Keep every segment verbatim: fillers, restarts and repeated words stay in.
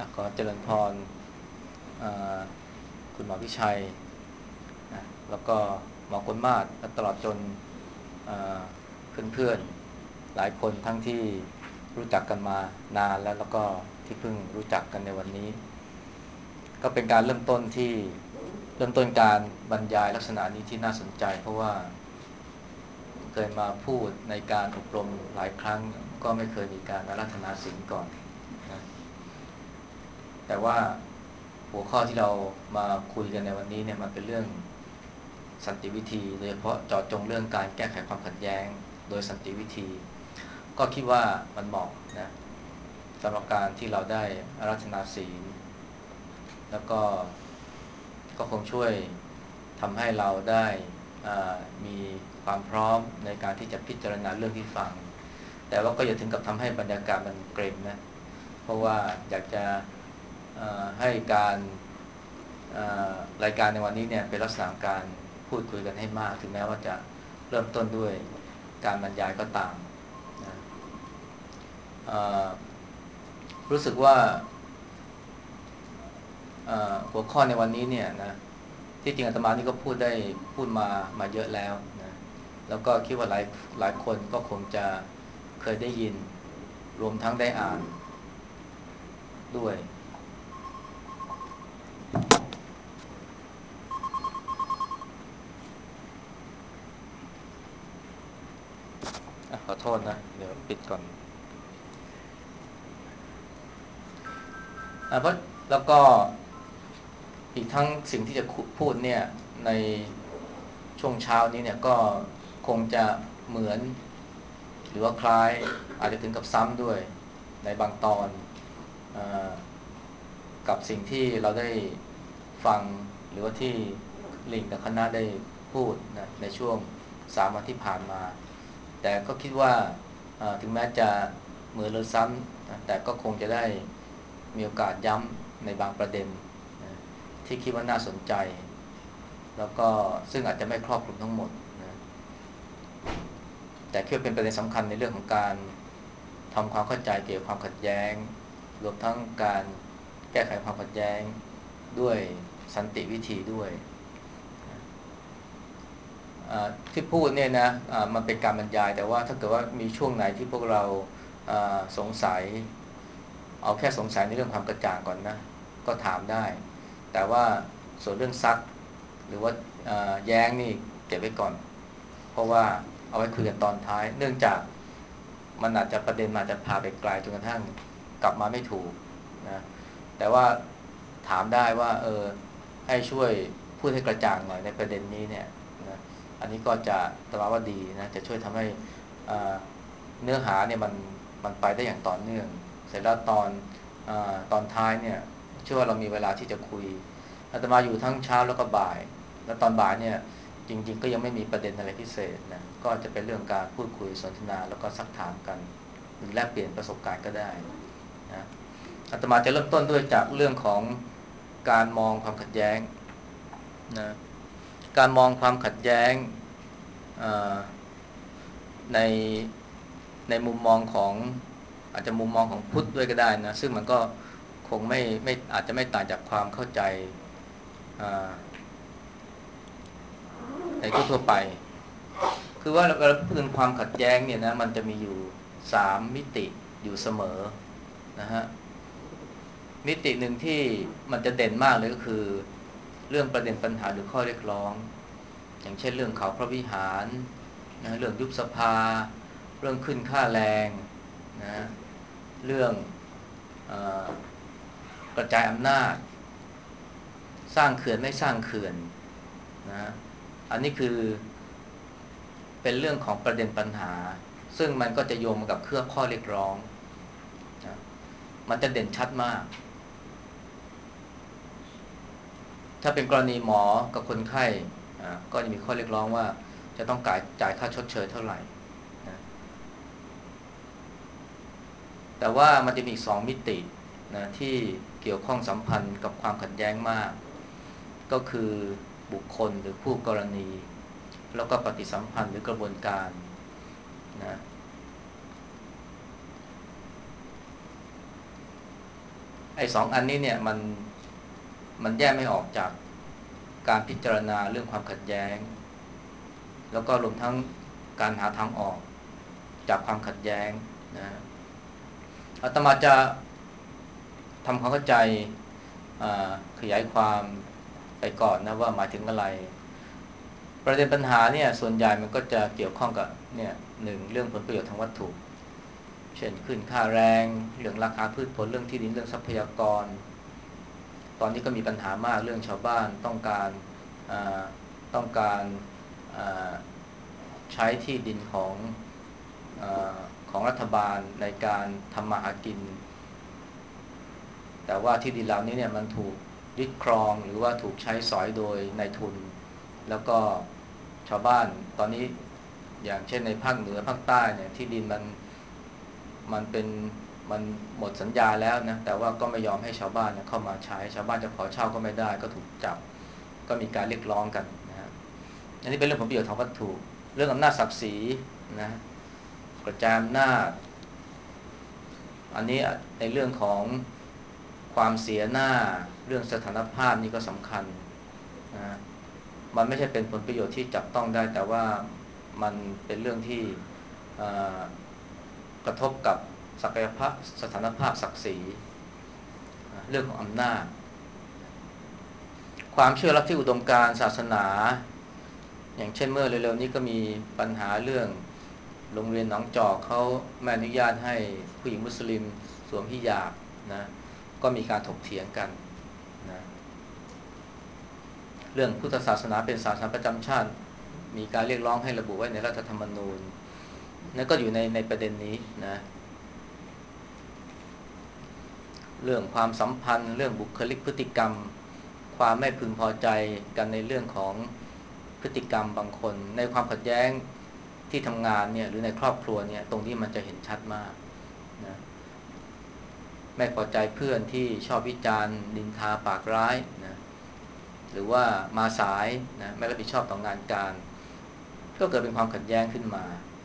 อ่ะขอเจริญพรอ่าคุณหมอพิชัยนะแล้วก็หมอคนมาศและตลอดจนอ่าเพื่อนๆหลายคนทั้งที่รู้จักกันมานานแล้วแล้วก็ที่เพิ่งรู้จักกันในวันนี้ก็เป็นการเริ่มต้นที่เริ่มต้นการบรรยายลักษณะนี้ที่น่าสนใจเพราะว่าเคยมาพูดในการอบรมหลายครั้งก็ไม่เคยมีการอาราธนาศีลก่อนนะ แต่ว่าหัวข้อที่เรามาคุยกันในวันนี้เนี่ยมันเป็นเรื่องสันติวิธีโดยเฉพาะเจาะจงเรื่องการแก้ไขความขัดแย้งโดยสันติวิธีก็คิดว่ามันเหมาะนะสำหรับการที่เราได้อาราธนาศีลแล้วก็ก็คงช่วยทำให้เราได้มีความพร้อมในการที่จะพิจารณาเรื่องที่ฟังแต่ว่าก็อย่าถึงกับทำให้บรรยากาศมันเกรงนะเพราะว่าอยากจะให้การรายการในวันนี้เนี่ยเป็นลักษณะการพูดคุยกันให้มากถึงแม้ว่าจะเริ่มต้นด้วยการบรรยายก็ตามนะรู้สึกว่าหัวข้อในวันนี้เนี่ยนะที่จริงอาตมานี่ก็พูดได้พูดมามาเยอะแล้วนะแล้วก็คิดว่าหลายหลายคนก็คงจะเคยได้ยินรวมทั้งได้อ่านด้วยขอโทษนะเดี๋ยวปิดก่อนเพราะแล้วก็อีกทั้งสิ่งที่จะพูดเนี่ยในช่วงเช้านี้เนี่ยก็คงจะเหมือนหรือว่าคล้ายอาจจะถึงกับซ้ำด้วยในบางตอนอกับสิ่งที่เราได้ฟังหรือว่าที่ลิงกับคณะได้พูดนะในช่วงสามวันที่ผ่านมาแต่ก็คิดว่าถึงแม้จะเหมือนหรือซ้ำนะแต่ก็คงจะได้มีโอกาสย้ำในบางประเด็นนะที่คิดว่าน่าสนใจแล้วก็ซึ่งอาจจะไม่ครอบคลุมทั้งหมดนะแต่คิดว่าเป็นประเด็นสำคัญในเรื่องของการทำความเข้าใจเกี่ยวกับความขัดแย้งรวมทั้งการแก้ไขความขัดแย้งด้วยสันติวิธีด้วยที่พูดเนี่ยนะมันเป็นการบรรยายแต่ว่าถ้าเกิดว่ามีช่วงไหนที่พวกเราสงสัยเอาแค่สงสัยในเรื่องความกระจ่างก่อนนะก็ถามได้แต่ว่าส่วนเรื่องซักหรือว่าแย้งนี่เก็บไว้ก่อนเพราะว่าเอาไว้คุยกันตอนท้ายเนื่องจากมันอาจจะประเด็นมาจจะพาไปไกลจนกระทั่งกลับมาไม่ถูกนะแต่ว่าถามได้ว่าเออให้ช่วยพูดให้กระจ่างหน่อยในประเด็นนี้เนี่ยนะอันนี้ก็จะตราว่าดีนะจะช่วยทำให้เนื้อหาเนี่ยมันมันไปได้อย่างต่อเนื่องเสร็จแล้วตอนอตอนท้ายเนี่ยเชื่อว่าเรามีเวลาที่จะคุยอาตมาอยู่ทั้งเช้าแล้วก็บ่ายแล้วตอนบ่ายเนี่ยจริงๆก็ยังไม่มีประเด็นอะไรพิเศษนะก็จะเป็นเรื่องการพูดคุยสนทนาแล้วก็ซักถามกันหรือแลกเปลี่ยนประสบการณ์ก็ได้นะอาตมาจะเริ่มต้นด้วยจากเรื่องของการมองความขัดแย้งนะการมองความขัดแย้งในในมุมมองของอาจจะมุมมองของพุทธด้วยก็ได้นะซึ่งมันก็คงไม่ไม่อาจจะไม่ต่างจากความเข้าใจในทั่วๆไปคือว่าเราพูดถึงความขัดแย้งเนี่ยนะมันจะมีอยู่สามมิติอยู่เสมอนะฮะมิติหนึ่งที่มันจะเด่นมากเลยก็คือเรื่องประเด็นปัญหาหรือข้อเรียกร้องอย่างเช่นเรื่องเขาพระวิหารนะเรื่องยุบสภาเรื่องขึ้นค่าแรงนะเรื่องเออกระจายอำนาจสร้างเขื่อนไม่สร้างเขื่อนนะอันนี้คือเป็นเรื่องของประเด็นปัญหาซึ่งมันก็จะโยงมากับเครือข้อเรียกร้องนะมันจะเด่นชัดมากถ้าเป็นกรณีหมอกับคนไข้ก็จะมีข้อเรียกร้องว่าจะต้องจ่ายจ่ายค่าชดเชยเท่าไหร่นะแต่ว่ามันจะมีสองมิตินะที่เกี่ยวข้องสัมพันธ์กับความขัดแย้งมากก็คือบุคคลหรือคู่กรณีแล้วก็ปฏิสัมพันธ์หรือกระบวนการนะไออ้สองอันนี้เนี่ยมันมันแยกไม่ออกจากการพิจารณาเรื่องความขัดแย้งแล้วก็รวมทั้งการหาทางออกจากความขัดแย้งนะอาตมาจะทำความเข้าใจขยายความไปก่อนนะว่าหมายถึงอะไรประเด็นปัญหาเนี่ยส่วนใหญ่มันก็จะเกี่ยวข้องกับเนี่ยหนึ่งเรื่องผลประโยชน์ทางวัตถุเช่นขึ้นค่าแรงเรื่องราคาพืชผลเรื่องที่ดินเรื่องทรัพยากรตอนนี้ก็มีปัญหามากเรื่องชาวบ้านต้องการต้องการใช้ที่ดินของของรัฐบาลในการทำมาหากินแต่ว่าที่ดินเหล่านี้เนี่ยมันถูกยึดครองหรือว่าถูกใช้สอยโดยนายทุนแล้วก็ชาวบ้านตอนนี้อย่างเช่นในภาคเหนือภาคใต้เนี่ยที่ดินมันมันเป็นมันหมดสัญญาแล้วนะแต่ว่าก็ไม่ยอมให้ชาวบ้านเข้ามาใช้ชาวบ้านจะขอเช่าก็ไม่ได้ก็ถูกจับก็มีการเรียกร้องกันนะฮะอันนี้เป็นเรื่องผลประโยชน์ทางวัตถุเรื่องอำนาจศักดิ์ศรีนะกระจายอำนาจอันนี้ในเรื่องของความเสียหน้าเรื่องสถานภาพนี่ก็สำคัญนะมันไม่ใช่เป็นผลประโยชน์ที่จับต้องได้แต่ว่ามันเป็นเรื่องที่กระทบกับศักยภาพสถานภาพศักดิ์ศรีเรื่องของอำนาจความเชื่อลัทธิอุดมการศาสนาอย่างเช่นเมื่อเร็วๆนี้ก็มีปัญหาเรื่องโรงเรียนหนองจอกเขาไม่อนุญาตให้ผู้หญิงมุสลิมสวมฮิญาบนะก็มีการถกเถียงกันนะเรื่องพุทธศาสนาเป็นศาสนาประจำชาติมีการเรียกร้องให้ระบุไว้ในรัฐธรรมนูญนั่นก็อยู่ในในประเด็นนี้นะเรื่องความสัมพันธ์เรื่องบุคลิกพฤติกรรมความไม่พึงพอใจกันในเรื่องของพฤติกรรมบางคนในความขัดแย้งที่ทำงานเนี่ยหรือในครอบครัวเนี่ยตรงนี้มันจะเห็นชัดมากนะไม่พอใจเพื่อนที่ชอบวิจารณ์นินทาปากร้ายนะหรือว่ามาสายนะไม่รับผิดชอบต่องานการก็เกิดเป็นความขัดแย้งขึ้นมา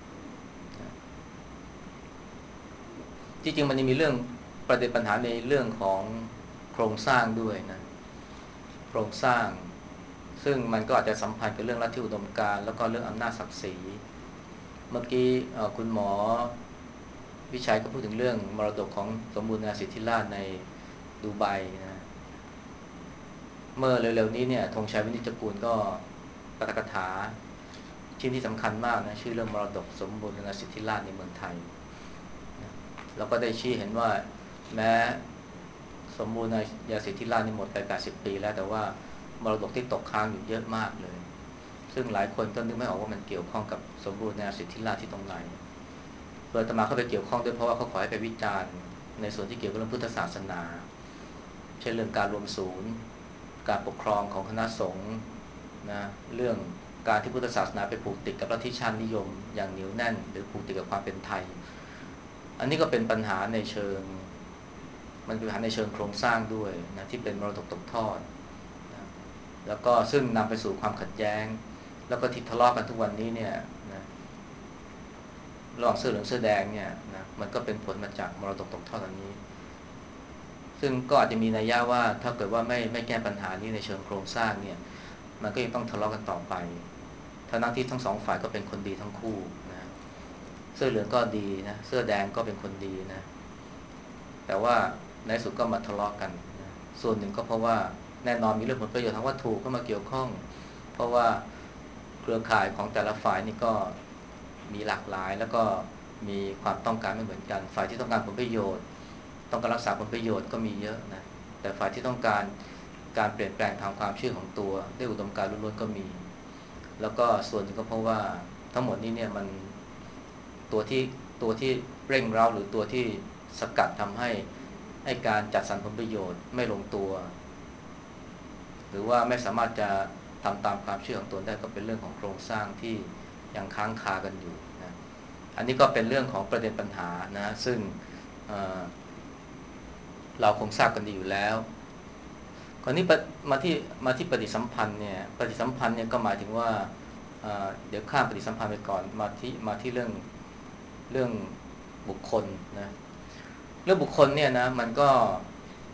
ที่จริงมันยังมีเรื่องประเด็นปัญหาในเรื่องของโครงสร้างด้วยนะโครงสร้างซึ่งมันก็อาจจะสัมพันธ์กับเรื่องลัทธิอุดมการณ์แล้วก็เรื่องอำนาจศักดิ์ศรีเมื่อกี้คุณหมอวิชัยก็พูดถึงเรื่องมรดกของสมบูรณาสิทธิราชในดูไบนะเมื่อเร็วๆนี้เนี่ยธงชัยวินิจฉัยกูลก็ปาฐกถาชิ้นที่สำคัญมากนะชื่อเรื่องมรดกสมบูรณาสิทธิราชในเมืองไทยแล้วก็ได้ชี้เห็นว่าแม้สมบูรณาญาสิทธิราชนี่หมดไปแปดสิบปีแล้วแต่ว่ามรดกที่ตกค้างอยู่เยอะมากเลยซึ่งหลายคนก็นึกไม่ออกว่ามันเกี่ยวข้องกับสมบูรณาญาสิทธิราชที่ตรงไหนเพื่ออาตมาเข้าไปเกี่ยวข้องด้วยเพราะว่าเขาขอให้ไปวิจารณ์ในส่วนที่เกี่ยวกับเรื่องพุทธศาสนาเช่นเรื่องการรวมศูนย์การปกครองของคณะสงฆ์นะเรื่องการที่พุทธศาสนาไปผูกติดกับลัทธิชาตินิยมอย่างเหนียวแน่นหรือผูกติดกับความเป็นไทยอันนี้ก็เป็นปัญหาในเชิงมันเป็นปัญหาในเชิงโครงสร้างด้วยนะที่เป็นมรดกตกทอดนะแล้วก็ซึ่งนำไปสู่ความขัดแย้งแล้วก็ที่ทะเลาะกันทุกวันนี้เนี่ยนะระหว่างเสื้อเหลืองเสื้อแดงเนี่ยนะมันก็เป็นผลมาจากมรดกตกทอดอันนี้ซึ่งก็อาจจะมีนัยยะว่าถ้าเกิดว่าไม่ไม่แก้ปัญหานี้ในเชิงโครงสร้างเนี่ยมันก็ยังต้องทะเลาะกันต่อไปทั้งที่ทั้งสองฝ่ายก็เป็นคนดีทั้งคู่นะเสื้อเหลืองก็ดีนะเสื้อแดงก็เป็นคนดีนะแต่ว่าในสุดก็มาทะเลาะกันนะส่วนหนึ่งก็เพราะว่าแน่นอนมีเรื่องผลประโยชน์ทางวัตถุเข้ามาเกี่ยวข้องเพราะว่าเครือข่ายของแต่ละฝ่ายนี่ก็มีหลากหลายแล้วก็มีความต้องการไม่เหมือนกันฝ่ายที่ต้องการผลประโยชน์ต้องการรักษาผลประโยชน์ก็มีเยอะนะแต่ฝ่ายที่ต้องการการเปลี่ยนแปลงทางความเชื่อของตัวด้วยอุดมการณ์ล้วนๆก็มีแล้วก็ส่วนหนึ่งก็เพราะว่าทั้งหมดนี้เนี่ยมันตัวที่ตัวที่เร่งเร้าหรือตัวที่สกัดทำให้ให้การจัดสรรผลประโยชน์ไม่ลงตัวหรือว่าไม่สามารถจะทำตามความเชื่อของตนได้ก็เป็นเรื่องของโครงสร้างที่ยังค้างคากันอยู่นะอันนี้ก็เป็นเรื่องของประเด็นปัญหานะซึ่งเเราคงทราบกันดีอยู่แล้วคราวนี้มาที่มาที่ปฏิสัมพันธ์เนี่ยปฏิสัมพันธ์เนี่ยก็หมายถึงว่าเดี๋ยวข้ามปฏิสัมพันธ์ไปก่อนมาที่มาที่เรื่องเรื่องบุคคลนะเรื่องบุคคลเนี่ยนะมันก็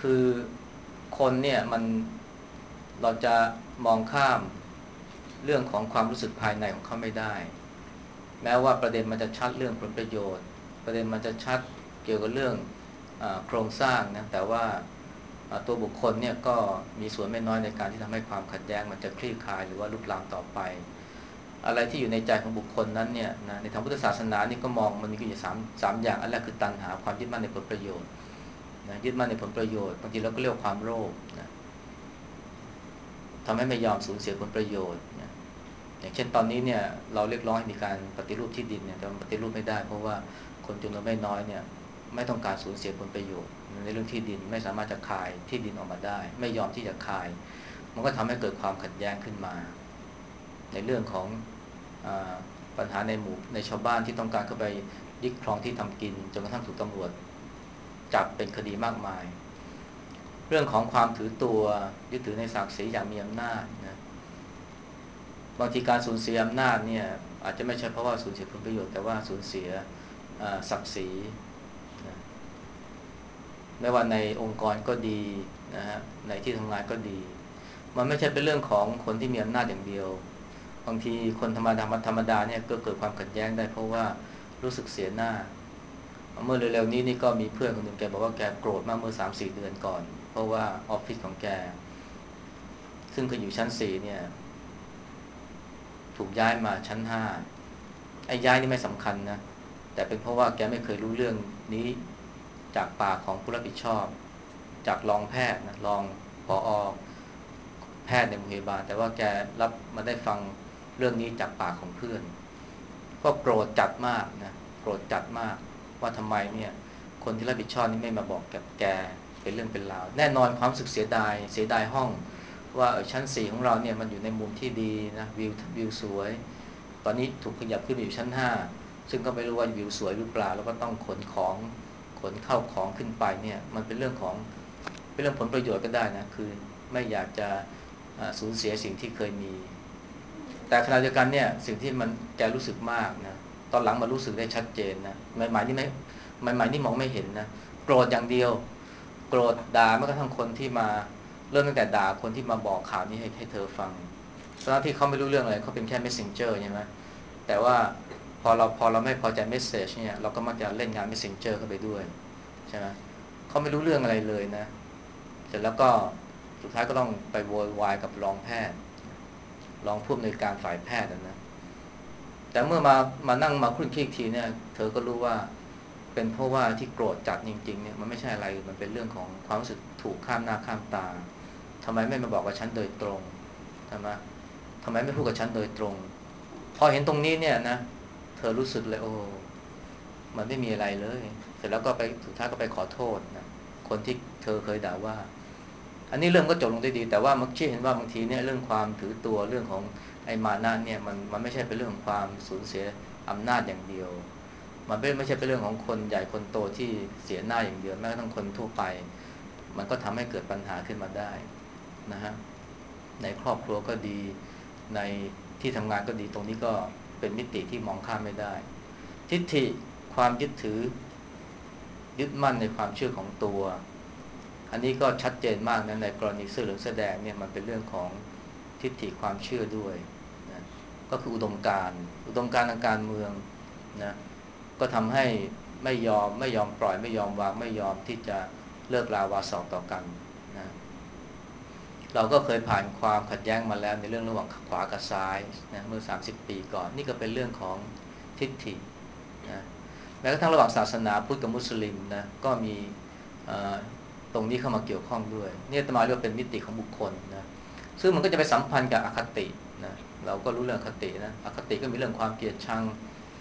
คือคนเนี่ยมันเราจะมองข้ามเรื่องของความรู้สึกภายในของเขาไม่ได้แม้ว่าประเด็นมันจะชัดเรื่องผลประโยชน์ประเด็นมันจะชัดเกี่ยวกับเรื่องอโครงสร้างนะแต่ว่าตัวบุคคลเนี่ยก็มีส่วนไม่น้อยในการที่ทำให้ความขัดแย้งมันจะคลี่คลายหรือว่าลุกลามต่อไปอะไรที่อยู่ในใจของบุคคลนั้นเนี่ยนะในทางพุทธศาสนานี่ก็มองมันมีอยู่สามสามอย่างอันแรกคือตัณหาความยึดมั่นในผลประโยชน์นะยึดมั่นในผลประโยชน์บางทีเราก็เรียกความโลภนะทำให้ไม่ยอมสูญเสียผลประโยชน์นะอย่างเช่นตอนนี้เนี่ยเราเรียกร้องให้มีการปฏิรูปที่ดินเนี่ยแต่มันปฏิรูปไม่ได้เพราะว่าคนจำนวนไม่น้อยเนี่ยไม่ต้องการสูญเสียผลประโยชน์ในเรื่องที่ดินไม่สามารถจะขายที่ดินออกมาได้ไม่ยอมที่จะขายมันก็ทำให้เกิดความขัดแย้งขึ้นมาในเรื่องของอาปัญหาในหมู่ในชาวบ้านที่ต้องการเข้าไปยึดครองที่ทำกินจนกระทั่งถูกตำรวจจับเป็นคดีมากมายเรื่องของความถือตัวยึดถือในศักดิ์ศรีอย่างมีอำนาจนะบางทีการสูญเสียอำนาจเนี่ยอาจจะไม่ใช่เพราะว่าสูญเสียผลประโยชน์แต่ว่าสูญเสียศักดิ์ศรีนะไม่ว่าในองค์กรก็ดีนะฮะในที่ทำงานก็ดีมันไม่ใช่เป็นเรื่องของคนที่มีอำนาจอย่างเดียวบางทีคนธรรมดาธรรมดาเนี่ยก็เกิดความขัดแย้งได้เพราะว่ารู้สึกเสียหน้าเมื่อเร็วๆนี้นี่ก็มีเพื่อนคนหนึ่งแกบอกว่าแกโกรธมากเมื่อ สามสี่ เดือนก่อนเพราะว่าออฟฟิศของแกซึ่งเคยอยู่ชั้นสี่เนี่ยถูกย้ายมาชั้นห้าไอ้ย้ายนี่ไม่สำคัญนะแต่เป็นเพราะว่าแกไม่เคยรู้เรื่องนี้จากปากของผู้รับผิดชอบจากรองแพทย์นะรองผอแพทย์ในโรงพยาบาลแต่ว่าแกรับมาได้ฟังเรื่องนี้จากปากของเพื่อนก็โกรธจัดมากนะโกรธจัดมากว่าทำไมเนี่ยคนที่รับผิดชอบนี่ไม่มาบอกกับแกเป็นเรื่องเป็นราวแน่นอนความรู้สึกเสียดายเสียดายห้องว่าชั้นสี่ของเราเนี่ยมันอยู่ในมุมที่ดีนะวิววิวสวยตอนนี้ถูกขยับขึ้นไปอยู่ชั้นห้าซึ่งก็ไม่รู้ว่าวิวสวยหรือเปล่าแล้วก็ต้องขนของขนเข้าของขึ้นไปเนี่ยมันเป็นเรื่องของเป็นเรื่องผลประโยชน์ก็ได้นะคือไม่อยากจะสูญเสียสิ่งที่เคยมีแต่ขณะเดียวกันเนี่ยสิ่งที่มันแกรู้สึกมากนะตอนหลังมารู้สึกได้ชัดเจนนะใหม่ๆนี่ไม่ใหม่ๆนี่มองไม่เห็นนะโกรธอย่างเดียวโกรธด่าแม้กระทั่งคนที่มาเริ่มตั้งแต่ด่าคนที่มาบอกข่าวนี้ให้ให้เธอฟังตอนที่เขาไม่รู้เรื่องอะไรเขาเป็นแค่ messenger ใช่ไหมแต่ว่าพอเราพอเราไม่พอใจ message เนี่ยเราก็มักจะเล่นงาน messenger เข้าไปด้วยใช่ไหมเขาไม่รู้เรื่องอะไรเลยนะเสร็จแล้วก็สุดท้ายก็ต้องไปโวยวายกับรองแพทย์รองผู้อำนวยการฝ่ายแพทย์นะแต่เมื่อมามานั่งมาคุ้นคิดทีเนี่ยเธอก็รู้ว่าเป็นเพราะว่าที่โกรธจัดจริงๆเนี่ยมันไม่ใช่อะไรมันเป็นเรื่องของความรู้สึกถูกข้ามหน้าข้ามตาทำไมไม่มาบอกกับฉันโดยตรงทำไมทำไมไม่พูดกับฉันโดยตรงพอเห็นตรงนี้เนี่ยนะเธอรู้สึกเลยโอ้มันไม่มีอะไรเลยเสร็จแล้วก็ไปสุดท้ายก็ไปขอโทษนะคนที่เธอเคยด่าว่าอันนี้เรื่องก็จบลงได้ดีแต่ว่ามักชี้เห็นว่าบางทีเนี่ยเรื่องความถือตัวเรื่องของไอ้มานะเนี่ยมันมันไม่ใช่เป็นเรื่องของความสูญเสียอำนาจอย่างเดียวมันไม่ไม่ใช่เป็นเรื่องของคนใหญ่คนโตที่เสียหน้าอย่างเดียวแม้กระทั่งคนทั่วไปมันก็ทำให้เกิดปัญหาขึ้นมาได้นะฮะในครอบครัวก็ดีในที่ทำงานก็ดีตรงนี้ก็เป็นมิติที่มองข้ามไม่ได้ทิฏฐิความยึดถือยึดมั่นในความเชื่อของตัวอันนี้ก็ชัดเจนมากนะในกรณีเสื้อเหลืองแสดงเนี่ยมันเป็นเรื่องของทิฏฐิความเชื่อด้วยนะก็คืออุดมการณ์อุดมการณ์ทางการเมืองนะก็ทำให้ไม่ยอมไม่ยอมปล่อยไม่ยอมวางไม่ยอมที่จะเลิกลาวาสอกต่อกันนะเราก็เคยผ่านความขัดแย้งมาแล้วในเรื่องระหว่างขวากับซ้ายนะเมื่อสามสิบปีก่อนนี่ก็เป็นเรื่องของทิฏฐินะแม้กระทั่งระหว่างศาสนาพุทธกับมุสลิมนะก็มีตรงนี้เข้ามาเกี่ยวข้องด้วยนี่อาตมาเรียกว่าเป็นมิติของบุคคลนะซึ่งมันก็จะไปสัมพันธ์กับอคตินะเราก็รู้เรื่องอคตินะอคติก็มีเรื่องความเกลียดชัง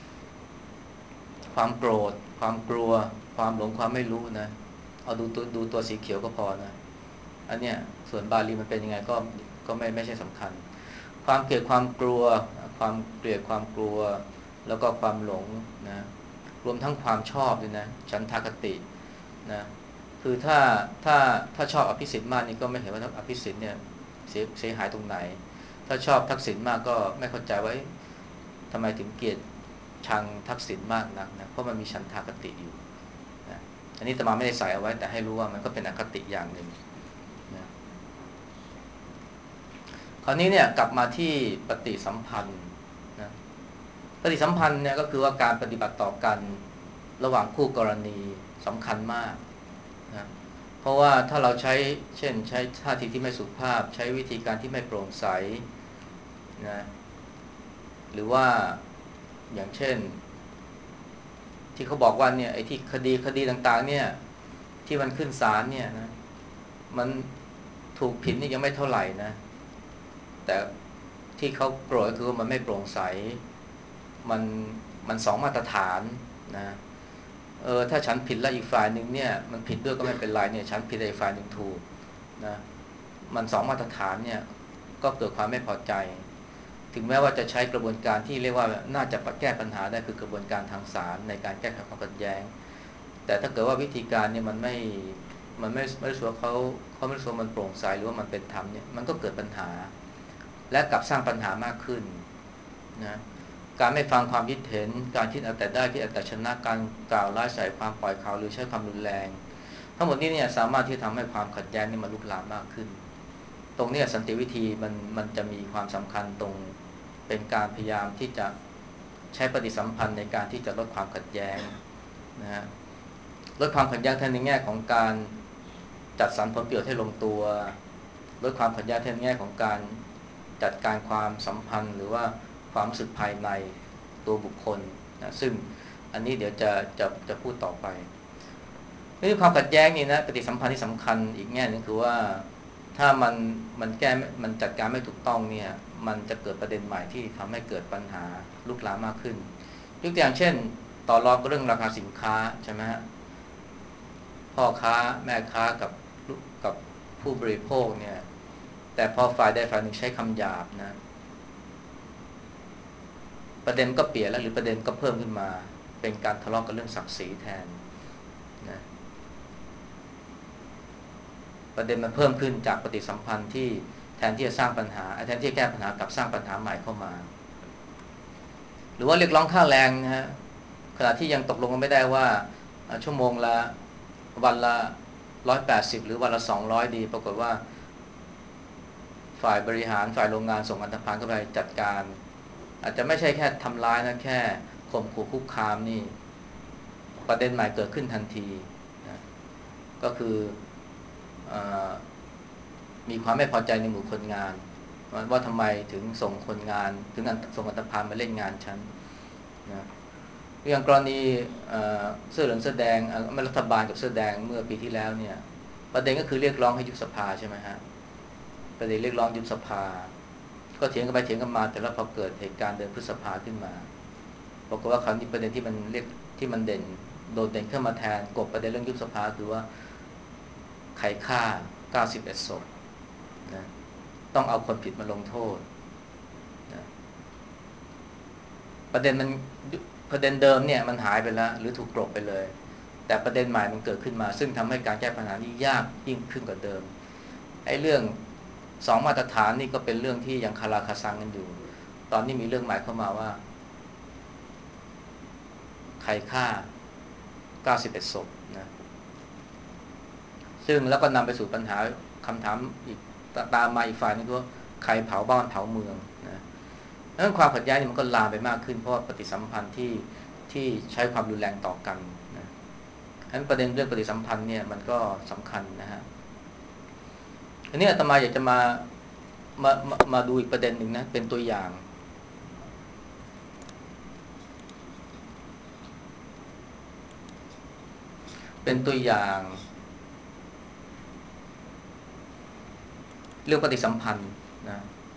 ความโกรธความกลัวความหลงความไม่รู้นะเอาดูตัวดูตัวสีเขียวก็พอนะอันเนี้ยส่วนบาลีมันเป็นยังไงก็ก็ไม่ไม่ใช่สำคัญความเกลียดความกลัวความเกลียดความกลัวแล้วก็ความหลงนะรวมทั้งความชอบด้วยนะฉันทากตินะคือถ้าถ้าถ้าชอบอภิสิทธิ์มากนี่ก็ไม่เห็นว่าอภิสิทธิ์เนี่ยเสียเสียหายตรงไหนถ้าชอบทักษิณมากก็ไม่เข้าใจว่าทำไมถึงเกลียดชังทักษิณมากนักนะเพราะมันมีฉันทากติอยู่นะอันนี้อาตมาไม่ได้ใส่เอาไว้แต่ให้รู้ว่ามันก็เป็นอคติอย่างหนึ่งนะคราวนี้เนี่ยกลับมาที่ปฏิสัมพันธ์นะปฏิสัมพันธ์เนี่ยก็คือว่าการปฏิบัติต่อกันระหว่างคู่กรณีสำคัญมากนะเพราะว่าถ้าเราใช้เช่นใช้ท่าทีที่ไม่สุภาพใช้วิธีการที่ไม่โปร่งใสนะหรือว่าอย่างเช่นที่เขาบอกว่าเนี่ยไอ้ที่คดีคดีต่างๆเนี่ยที่มันขึ้นศาลเนี่ยนะมันถูกผิดนี่ยังไม่เท่าไหร่นะแต่ที่เขาโกรธคือว่ามันไม่โปร่งใสมันมันสองมาตรฐานนะเออถ้าฉันผิดแล้วอีกฝ่ายหนึ่งเนี่ยมันผิดด้วยก็ไม่เป็นไรเนี่ยฉันผิดแต่อีกฝ่ายหนึ่งถูกนะมันสองมาตรฐานเนี่ยก็เกิดความไม่พอใจถึงแม้ว่าจะใช้กระบวนการที่เรียกว่าน่าจะแก้ปัญหาได้คือกระบวนการทางศาลในการแก้ไขความขัดแย้งแต่ถ้าเกิดว่าวิธีการเนี่ยมันไม่มันไม่ไม่รู้สึกว่าเขาเขาไม่รู้สึกว่ามันโปร่งใสหรือว่ามันเป็นธรรมเนี่ยมันก็เกิดปัญหาและกลับสร้างปัญหามากขึ้นนะการไม่ฟังความคิดเห็นการคิดเอาแต่ได้คิดเอาแต่ชนะการกล่าวร้ายใส่ความปล่อยข่าวหรือใช้ความรุนแรงทั้งหมดนี้เนี่ยสามารถที่ทำให้ความขัดแย้งนี่มันลุกลามมากขึ้นตรงนี้สันติวิธีมันมันจะมีความสำคัญตรงเป็นการพยายามที่จะใช้ปฏิสัมพันธ์ในการที่จะลดความขัดแย้งนะฮะลดความขัดแย้งทั้งในแง่ของการจัดสรรผลประโยชน์ให้ลงตัวลดความขัดแย้งทั้งในแง่ของการจัดการความสัมพันธ์หรือว่าความรู้สึกภายในตัวบุคคลนะซึ่งอันนี้เดี๋ยวจะจะจะพูดต่อไปเรื่องความขัดแย้งนี่นะปฏิสัมพันธ์ที่สำคัญอีกแง่นึงคือว่าถ้ามันมันแก้มันจัดการไม่ถูกต้องเนี่ยมันจะเกิดประเด็นใหม่ที่ทำให้เกิดปัญหาลุกลามมากขึ้นยกตัวอย่างเช่นต่อรองเรื่องราคาสินค้าใช่ไหมฮะพ่อค้าแม่ค้ากับกับผู้บริโภคเนี่ยแต่พอฝ่ายใดฝ่ายหนึ่งใช้คำหยาบนะประเด็นก็เปลี่ยนแล้วหรือประเด็นก็เพิ่มขึ้นมาเป็นการทะเลาะกันเรื่องศักดิ์ศรีแทนนะประเด็นมันเพิ่มขึ้นจากปฏิสัมพันธ์ที่แทนที่จะสร้างปัญหาแทนที่จะแก้ปัญหากลับสร้างปัญหาใหม่เข้ามาหรือว่าเรียกร้องค่าแรงนะฮะขณะที่ยังตกลงกันไม่ได้ว่าชั่วโมงละวันละร้อยแปดสิบหรือวันละสองร้อยดีปรากฏว่าฝ่ายบริหารฝ่ายโรงงานส่งอันธพาลเข้าไปจัดการอาจจะไม่ใช่แค่ทำร้ายนะแค่ข่มขู่คุกคามนี่ประเด็นใหม่เกิดขึ้นทันทีนะก็คืออมีความไม่พอใจในหมู่คนงานว่าทำไมถึงส่งคนงานถึงส่งอันธพาลมาเล่นงานฉันนะอย่างกรณีเสื้อเหลืองเสื้อแดงไม่รัฐบาลกับเสื้อแดงเมื่อปีที่แล้วเนี่ยประเด็นก็คือเรียกร้องให้ยุบสภาใช่ไหมฮะประเด็นเรียกร้องยุบสภาก็เถียงกันไปเถียงกันมาแต่แล้วพอเกิดเหตุการณ์เดินพฤษภาขึ้นมาปรากฏว่าคราวนี้ประเด็นที่มันเรียกที่มันเด่นโดดเด่นขึ้นมาแทนกบประเด็นเรื่องยุบสภาคือว่าใครฆ่าเก้าสิบเอ็ดศพนะต้องเอาคนผิดมาลงโทษนะประเด็นมันประเด็นเดิมเนี่ยมันหายไปแล้วหรือถูกกลบไปเลยแต่ประเด็นใหม่มันเกิดขึ้นมาซึ่งทำให้การแก้ปัญหานี้ยากยิ่งขึ้นกว่าเดิมไอ้เรื่องสองมาตรฐานนี่ก็เป็นเรื่องที่ยังคาราคาซังกันอยู่ตอนนี้มีเรื่องใหม่เข้ามาว่าใครฆ่าเก้าสิบเอ็ดศพนะซึ่งแล้วก็นำไปสู่ปัญหาคำถามอีกตามมาอีกฝ่ายนึงก็ใครเผาบ้านเผาเมืองนะดังนั้นความขัดแย้งนี่มันก็ลามไปมากขึ้นเพราะว่าปฏิสัมพันธ์ที่ที่ใช้ความรุนแรงต่อกันนะฉะนั้นประเด็นเรื่องปฏิสัมพันธ์เนี่ยมันก็สำคัญนะฮะทีนี้อาตมาอยากจะมามามามาดูอีกประเด็นหนึ่งนะเป็นตัวอย่างเป็นตัวอย่างเรื่องปฏิสัมพันธ์นะ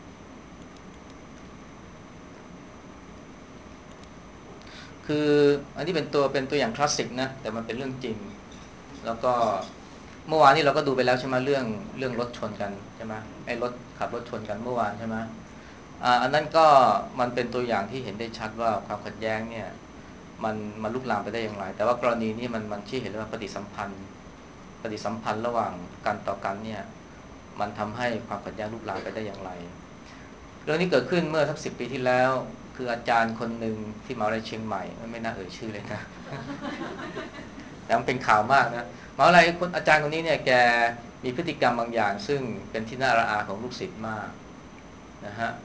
คืออันนี้เป็นตัวเป็นตัวอย่างคลาสสิกนะแต่มันเป็นเรื่องจริงแล้วก็เมื่อวานนี้เราก็ดูไปแล้วใช่ไหมเรื่องเรื่องรถชนกันใช่ไหมไอ้รถขับรถชนกันเมื่อวานใช่ไหมอ่าอันนั้นก็มันเป็นตัวอย่างที่เห็นได้ชัดว่าความขัดแย้งเนี่ยมันมันลุกลามไปได้อย่างไรแต่ว่ากรณีนี้มันมันชี้เห็นเลยว่าปฏิสัมพันธ์ปฏิสัมพันธ์ระหว่างกันต่อกันเนี่ยมันทำให้ความขัดแย้งลุกลามไปได้อย่างไรเรื่องนี้เกิดขึ้นเมื่อสักสิบปีที่แล้วคืออาจารย์คนหนึ่งที่มหาวิทยาลัยเชียงใหม่ไม่น่าเอ่ยชื่อเลยนะแต่มันเป็นข่าวมากนะมหาวิทยาลัยคนอาจารย์คนนี้เนี่ยแกมีพฤติกรรมบางอย่างซึ่งเป็นที่น่าระอาของลูกศิษย์มากนะฮะ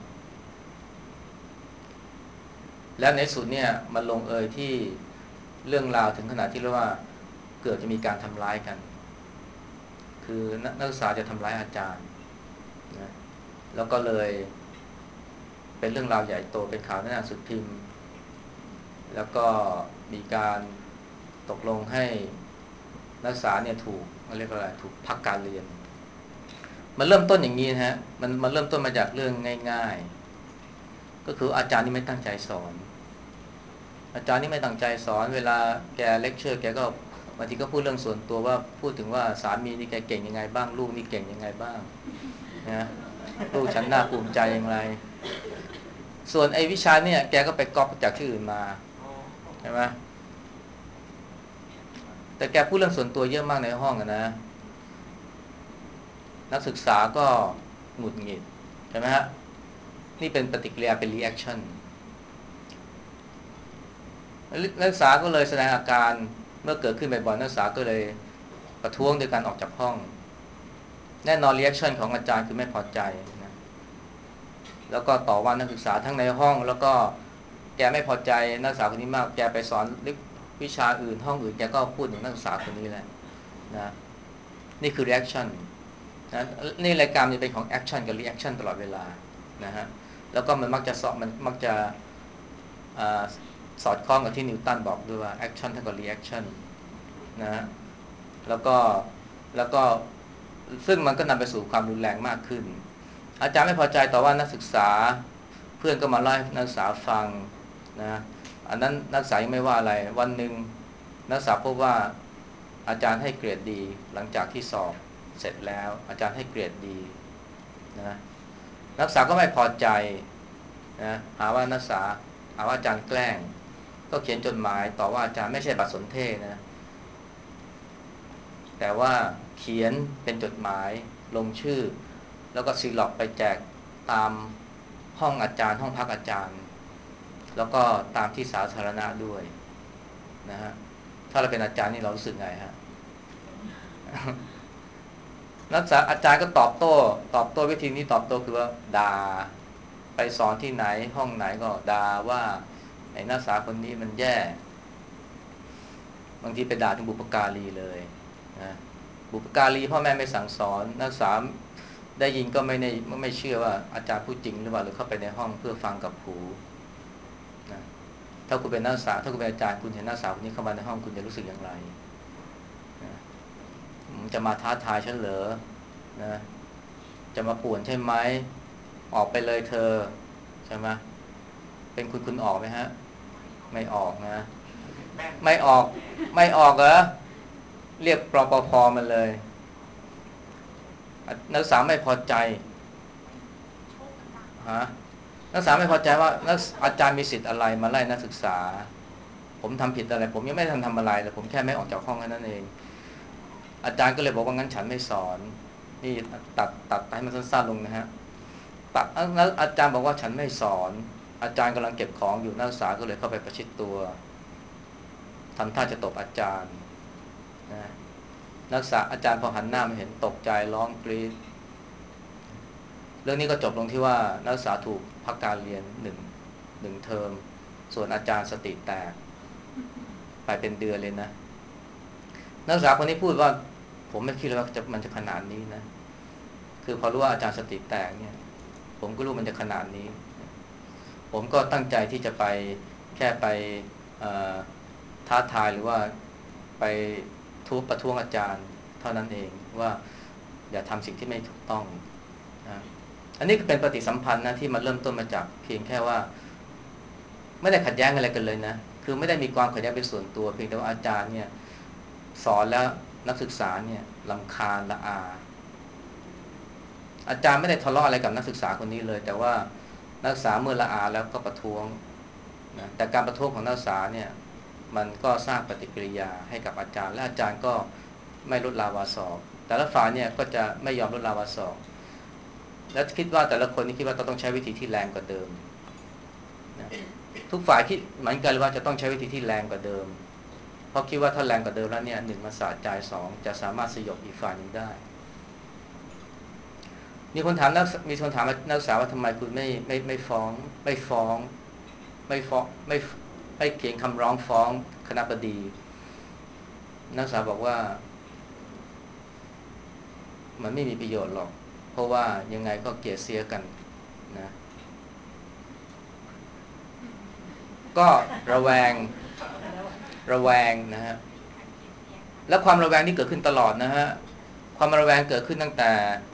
แล้วในสุดเนี่ยมันลงเอยที่เรื่องราวถึงขนาดที่เรียกว่าเกิดจะมีการทำร้ายกันคือนักศึกษาจะทำร้ายอาจารย์นะแล้วก็เลยเป็นเรื่องราวใหญ่โตเป็นข่าวในหนังสือพิมพ์แล้วก็มีการตกลงให้นักศึกษาเนี่ยถูกเรียกว่าอะไรถูกพักการเรียนมันเริ่มต้นอย่างนี้นะฮะมันมันเริ่มต้นมาจากเรื่องง่ายๆก็คืออาจารย์นี่ไม่ตั้งใจสอนอาจารย์นี่ไม่ตั้งใจสอนเวลาแกเลคเชอร์แกก็บางทีก็พูดเรื่องส่วนตัวว่าพูดถึงว่าสามีนี่แกเก่งยังไงบ้างลูกนี่เก่งยังไงบ้างนะลูกฉันน่าภูมิใจอย่างไรส่วนไอ้วิชาเนี่ยแกก็ไปก๊อปจากที่อื่นมาใช่ไหมแต่แกพูดเรื่องส่วนตัวเยอะมากในห้องนะนักศึกษาก็หงุดหงิดใช่ไหมฮะนี่เป็นปฏิกิริยาเป็นรีแอคชั่นนักศึกษาก็เลยแสดงอาการเมื่อเกิดขึ้นบ่อยๆนักศึกษาก็เลยประท้วงโดยการออกจากห้องแน่นอนรีแอคชั่นของอาจารย์คือไม่พอใจนะแล้วก็ต่อว่านักศึกษาทั้งในห้องแล้วก็แกไม่พอใจนักศึกษาคนนี้มากแกไปสอนวิชาอื่นห้องอื่นแกก็พูดถึงนักศึกษาคนนี้แหละนะนี่คือ reaction นะนี่รายการมันเป็นของ action กับ reaction ตลอดเวลานะฮะแล้วก็มันมักจะสอบมันมักจะสอดคล้องกับที่นิวตันบอกด้วยว่า action เท่ากับ reaction นะฮะแล้วก็แล้วก็ซึ่งมันก็นำไปสู่ความรุนแรงมากขึ้นอาจารย์ไม่พอใจต่อว่านักศึกษาเพื่อนก็มาเล่าให้นักศึกษาฟังนะอันนั้นนักศึกษายังไม่ว่าอะไรวันหนึ่งนักศึกษาพบว่าอาจารย์ให้เกรดดีหลังจากที่สอบเสร็จแล้วอาจารย์ให้เกรดดีนะนักศึกษาก็ไม่พอใจนะหาว่านักศึกษาหาว่าอาจารย์แกล้งก็เขียนจดหมายต่อว่าอาจารย์ไม่ใช่บัตรสนเทศนะแต่ว่าเขียนเป็นจดหมายลงชื่อแล้วก็ซีล็อกไปแจกตามห้องอาจารย์ห้องพักอาจารย์แล้วก็ตามที่สาธารณะด้วยนะฮะถ้าเราเป็นอาจารย์นี่เรารู้สึกไงฮะนักศึกษาอาจารย์ก็ตอบโต้ตอบโต้วิธีนี้ตอบโต้คือว่าด่าไปสอนที่ไหนห้องไหนก็ด่าว่าไอ้นักศึกษาคนนี้มันแย่บางทีไปด่าถึงบุปการีเลยนะบุปการีพ่อแม่ไม่สั่งสอนนักศึกษาได้ยินก็ไม่ได้ไม่เชื่อว่าอาจารย์พูดจริงหรือเปล่าหรือเข้าไปในห้องเพื่อฟังกับหูนะถ้าคุณเป็นนักศึกษาถ้าคุณเป็นอาจารย์คุณเห็นนักศึกษาคนนี้เข้ามาในห้องคุณจะรู้สึกอย่างไรนะจะมาท้าทายฉันเหรอนะจะมาป่วนใช่ไหมออกไปเลยเธอใช่ไหมเป็นคุณคุณออกไหมฮะไม่ออกนะไม่ออกไม่ออกเหรอเรียกปปภมาเลยนักศึกษาไม่พอใจฮะนักศึกษาไม่พอใจว่านักอาจารย์มีสิทธิ์อะไรมาไล่นักศึกษาผมทำผิดอะไรผมยังไม่ทันทำอะไรเลยผมแค่ไม่ออกจากห้องแค่นั้นเองอาจารย์ก็เลยบอกว่างั้นฉันไม่สอนนี่ตัดตัดให้มันสั้นๆลงนะฮะตัดแล้วอาจารย์บอกว่าฉันไม่สอนอาจารย์กำลังเก็บของอยู่นักศึกษาก็เลยเข้าไปประชิดตัวทำท่าจะตบอาจารย์นะนักศึกษาอาจารย์พอหันหน้ามาเห็นตกใจร้องกรี๊ดเรื่องนี้ก็จบลงที่ว่านักศึกษาถูกพักการเรียนหนึ่งหนึ่งเทอมส่วนอาจารย์สติแตกไปเป็นเดือนเลยนะนักศึกษาคนนี้พูดว่าผมไม่คิดเลยว่าจะมันจะขนาดนี้นะคือพอรู้ว่าอาจารย์สติแตกเนี่ยผมก็รู้มันจะขนาดนี้ผมก็ตั้งใจที่จะไปแค่ไปท้าทายหรือว่าไปทุบประท้วงอาจารย์เท่านั้นเองว่าอย่าทำสิ่งที่ไม่ถูกต้องนะอันนี้ก็เป็นปฏิสัมพันธ์นะที่มันเริ่มต้นมาจากเพียงแค่ว่าไม่ได้ขัดแย้งอะไรกันเลยนะคือไม่ได้มีความขัดแย้งเป็นส่วนตัวเพียงแต่ว่าอาจารย์เนี่ยสอนแล้วนักศึกษาเนี่ยรำคาญละอาอาจารย์ไม่ได้ทะเลาะอะไรกับนักศึกษาคนนี้เลยแต่ว่านักศึกษาเมื่อละอาแล้วก็ประท้วงนะแต่การประท้วงของนักศึกษาเนี่ยมันก็สร้างปฏิกิริยาให้กับอาจารย์และอาจารย์ก็ไม่ลดลาวาศอกแต่ละฝ่ายเนี่ยก็จะไม่ยอมลดลาวาศอกและคิดว่าแต่ละคนนี่คิดว่าต้องใช้วิธีที่แรงกว่าเดิมนะทุกฝ่ายคิดเหมือนกันว่าจะต้องใช้วิธีที่แรงกว่าเดิมเพราะคิดว่าถ้าแรงกว่าเดิมแล้วเนี่ยหนึ่งมันสะใจสองจะสามารถสยบอีกฝ่ายหนึ่งได้มีคนถามนักมีคนถามนักศึกษาว่าทำไมคุณไม่ไม่ไม่ฟ้องไม่ฟ้องไม่ฟ้องไม่ไม่เขียนคำร้องฟ้องคณบดีนักศึกษาบอกว่ามันไม่มีประโยชน์หรอกเพราะว่ายังไงก็เกลียดเสียกันนะก็ระแวงระแวงนะฮะแล้วความระแวงนี่เกิดขึ้นตลอดนะฮะความระแวงเกิดขึ้นตั้งแต่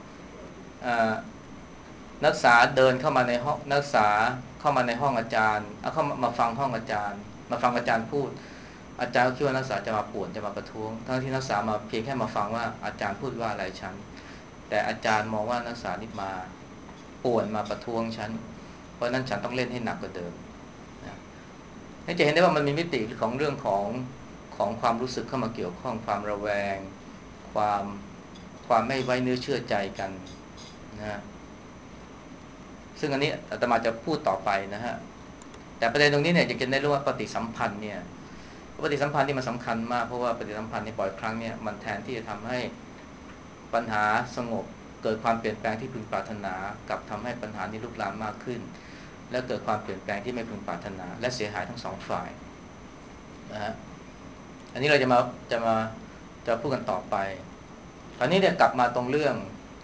นักศึกษาเดินเข้ามาในห้องนักศึกษาเข้ามาในห้องอาจารย์เอาเข้ามาฟังห้องอาจารย์มาฟังอาจารย์พูดอาจารย์ก็คิดว่านักศึกษาจะมาป่วนจะมาประท้วงทั้งที่นักศึกษามาเพียงแค่มาฟังว่าอาจารย์พูดว่าอะไรฉันแต่อาจารย์มองว่านักศึกษานี่มาป่วนมาประท้วงฉันเพราะนั้นฉันต้องเล่นให้หนักกว่าเดิมนะให้จะเห็นได้ว่ามันมีมิติของเรื่องของของความรู้สึกเข้ามาเกี่ยวข้องความระแวงความความไม่ไว้เนื้อเชื่อใจกันนะซึ่งอันนี้อาตมาจะพูดต่อไปนะฮะแต่ประเด็นตรงนี้เนี่ยอยากจะได้รู้ว่าปฏิสัมพันธ์เนี่ยปฏิสัมพันธ์นี่มันสำคัญมากเพราะว่าปฏิสัมพันธ์ในบ่อยครั้งเนี่ยมันแทนที่จะทำให้ปัญหาสงบเกิดความเปลี่ยนแปลงที่พึงปรารถนากับทำให้ปัญหานี้ลุกลามมากขึ้นและเกิดความเปลี่ยนแปลงที่ไม่พึงปรารถนาและเสียหายทั้งสองฝ่ายนะฮะอันนี้เราจะมาจะมาจะพูดกันต่อไปคราวนี้เนี่ยกลับมาตรงเรื่อง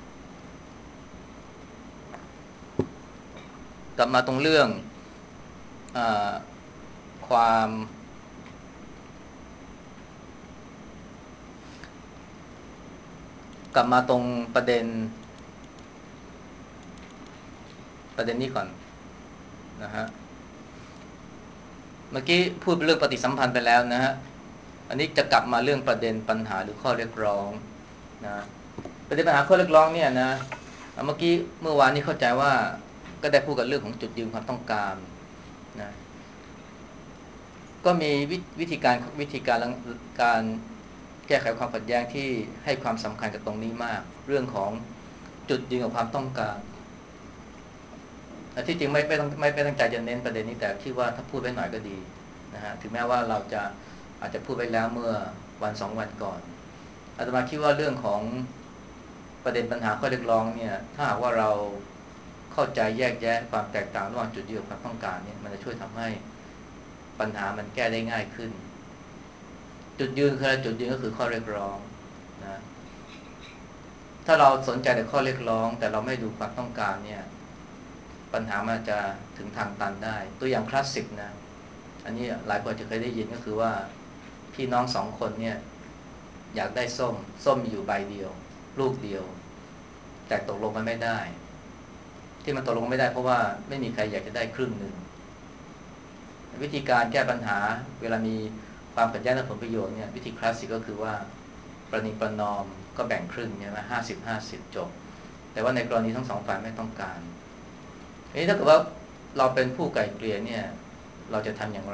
กลับมาตรงเรื่องอความกลับมาตรงประเด็นประเด็นนี้ก่อนนะฮะเมื่อกี้พูดเรื่องปฏิสัมพันธ์ไปแล้วนะฮะอันนี้จะกลับมาเรื่องประเด็นปัญหาหรือข้อเรียกร้องนะประเด็นปัญหาข้อเรียกร้องเนี่ยนะเมื่อกี้เมื่อวานนี้เข้าใจว่าก็ได้พูดกันเรื่องของจุดยืนความต้องการนะก็มีวิธีการวิธีการการแก้ไขความขัดแย้งที่ให้ความสำคัญกับตรงนี้มากเรื่องของจุดยืนกับความต้องการที่จริงไม่ไม่ต้องไม่ไม่ตั้งใจจะเน้นประเด็นนี้แต่คิดว่าถ้าพูดไว้หน่อยก็ดีนะฮะถึงแม้ว่าเราจะอาจจะพูดไปแล้วเมื่อวันสองวันก่อนอาตมาคิดว่าเรื่องของประเด็นปัญหาข้อเรียกร้องเนี่ยถ้าหากว่าเราเข้าใจแยกแยะความแตกต่างระหว่างจุดยืนกับความต้องการเนี่ยมันจะช่วยทำให้ปัญหามันแก้ได้ง่ายขึ้นจุดยืนคือจุดยืนก็คือข้อเรียกร้องนะถ้าเราสนใจแต่ข้อเรียกร้องแต่เราไม่ดูความต้องการเนี่ยปัญหามันจะถึงทางตันได้ตัวอย่างคลาสสิกนะอันนี้หลายคนจะเคยได้ยินก็คือว่าพี่น้องสองคนเนี่ยอยากได้ส้มส้มมีอยู่ใบเดียวลูกเดียวแต่ตกลงกันไม่ได้ที่มันตกลงไม่ได้เพราะว่าไม่มีใครอยากจะได้ครึ่งหนึ่งวิธีการแก้ปัญหาเวลามีความขัดแย้งและผลประโยชน์เนี่ยวิธีคลาสสิกก็คือว่าประนีประนอมก็แบ่งครึ่งใช่ไหมห้าสิบห้าสิบจบแต่ว่าในกรณีทั้งสองฝ่ายไม่ต้องการทีนี้ถ้าเกิดว่าเราเป็นผู้ไกล่เกลี่ยเนี่ยเราจะทำอย่างไร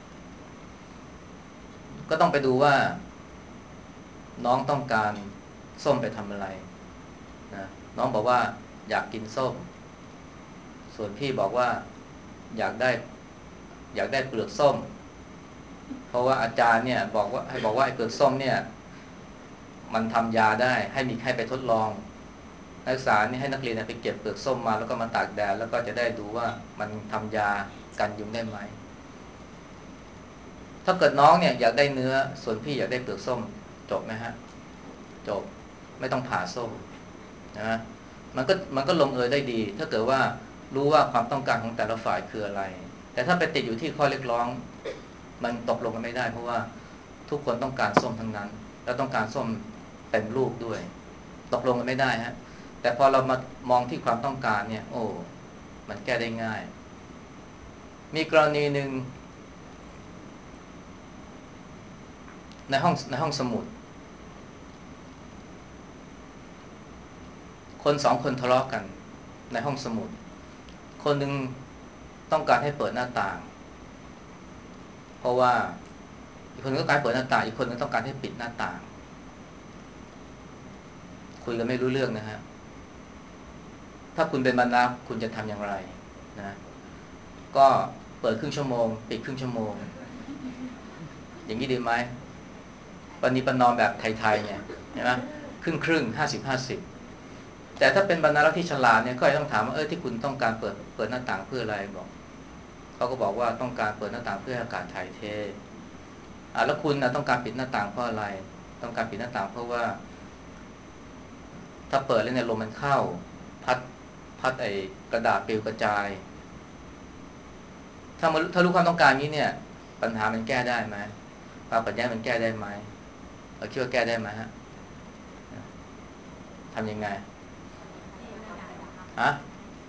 ก็ต้องไปดูว่าน้องต้องการส้มไปทำอะไรนะน้องบอกว่าอยากกินส้มส่วนพี่บอกว่าอยากได้อยากได้เปลือกส้มเพราะว่าอาจารย์เนี่ยบอกว่าให้บอกว่าไอ้เปลือกส้มเนี่ยมันทำยาได้ให้มีให้ไปทดลองนักศึกษานี่ให้นักเรียนไปเก็บเปลือกส้มมาแล้วก็มาตากแดดแล้วก็จะได้ดูว่ามันทำยากันยุงได้ไหมถ้าเกิดน้องเนี่ยอยากได้เนื้อส่วนพี่อยากได้เปลือกส้มจบไหมฮะจบไม่ต้องผ่าส้มนะมันก็มันก็ลงเอยได้ดีถ้าเกิดว่ารู้ว่าความต้องการของแต่ละฝ่ายคืออะไรแต่ถ้าไปติดอยู่ที่ข้อเรียกร้องมันตกลงกันไม่ได้เพราะว่าทุกคนต้องการส้มทั้งนั้นแล้วต้องการส้มเต็มลูกด้วยตกลงกันไม่ได้ฮะแต่พอเรามามองที่ความต้องการเนี่ยโอ้มันแก้ได้ง่ายมีกรณีหนึ่งในห้องในห้องสมุดคนสองคนทะเลาะกันในห้องสมุดคนหนึ่งต้องการให้เปิดหน้าต่างเพราะว่าอีกคนนึงต้องการเปิดหน้าต่างอีกคนนึงต้องการให้ปิดหน้าต่างคุยกันไม่รู้เรื่องนะฮะถ้าคุณเป็นบรรณาคุณจะทำอย่างไรนะก็เปิดครึ่งชั่วโมงปิดครึ่งชั่วโมงอย่างนี้ดีไหมปณิประนอมแบบไทยๆเนี่ยเห็นไหมครึ่งครึ่งห้าสิบห้าสิบแต่ถ้าเป็นบรรณารักษ์ที่ฉลาดเนี่ยก็ต้องถามว่าเออที่คุณต้องการเปิดเปิดหน้าต่างเพื่ออะไรบอกเขาก็บอกว่าต้องการเปิดหน้าต่างเพื่ออากาศถ่ายเทอ่าแล้วคุณนะต้องการปิดหน้าต่างเพราะอะไรต้องการปิดหน้าต่างเพราะว่าถ้าเปิดแล้วเนี่ยลมมันเข้าพัดพัดไอ้กระดาษปลิวกระจายถ้ามันถ้ารู้ความต้องการนี้เนี่ยปัญหามันแก้ได้ไหมความขัดแย้งมันแก้ได้ไหมเราคิดว่าแก้ได้ไหมฮะทำยังไงฮะ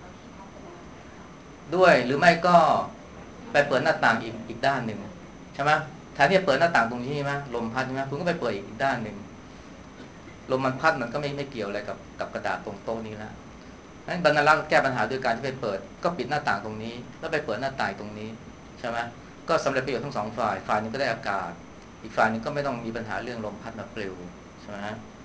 ด้วยหรือไม่ก็ไปเปิดหน้าต่างอีกอีกด้านหนึ่งใช่ไหมแทนที่จะเปิดหน้าต่างตรงนี้ใช่ไหมลมพัดใช่ไหมคุณก็ไปเปิดอีกด้านหนึ่งลมมันพัดมันก็ไม่ไม่เกี่ยวอะไรกับกับกระดาษตรงโต๊ะนี้แล้วนั้นบรรลักษ์แก้ปัญหาด้วยการที่ไปเปิดก็ปิดหน้าต่างตรงนี้แล้วไปเปิดหน้าต่างตรงนี้ใช่ไหมก็สำเร็จประโยชน์ทั้งสองฝ่ายฝ่ายนึงก็ได้อากาศอีกฝ่ายนึงก็ไม่ต้องมีปัญหาเรื่องลมพัดมาปลิวใช่ไหม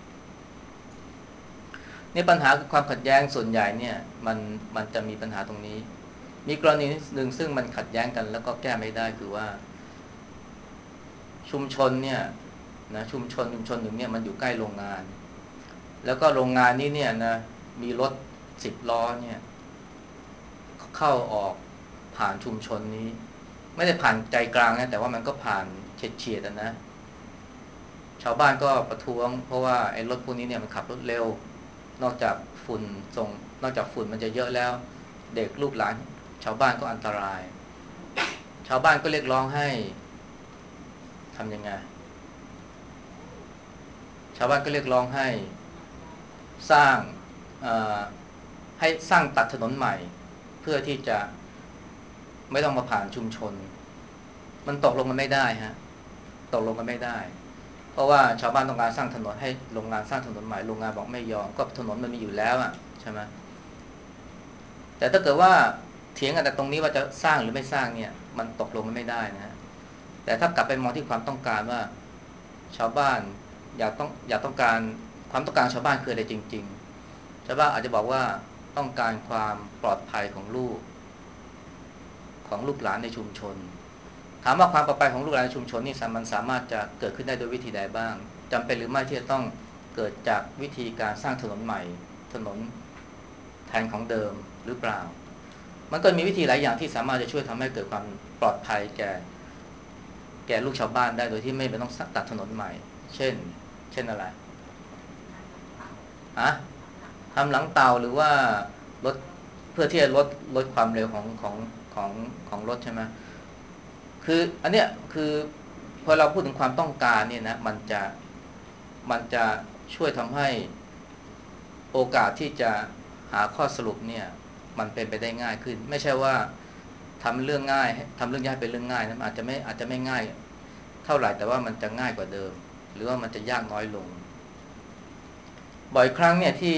นี่ปัญหาคือความขัดแย้งส่วนใหญ่เนี่ยมันมันจะมีปัญหาตรงนี้มีกรณีหนึ่งซึ่งมันขัดแย้งกันแล้วก็แก้ไม่ได้คือว่าชุมชนเนี่ยนะชุมชนชุมชนหนึ่งเนี่ยมันอยู่ใกล้โรงงานแล้วก็โรงงานนี้เนี่ยนะมีรถสิบล้อเนี่ยเข้าออกผ่านชุมชนนี้ไม่ได้ผ่านใจกลางนะแต่ว่ามันก็ผ่านเฉียดเฉียดนะชาวบ้านก็ประท้วงเพราะว่าไอ้รถพวกนี้เนี่ยมันขับรถเร็วนอกจากฝุ่นส่งนอกจากฝุ่นมันจะเยอะแล้วเด็กลูกหลานชาวบ้านก็อันตรายชาวบ้านก็เรียกร้องให้ทำยังไงชาวบ้านก็เรียกร้องให้สร้างให้สร้างตัดถนนใหม่เพื่อที่จะไม่ต้องมาผ่านชุมชนมันตกลงกันไม่ได้ฮะตกลงกันไม่ได้เพราะว่าชาวบ้านต้องการสร้างถนนให้โรงงานสร้างถนนใหม่โรงงานบอกไม่ยอมก็ถนนมันมีอยู่แล้วอ่ะใช่ไหมแต่ถ้าเกิดว่าเถียงกันแต่ตรงนี้ว่าจะสร้างหรือไม่สร้างเนี่ยมันตกลงกันไม่ได้นะแต่ถ้ากลับไปมองที่ความต้องการว่าชาวบ้านอยากต้องอยากต้องการความต้องการชาวบ้านคืออะไรจริงๆชาวบ้านอาจจะบอกว่าต้องการความปลอดภัยของลูกของลูกหลานในชุมชนถามว่าความปลอดภัยของลูกหลานในชุมชนนี่มันสามารถจะเกิดขึ้นได้โดยวิธีใดบ้างจำเป็นหรือไม่ที่จะต้องเกิดจากวิธีการสร้างถนนใหม่ถนนแทนของเดิมหรือเปล่ามันก็มีวิธีหลายอย่างที่สามารถจะช่วยทำให้เกิดความปลอดภัยแก่แก่ลูกชาวบ้านได้โดยที่ไม่ต้องตัดถนนใหม่เช่นเช่นอะไรอะทำหลังเตาหรือว่าลดเพื่อที่จะลดลดความเร็วของของของของรถใช่ไหมคืออันเนี้ยคือพอเราพูดถึงความต้องการเนี่ยนะมันจะมันจะช่วยทำให้โอกาสที่จะหาข้อสรุปเนี่ยมันเป็นไปได้ง่ายขึ้นไม่ใช่ว่าทำเรื่องง่ายทำเรื่องยากเป็นเรื่องง่ายนะอาจจะไม่อาจจะไม่ง่ายเท่าไหร่แต่ว่ามันจะง่ายกว่าเดิมหรือว่ามันจะยากน้อยลงบ่อยครั้งเนี่ยที่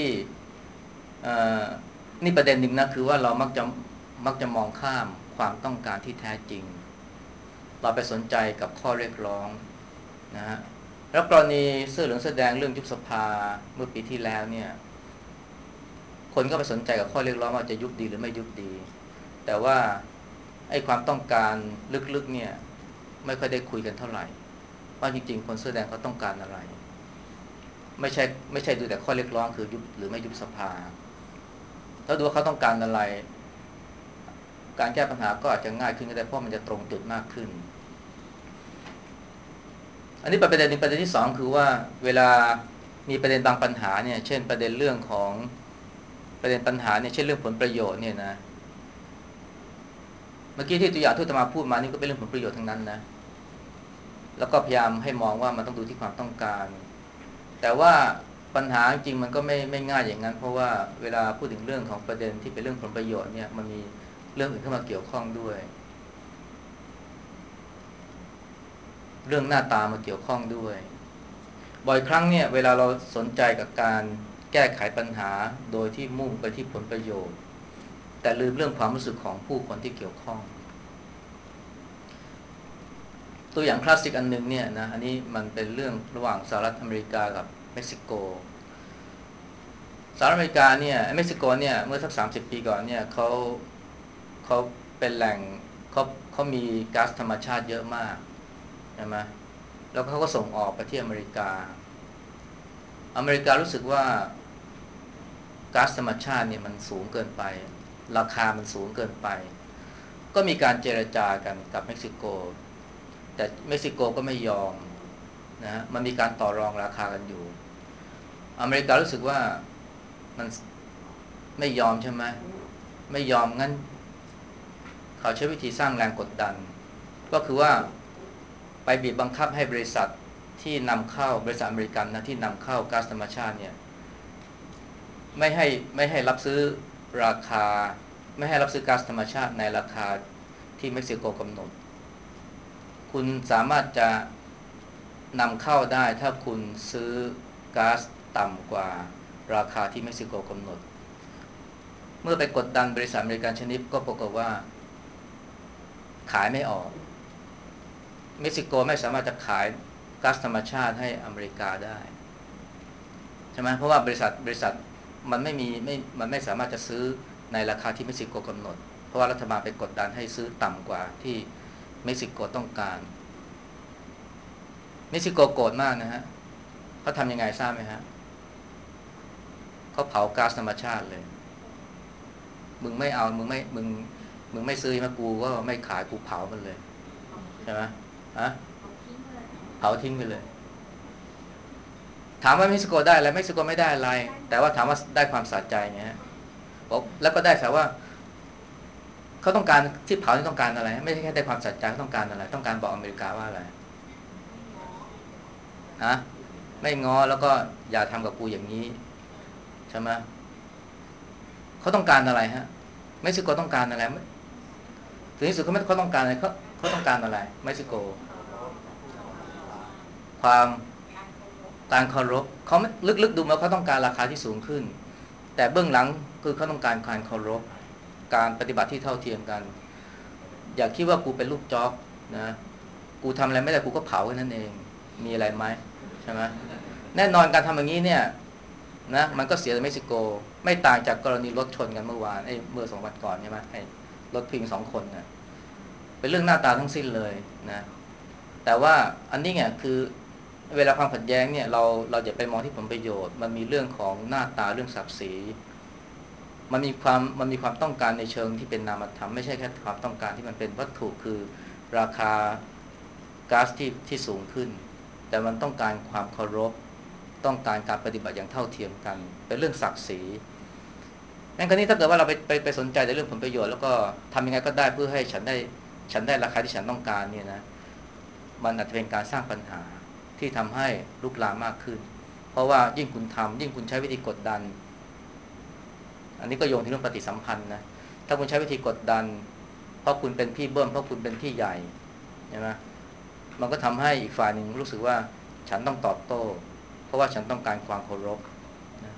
นี่ประเด็นหนึ่งนะคือว่าเรามักจะมักจะมองข้ามความต้องการที่แท้จริงเราไปสนใจกับข้อเรียกร้องนะฮะแล้วกรณีเสื้อเหลืองแสอแดงเรื่องยุบสภาเมื่อปีที่แล้วเนี่ยคนก็ไปสนใจกับข้อเรียกร้องว่าจะยุบดีหรือไม่ยุบดีแต่ว่าไอ้ความต้องการลึกๆเนี่ยไม่ค่อยได้คุยกันเท่าไหร่ว่าจริงๆคนเสื้อแดงเขาต้องการอะไรไม่ใช่ไม่ใช่ดูแต่ข้อเรียกร้องคือยุบหรือไม่ยุบสภาถ้าดูว่าเขาต้องการอะไรการแก้ปัญหาก็อาจจะง่ายขึ้นก็ได้เพราะมันจะตรงจุดมากขึ้นอันนี้ประเด็นหนึ่งประเด็นที่สองคือว่าเวลามีประเด็นบางปัญหาเนี่ยเช่นประเด็นเรื่องของประเด็นปัญหาเนี่ยเช่นเรื่องผลประโยชน์เนี่ยนะเมื่อกี้ที่ตัวอย่างที่อาตมาพูดมานี่ก็เป็นเรื่องผลประโยชน์ทั้งนั้นนะแล้วก็พยายามให้มองว่ามันต้องดูที่ความต้องการแต่ว่าปัญหาจริงมันก็ไม่ไม่ง่ายอย่างนั้นเพราะว่าเวลาพูดถึงเรื่องของประเด็นที่เป็นเรื่องผลประโยชน์เนี่ยมันมีเรื่องอื่นเข้ามาเกี่ยวข้องด้วยเรื่องหน้าตามาเกี่ยวข้องด้วยบ่อยครั้งเนี่ยเวลาเราสนใจกับการแก้ไขปัญหาโดยที่มุ่งไปที่ผลประโยชน์แต่ลืมเรื่องความรู้สึกของผู้คนที่เกี่ยวข้องตัวอย่างคลาสสิกอันนึงเนี่ยนะอันนี้มันเป็นเรื่องระหว่างสหรัฐอเมริกากับเม็กซิโกสหรัฐอเมริกาเนี่ยเม็กซิโกเนี่ยเมื่อสักสามสิบปีก่อนเนี่ยเขาเขาเป็นแหล่งเขาเขามีก๊าซธรรมชาติเยอะมากใช่ไหมแล้วเขาก็ส่งออกไปที่อเมริกาอเมริการู้สึกว่าก๊าซธรรมชาติเนี่ยมันสูงเกินไปราคามันสูงเกินไปก็มีการเจรจากันกับเม็กซิโกแต่เม็กซิโกก็ไม่ยอมนะฮะมันมีการต่อรองราคากันอยู่อเมริการู้สึกว่ามันไม่ยอมใช่ไหมไม่ยอมงั้นเขาใช้วิธีสร้างแรงกดดันก็คือว่าไปบีบบังคับให้บริษัทที่นำเข้าบริษัทอเมริกันนะที่นำเข้าก๊าซธรรมชาติเนี่ยไม่ให้ไม่ให้รับซื้อราคาไม่ให้รับซื้อก๊าซธรรมชาติในราคาที่เม็กซิโกกำหนดคุณสามารถจะนำเข้าได้ถ้าคุณซื้อก๊าซต่ำกว่าราคาที่เม็กซิโกกำหนดเมื่อไปกดดันบริษัทอเมริกันชนิดก็ปรากฏว่าขายไม่ออกเม็กซิโกไม่สามารถจะขายก๊าซธรรมชาติให้อเมริกาได้ใช่ไหมเพราะว่าบริษัทบริษัทมันไม่มีไม่มันไม่สามารถจะซื้อในราคาที่เม็กซิโกกำหนดเพราะว่ารัฐบาลไปกดดันให้ซื้อต่ำกว่าที่เม็กซิโกต้องการเม็กซิโกโกรธมากนะฮะเขาทำยังไงทราบไหมฮะเขาเผาก๊าซธรรมชาติเลยมึงไม่เอามึงไม่มึงมึงไม่ซื้อมากูก็ไม่ขายกูเผามันเลยใช่ไหมฮะเผาทิ้งไปเลยถามว่าเม็กซิโกได้อะไรเม็กซิโกไม่ได้อะไรแต่ว่าถามว่าได้ความสะใจไงฮะบอกแล้วก็ได้แต่ว่าเขาต้องการที่เผาที่ต้องการอะไรไม่ใช่แค่ได้ความสะใจเขาต้องการอะไรต้องการบอกอเมริกาว่าอะไรนะไม่ง้อแล้วก็อย่าทำกับกูอย่างนี้ใช่ไหมเขาต้องการอะไรฮะเม็กซิโกต้องการอะไรถึงที่สุดเขาไม่เขาต้องการอะไรเขาเขาต้องการอะไรเม็กซิโกความการเคารพเขาลึกๆดูมาเขาต้องการราคาที่สูงขึ้นแต่เบื้องหลังคือเขาต้องการการเคารพการปฏิบัติที่เท่าเทียมกันอย่าคิดว่ากูเป็นลูกจ๊อกนะกูทำอะไรไม่ได้กูก็เผาแค่นั้นเองมีอะไรไหมใช่ไหมแน่นอนการทำอย่างนี้เนี่ยนะมันก็เสียในเม็กซิโกไม่ต่างจากกรณีรถชนกันเมื่อวานไอ้เมื่อสองวันก่อนใช่ไหมไอ้รถพิงสองคนนะเป็นเรื่องหน้าตาทั้งสิ้นเลยนะแต่ว่าอันนี้เนี่ยคือเวลาความขัดแย้งเนี่ยเราเราจะไปมองที่ผลประโยชน์มันมีเรื่องของหน้าตาเรื่องศักดิ์ศรีมันมีความมันมีความต้องการในเชิงที่เป็นนามธรรมไม่ใช่แค่ความต้องการที่มันเป็นวัตถุคือราคาก๊าซที่ที่สูงขึ้นแต่มันต้องการความเคารพต้องการการปฏิบัติอย่างเท่าเทียมกันเป็นเรื่องศักดิ์ศรีงั้นคราวนี้ถ้าเกิดว่าเราไปไปไปสนใจในเรื่องผลประโยชน์แล้วก็ทำยังไงก็ได้เพื่อให้ฉันได้ฉันได้ราคาที่ฉันต้องการเนี่ยนะมันอาจจะเป็นการสร้างปัญหาที่ทำให้ลุกลามมากขึ้นเพราะว่ายิ่งคุณทำยิ่งคุณใช้วิธีกดดันอันนี้ก็โยงถึงเรื่องปฏิสัมพันธ์นะถ้าคุณใช้วิธีกดดันเพราะคุณเป็นพี่เบิ้มเพราะคุณเป็นพี่ใหญ่ใช่ไหมมันก็ทำให้อีกฝ่ายหนึ่งรู้สึกว่าฉันต้องตอบโต้เพราะว่าฉันต้องการความเคารพนะ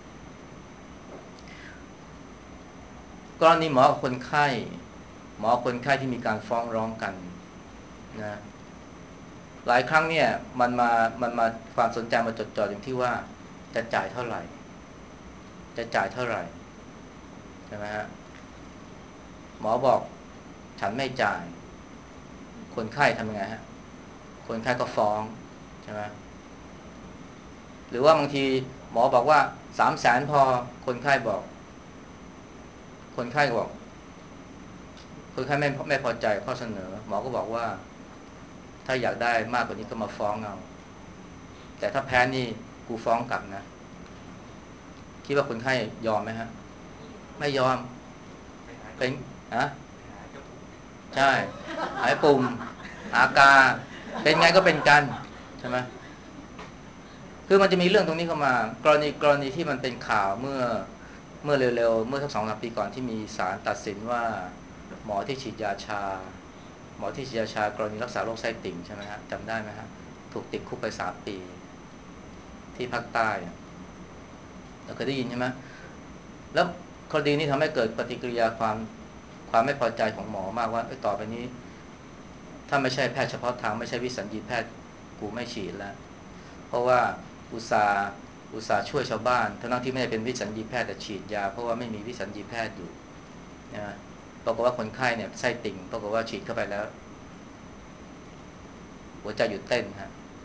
กรณีหมอกับคนไข้หมอคนไข้ที่มีการฟ้องร้องกันนะหลายครั้งเนี่ยมันมามันมาความสนใจมาจดจ่ออย่างที่ว่าจะจ่ายเท่าไหร่จะจ่ายเท่าไหร่ใช่ไหมฮะหมอบอกฉันไม่จ่ายคนไข้ทำยังไงฮะคนไข้ก็ฟ้องใช่ไหมหรือว่าบางทีหมอบอกว่าสามแสนพอคนไข้บอกคนไข้ก็บอกคนไข้ไม่ไม่พอใจข้อเสนอหมอก็บอกว่าถ้าอยากได้มากกว่านี้ก็มาฟ้องเอาแต่ถ้าแพ้นี่กูฟ้องกลับนะคิดว่าคนไข้ยอมไหมฮะไม่ยอมเป็นฮะใช่หายปุ่มอากาเป็นไงก็เป็นกันใช่ไหมคือมันจะมีเรื่องตรงนี้เข้ามากรณีกรณีที่มันเป็นข่าวเมื่อเมื่อเร็วๆเมื่อสักสองสามปีก่อนที่มีศาลตัดสินว่าหมอที่ฉีดยาชาหมอที่ฉีดยาชากรณีรักษาโรคไส้ติ่งใช่ไหมฮะจำได้ไหมฮะถูกติดคุกไปสามปีที่ภาคใต้เราเคยได้ยินใช่ไหมแล้วคดีนี้ทำให้เกิดปฏิกิริยาความความไม่พอใจของหมอมากว่าต่อไปนี้ถ้าไม่ใช่แพทย์เฉพาะทางไม่ใช่วิสัญญีแพทย์กูไม่ฉีดแล้วเพราะว่าอุตสาห์อุตสาห์ช่วยชาวบ้านทั้งที่ไม่ได้เป็นวิสัญญีแพทย์แต่ฉีดยาเพราะว่าไม่มีวิสัญญีแพทย์อยู่นะปรากฏว่าคนไข้เนี่ยไส้ติ่งปรากฏว่าฉีดเข้าไปแล้วหัวใจหยุดเต้นฮะ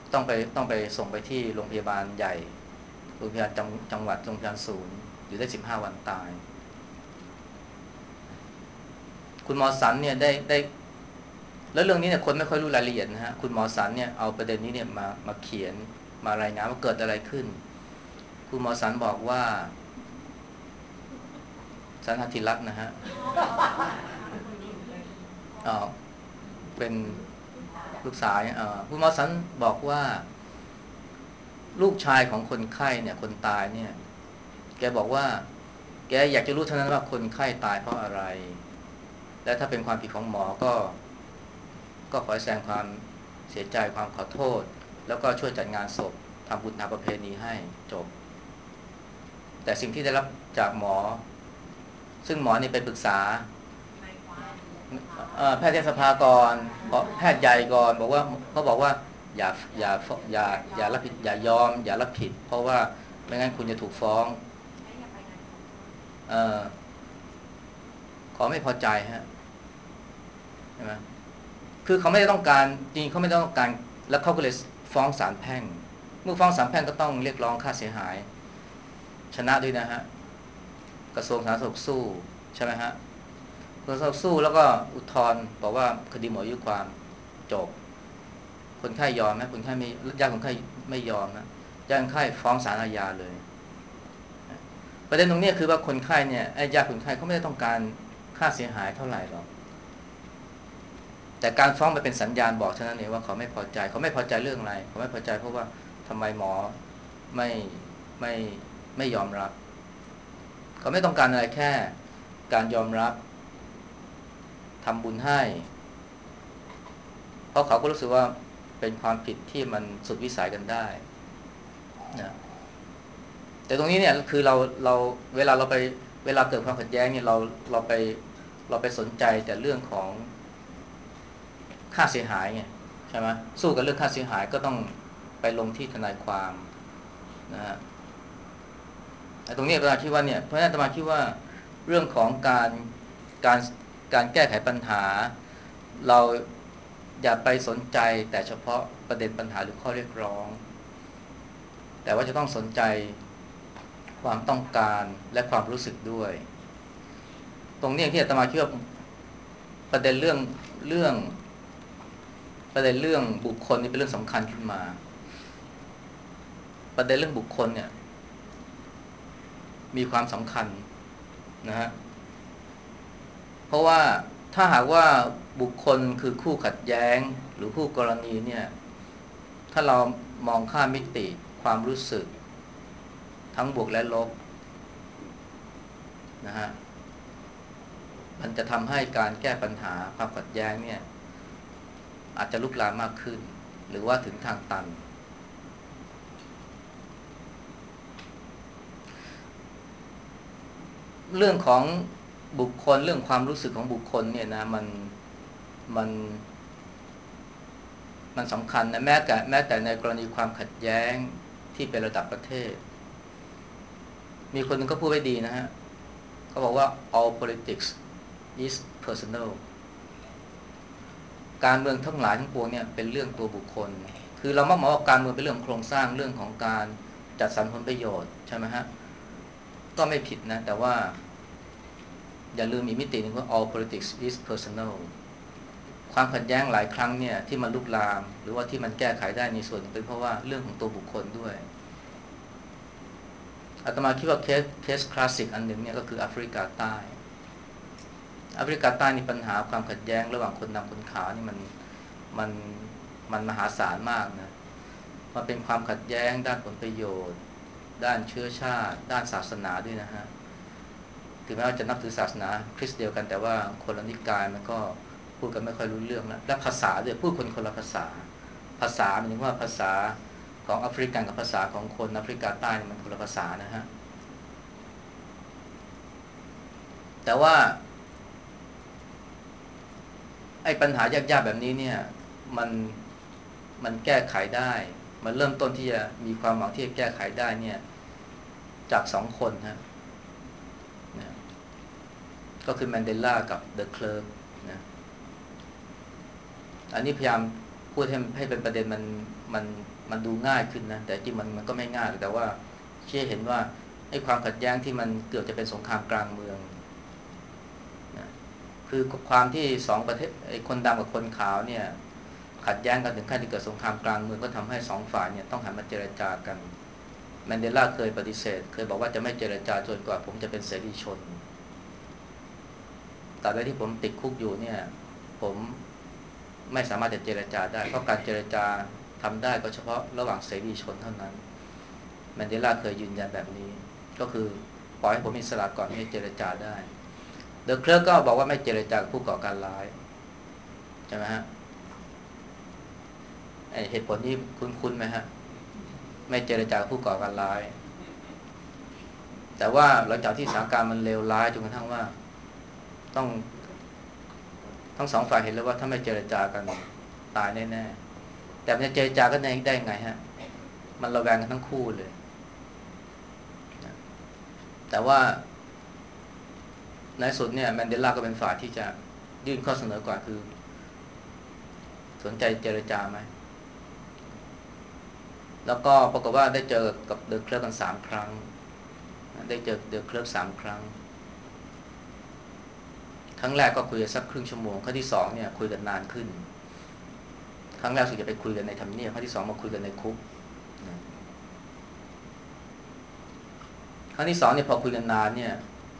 ต้องไปต้องไปส่งไปที่โรงพยาบาลใหญ่โรงพยาบาลจังจังหวัดโรงพยาบาลศูนย์อยู่ได้สิบห้าวันตายคุณหมอสันเนี่ยได้ได้แล้วเรื่องนี้เนี่ยคนไม่ค่อยรู้รายละเอียดนะฮะคุณหมอสันเนี่ยเอาประเด็นนี้เนี่ยมามาเขียนมารายงานว่าเกิดอะไรขึ้นคุณหมอสันบอกว่าสันหทิรัตน์นะฮะอ๋อเป็นลูกสาวอ่าคุณหมอสันบอกว่าลูกชายของคนไข้เนี่ยคนตายเนี่ยแกบอกว่าแกอยากจะรู้เท่านั้นว่าคนไข้ตายเพราะอะไรและถ้าเป็นความผิดของหมอก็ก็ขอแสดงความเสียใจความขอโทษแล้วก็ช่วยจัดงานศพทำบุญทำประเพณีให้จบแต่สิ่งที่ได้รับจากหมอซึ่งหมอนี่ไปปรึกษาแพทยสภาก่อนแพทย์ใหญ่ก่อนบอกว่าเขาบอกว่าอย่าอย่าอย่าอย่ารับผิดอย่ายอมอย่ารับผิดเพราะว่าไม่งั้นคุณจะถูกฟ้องเออขอไม่พอใจฮะใช่ไหมคือเขาไม่ได้ต้องการจริงเขาไม่ต้องการแล้วเขาก็เลยฟ้องศาลแพ่งเมื่อฟ้องศาลแพ่งก็ต้องเรียกร้องค่าเสียหายชนะด้วยนะฮะกระทรวงสาธารณสุขสู้ใช่ไหมฮะกระทรวงสู้แล้วก็อุทธรณ์บอกว่าคดีหมดอายุความจบคนไข้ยอมไหมคนไข้ไม่ญาติคนไข้ไม่ยอมนะญาติคนไข้ฟ้องศาลอาญาเลยประเด็นตรงนี้คือว่าคนไข้เนี่ยไอ้ญาติคนไข้เขาไม่ได้ต้องการค่าเสียหายเท่าไหร่หรอกแต่การฟ้องมันเป็นสัญญาณบอกเท่านั้นเองว่าเขาไม่พอใจเขาไม่พอใจเรื่องอะไรเขาไม่พอใจเพราะว่าทำไมหมอไม่ไม่ไม่ยอมรับเขาไม่ต้องการอะไรแค่การยอมรับทำบุญให้เพราะเขาก็รู้สึกว่าเป็นความผิดที่มันสุดวิสัยกันได้นะแต่ตรงนี้เนี่ยคือเราเราเวลาเราไปเวลาเกิดความขัดแย้งเนี่ยเราเราไปเราไปสนใจแต่เรื่องของค่าเสียหายไงใช่ไหมสู้กับเรื่องค่าเสียหายก็ต้องไปลงที่ทนายความนะฮะแต่ตรงนี้อาตมาคิดว่าเนี่ยเพราะฉะนั้นอาตมาคิดว่าเรื่องของการการการแก้ไขปัญหาเราอย่าไปสนใจแต่เฉพาะประเด็นปัญหาหรือข้อเรียกร้องแต่ว่าจะต้องสนใจความต้องการและความรู้สึกด้วยตรงนี้ที่อาตมาคิดว่าประเด็นเรื่องเรื่องประเด็นเรื่องบุคคลนี่เป็นเรื่องสำคัญขึ้นมาประเด็นเรื่องบุคคลเนี่ยมีความสำคัญนะฮะเพราะว่าถ้าหากว่าบุคคลคือคู่ขัดแย้งหรือคู่กรณีเนี่ยถ้าเรามองข้ามมิติความรู้สึกทั้งบวกและลบนะฮะมันจะทำให้การแก้ปัญหาความขัดแย้งเนี่ยอาจจะลุกลามมากขึ้นหรือว่าถึงทางตันเรื่องของบุคคลเรื่องความรู้สึกของบุคคลเนี่ยนะมันมันมันสำคัญนะแม้แต่แม้แต่ในกรณีความขัดแย้งที่เป็นระดับประเทศมีคนนึงก็พูดไว้ดีนะฮะเขาบอกว่า all politics is personal การเมืองทั้งหลายทั้งปวงเนี่ยเป็นเรื่องตัวบุคคลคือเรามักมองว่าการเมืองเป็นเรื่องโครงสร้างเรื่องของการจัดสรรผลประโยชน์ใช่ไหมฮะก็ไม่ผิดนะแต่ว่าอย่าลืมอีกมิติหนึ่งว่า all politics is personal ความขัดแย้งหลายครั้งเนี่ยที่มันลุกลามหรือว่าที่มันแก้ไขได้ในส่วนเป็นเพราะว่าเรื่องของตัวบุคคลด้วยอาตมาคิดว่าเคสเคสคลาสสิกอันหนึ่งเนี่ยก็คือแอฟริกาใต้แอฟริกาใต้นี่ปัญหาความขัดแย้งระหว่างคนดำคนขาวนี่มันมันมันมหาศาลมากนะมันเป็นความขัดแย้งด้านผลประโยชน์ด้านเชื้อชาติด้านศาสนาด้วยนะฮะถึงแม้ว่าจะนับถือศาสนาคริสต์เดียวกันแต่ว่าคนละนิกายมันก็พูดกันไม่ค่อยรู้เรื่องแล้วและภาษาด้วยพูดคนคนละภาษาภาษาหมายถึงว่าภาษาของแอฟริกันกับภาษาของคนแอฟริกาใต้นี่มันคนละภาษานะฮะแต่ว่าไอ้ปัญหายากๆแบบนี้เนี่ยมันมันแก้ไขได้มันเริ่มต้นที่จะมีความหวังที่จะแก้ไขได้เนี่ยจากสองคนฮะนะก็คือแมนเดลากับเดอะเคลร์กนะอันนี้พยายามพูดให้ให้เป็นประเด็นมันมันมันดูง่ายขึ้นนะแต่จริงมันมันก็ไม่ง่ายแต่ว่าเชื่อเห็นว่าไอ้ความขัดแย้งที่มันเกือบจะเป็นสงครามกลางเมืองนะคือความที่สองประเทศไอ้คนดำกับคนขาวเนี่ยขัดแย้งกันถึงขั้นที่เกิดสงครามกลางเมืองก็ทำให้สองฝ่ายเนี่ยต้องหันมาเจรจากันแมนเดลาเคยปฏิเสธเคยบอกว่าจะไม่เจรจาจนกว่าผมจะเป็นเสรีชนตราบใดที่ผมติดคุกอยู่เนี่ยผมไม่สามารถจะเจรจาได้เพราะการเจรจาทำได้ก็เฉพาะระหว่างเสรีชนเท่านั้นแมนเดลาเคยยืนยันแบบนี้ก็คือปล่อยให้ผมอิสระก่อนที่จะเจรจาได้เดอะเคลร์กก็บอกว่าไม่เจรจากับผู้ก่อการร้ายใช่ไหมฮะเหตุผลนี้คุ้นๆไหมฮะไม่เจรจากับผู้ก่อการร้ายแต่ว่าหลังจากที่สถานการณ์มันเลวร้ายจนกระทั่งว่าต้องทั้งสองฝ่ายเห็นแล้วว่าถ้าไม่เจรจากันตายแน่ๆแต่มันจะเจรจากันได้ได้ไงฮะมันระแวงกันทั้งคู่เลยแต่ว่าในสุดเนี่ยแมนเดลาก็เป็นฝ่ายที่จะยื่นข้อเสนอก่อนคือสนใจเจรจาไหมแล้วก็ปรากฏว่าได้เจอกับเดอะเคลร์กกันสามครั้งได้เจอเดอะเคลร์กสามครั้งครั้งแรกก็คุยกันสักครึ่งชั่วโมงครั้งที่สองเนี่ยคุยกันนานขึ้นครั้งแรกสุดจะไปคุยกันในทำเนียบครั้งที่สองมาคุยกันในคุกครั้งที่สองเนี่ยพอคุยกันนานเนี่ย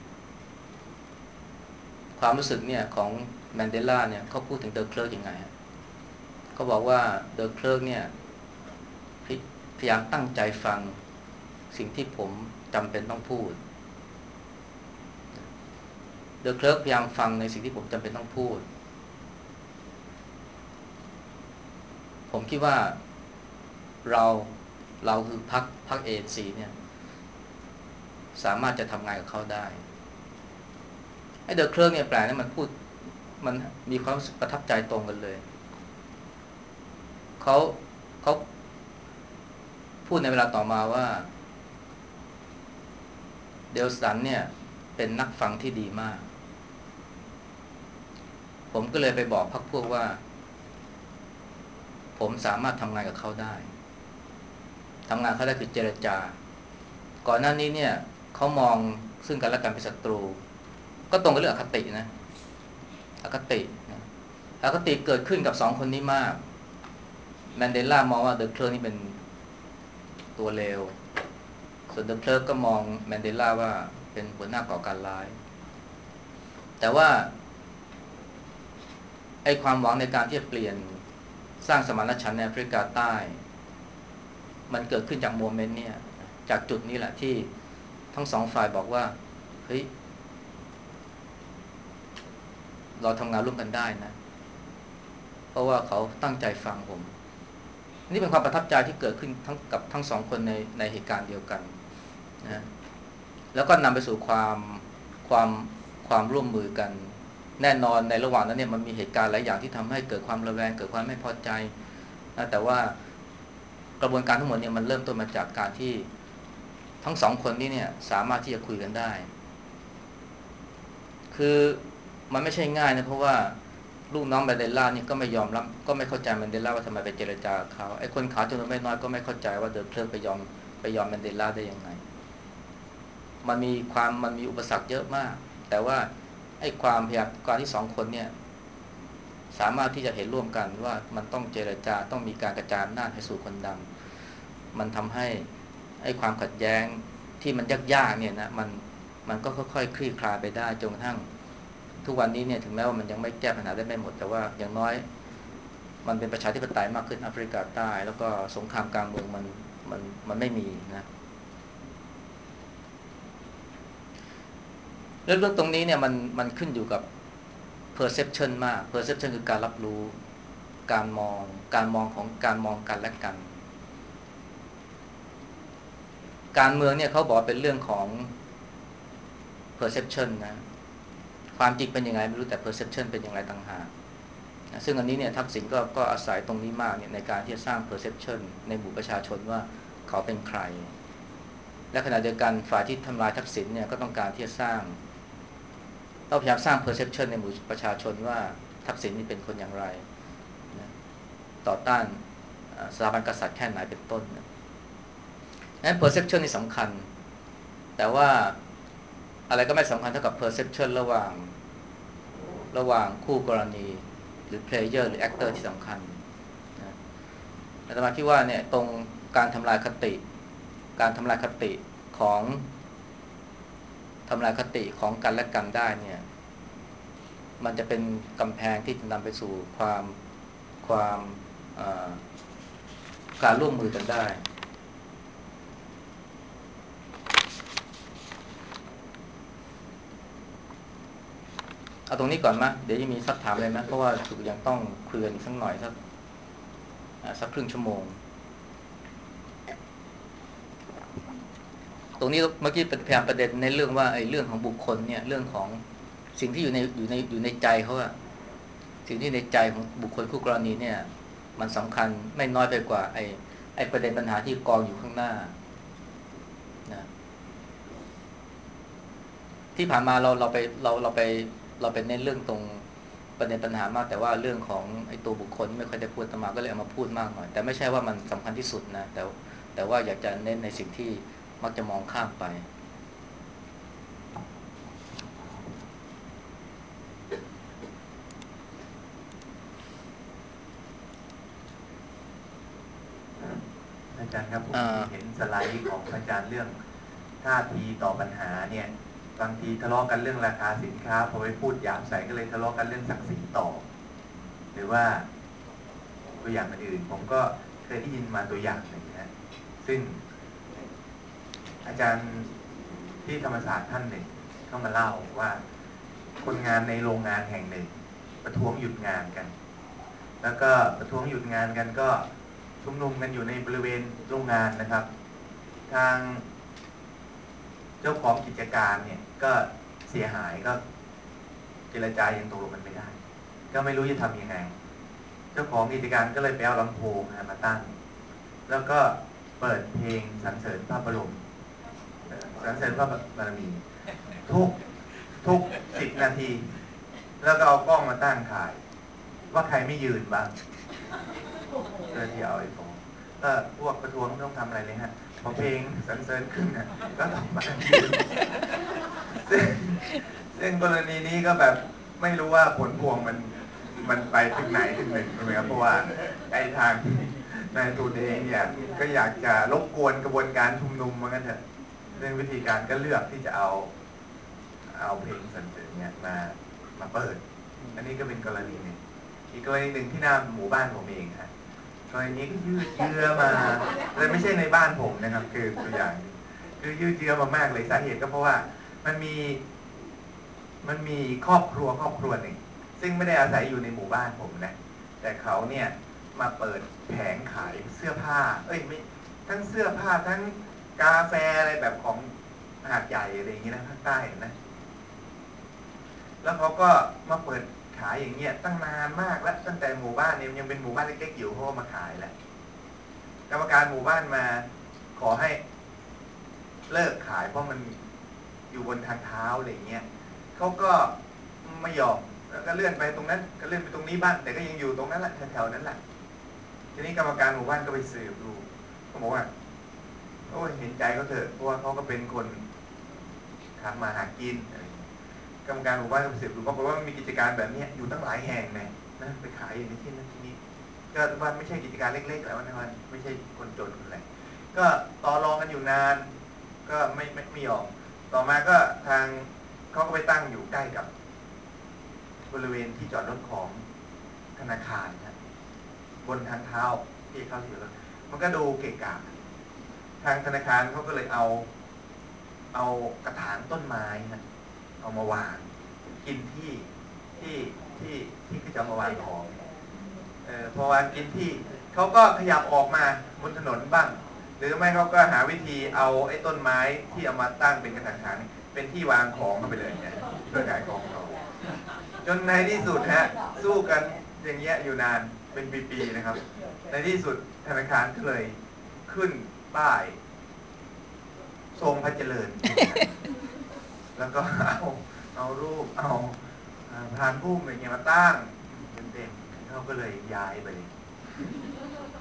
ความรู้สึกเนี่ยของแมนเดลาเนี่ยเขาพูดถึงเดอะเคลร์กยังไงเขาบอกว่าเดอะเคลร์กเนี่ยพยายามตั้งใจฟังสิ่งที่ผมจำเป็นต้องพูดเดอะเคลร์กพยายามฟังในสิ่งที่ผมจำเป็นต้องพูดผมคิดว่าเราเราคือพรรคพรรคเอซีเนี่ยสามารถจะทำงานกับเขาได้ไอ้เดอะเคลร์กเนี่ยแปลเนี่ยมันพูดมันมีความรู้สึกประทับใจตรงกันเลยเขาเขาพูดในเวลาต่อมาว่าเดลสันเนี่ยเป็นนักฟังที่ดีมากผมก็เลยไปบอกพรรคพวกว่าผมสามารถทำงานกับเขาได้ทำงานเขาได้คือเจรจาก่อนหน้านี้เนี่ยเขามองซึ่งกันและกันเป็นศัตรูก็ตรงกับเรื่องอคตินะอคตินะอคติเกิดขึ้นกับสองคนนี้มากแมนเดลามองว่าเดอะเคลร์กนี่เป็นตัวเลวส่วนเดอะเคลร์กก็มองแมนเดลาว่าเป็นหัวหน้าก่อการร้ายแต่ว่าไอ้ความหวังในการที่จะเปลี่ยนสร้างสมานฉันท์ในแอฟริกาใต้มันเกิดขึ้นจากโมเมนต์เนี่ยจากจุดนี้แหละที่ทั้งสองฝ่ายบอกว่าเฮ้ยเราทำงานร่วมกันได้นะเพราะว่าเขาตั้งใจฟังผมนี่เป็นความประทับใจที่เกิดขึ้นทั้งกับทั้งสองคนในในเหตุการณ์เดียวกันนะแล้วก็นำไปสู่ความความความร่วมมือกันแน่นอนในระหว่างนั้นเนี่ยมันมีเหตุการณ์หลายอย่างที่ทำให้เกิดความระแวงเกิดความไม่พอใจนะแต่ว่ากระบวนการทั้งหมดเนี่ยมันเริ่มต้นมาจากการที่ทั้งสองคนนี้เนี่ยสามารถที่จะคุยกันได้คือมันไม่ใช่ง่ายนะเพราะว่าลูกน้องแมนเดลานี่ก็ไม่ยอมรับก็ไม่เข้าใจแมนเดลาว่าทำไมไปเจรจากับเขาไอ้คนขาวจำนวนไม่น้อยก็ไม่เข้าใจว่าเดอะเคลร์กไปยอมไปยอมแมนเดลาได้ยังไงมันมีความมันมีอุปสรรคเยอะมากแต่ว่าไอ้ความพยายามการที่สองคนเนี่ยสามารถที่จะเห็นร่วมกันว่ามันต้องเจรจาต้องมีการกระจายอำนาจให้สู่คนดำมันทำให้ไอ้ความขัดแย้งที่มันยากๆเนี่ยนะมันมันก็ค่อยๆคลี่คลายไปได้จนกระทั่งทุกวันนี้เนี่ยถึงแม้ว่ามันยังไม่แก้ปัญหาได้ไม่หมดแต่ว่าอย่างน้อยมันเป็นประชาธิปไตยมากขึ้นแอฟริกาใต้แล้วก็สงครามกลางเมืองมันมันมันไม่มีนะเรื่องตรงนี้เนี่ยมันมันขึ้นอยู่กับ perception มาก perception คือการรับรู้การมองการมองของการมองกันและกันการเมืองเนี่ยเขาบอกเป็นเรื่องของ perception นะความจริงเป็นยังไงไม่รู้แต่ perception เป็นอย่างไรต่างหากนะซึ่งอันนี้เนี่ยทักษิณก็ก็อาศัยตรงนี้มากเนี่ยในการที่จะสร้าง perception ในหมู่ประชาชนว่าเขาเป็นใครและขณะเดียวกันฝ่ายที่ทำลายทักษิณเนี่ยก็ต้องการที่จะสร้างต้องพยายามสร้าง perception ในหมู่ประชาชนว่าทักษิณนี่เป็นคนอย่างไรนะต่อต้านสถาบันกษัตริย์แค่ไหนเป็นต้นนะนั้น perception นี่สำคัญแต่ว่าอะไรก็ไม่สำคัญเท่ากับ perception ระหว่างระหว่างคู่กรณีหรือ player หรือ actor ที่สำคัญนะอาตมาคิดว่าเนี่ยตรงการทำลายคติการทำลายคติของทำลายคติของกันและกันได้เนี่ยมันจะเป็นกำแพงที่จะนำไปสู่ความความการร่วมมือกันได้เอาตรงนี้ก่อนมั้ยเดี๋ยวยังมีสักถามเลยนะเพราะว่าถูกยังต้องคุยกันอีกสักหน่อยสักสักครึ่งชั่วโมงตรงนี้เมื่อกี้เป็นพยายามประเด็นในเรื่องว่าไอ้เรื่องของบุคคลเนี่ยเรื่องของสิ่งที่อยู่ในอยู่ในอยู่ในใจเขาอะสิ่งที่ในใจของบุคคลคู่กรณีเนี่ยมันสำคัญไม่น้อยไปกว่าไอ้ไอ้ประเด็นปัญหาที่กองอยู่ข้างหน้านะที่ผ่านมาเราเราไปเราเราไปเราไปเน้นเรื่องตรงประเด็นปัญหามากแต่ว่าเรื่องของไอ้ตัวบุคคลไม่ค่อยได้พูดมาก็เลยเอามาพูดมากหน่อยแต่ไม่ใช่ว่ามันสำคัญที่สุดนะแต่แต่ว่าอยากจะเน้นในสิ่งที่มักจะมองข้ามไปอาจารย์ครับผมเห็นสไลด์ของอาจารย์เรื่องท่าทีต่อปัญหาเนี่ยบางทีทะเลาะกันเรื่องราคาสินค้าพอไปพูดหยาบใส่ก็เลยทะเลาะกันเรื่องศักดิ์ศรีต่อหรือว่าตัวอย่างอื่นผมก็เคยได้ยินมาตัวอย่างหนึ่งนะซึ่งอาจารย์ที่ธรรมศาสตร์ท่านหนึ่งเข้ามาเล่าว่าคนงานในโรงงานแห่งหนึ่งประท้วงหยุดงานกันแล้วก็ประท้วงหยุดงานกันก็ชุมนุมกันอยู่ในบริเวณโรงงานนะครับทางเจ้าของกิจการเนี่ยก็เสียหายก็เจรจายังตกลงกันไม่ได้ก็ไม่รู้จะทำยังไงเจ้าของกิจการก็เลยไปเอาลำโพงมาตั้งแล้วก็เปิดเพลงสรรเสริญพระบรมสรรเสริญพระบารมีทุกทุกสิบนาทีแล้วก็เอากล้องมาตั้งถ่ายว่าใครไม่ยืนบ้างเพื่อที่เอาไอ้ตรงก็พวกประท้วงไม่ต้องทำอะไรเลยฮะพอเพลงสรรเสริญขึ้นนะก็ต้องมายืนซึ่งซึ่งกรณีนี้ก็แบบไม่รู้ว่าผลพวงมันมันไปถึงไหนถึงหนึ่งใช่ไหมครับเพราะว่าไอ้ทางนายตูนเองเนี่ยก็อยากจะรบกวนกระบวนการชุมนุมเหมือนกันเถอะเรื่องวิธีการก็เลือกที่จะเอาเอาเพลงสรรเสริญเนี่ยมามาเปิดอันนี้ก็เป็นกรณีหนึ่งอีกกรณีหนึ่งที่หน้าหมู่บ้านผมเองฮะกรณีนี้ก็ยืดเยื้อมาเลยไม่ใช่ในบ้านผมนะครับคือตัวอย่างคือยืดเยื้อมามากเลยสาเหตุก็เพราะว่ามันมีมันมีครอบครัวครอบครัวหนึ่งซึ่งไม่ได้อาศัยอยู่ในหมู่บ้านผมนะแต่เขาเนี่ยมาเปิดแผงขายเสื้อผ้าเอ้ยไม่ทั้งเสื้อผ้าทั้งกาแฟอะไรแบบของหาดใหญ่อะไรอย่างนี้นะภาคใต้นะแล้วเขาก็มาเปิดขายอย่างเงี้ยตั้งนานมากแล้วตั้งแต่หมู่บ้านเนี่ยยังเป็นหมู่บ้านเล็กๆอยู่เขาก็มาขายแล้วกรรมการหมู่บ้านมาขอให้เลิกขายเพราะมันอยู่บนทางเท้าอะไรอย่างเงี้ยเขาก็ไม่ยอมแล้วก็เลื่อนไปตรงนั้นก็เลื่อนไปตรงนี้บ้างแต่ก็ยังอยู่ตรงนั้นแหละแถวๆนั้นแหละทีนี้กรรมการหมู่บ้านก็ไปสืบดูเขาบอกว่าโอ้ยเห็นใจเขาเถอะเพราะว่าเขาก็เป็นคนทำมาหากินอะไรกรรมการหมู่บ้านก็ไปสืบดูปรากฏว่ามีกิจการแบบนี้อยู่ตั้งหลายแห่งเลยนะไปขายอยู่ในที่นั้นที่นี้ก็ว่าไม่ใช่กิจการเล็กๆแล้วนะมันไม่ใช่คนจนคนอะไรก็ต่อรองกันอยู่นานก็ไม่ไม่ไม่ยอมต่อมาก็ทางเขาก็ไปตั้งอยู่ใกล้กับบริเวณที่จอดรถของธนาคารนะบนทางเท้าที่เข้าที่จอดรถมันก็ดูเกะกะทางธนาคารเขาก็เลยเอาเอากระถางต้นไม้นะเอามาวางกินที่ที่ที่ที่เขาจะมาวางของเออพอวางกินที่เขาก็ขยับออกมาบนถนนบ้างหรือไม่เขาก็หาวิธีเอาไอ้ต้นไม้ที่เอามาตั้งเป็นกระถางๆเป็นที่วางของเข้าไปเลยนะเพื่อขายของเขาจนในที่สุดฮะสู้กันอย่างเงี้ยอยู่นานเป็นปีๆนะครับในที่สุดธนาคารก็เลยขึ้นป้ายทรงพระเจริญแล้วก็เอาเอารูปเอาพานพุ่มอะไรเงี้ยมาตั้งเต็มๆเขาก็เลยย้ายไปเลย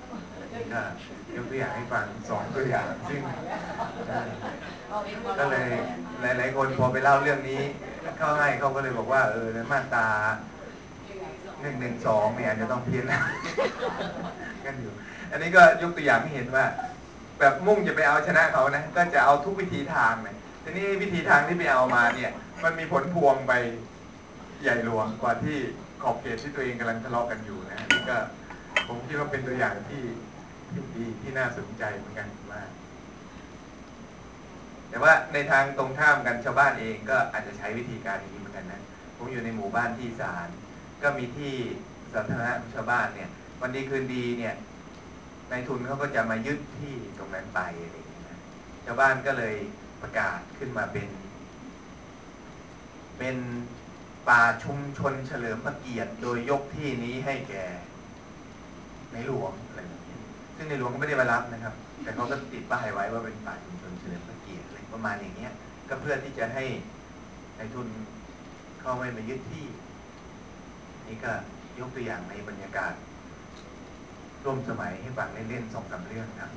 นี่ก็ยกตัวอย่างให้ฟังสองตัวอย่างซึ่งก็เลยหลายๆคนพอไปเล่าเรื่องนี้เข้าให้เขาก็เลยบอกว่าเออในมาตราหนึ่งหนึ่งสองเนี่ยจะต้องเพี้ยนกันอยู่อันนี้ก็ยกตัวอย่างให้เห็นว่าแบบมุ่งจะไปเอาชนะเขานะก็จะเอาทุกวิธีทางเลยทีนี้วิธีทางที่ไปเอามาเนี่ยมันมีผลพวงไปใหญ่หลวงกว่าที่ขอบเขตที่ตัวเองกำลังทะเลาะกันอยู่นะนี่ก็ผมคิดว่าเป็นตัวอย่างที่ที่ดีที่น่าสนใจเหมือนกันว่าแต่ว่าในทางตรงข้ามกันชาวบ้านเองก็อาจจะใช้วิธีการอย่างนี้เหมือนกันนะผมอยู่ในหมู่บ้านที่ศาลก็มีที่สาธารณะของชาวบ้านเนี่ยวันดีคืนดีเนี่ยนายทุนเขาก็จะมายึดที่ตรงนั้นไปอะไรอย่างเงี้ยนะชาวบ้านก็เลยประกาศขึ้นมาเป็นเป็นป่าชุมชนเฉลิมพระเกียรติโดยยกที่นี้ให้แก่ในหลวงอะไรแบบนี้ซึ่งในหลวงก็ไม่ได้มารับนะครับแต่เขาก็ติดป้ายไว้ว่าเป็นป่าชุมชนเฉลิมพระเกียรติอะไรประมาณอย่างเงี้ยก็เพื่อที่จะให้ในทุนเข้าไม่มายึดที่นี่ก็ยกตัวอย่างในบรรยากาศร่วมสมัยให้ฟังเล่นๆสองสามเรื่องครับ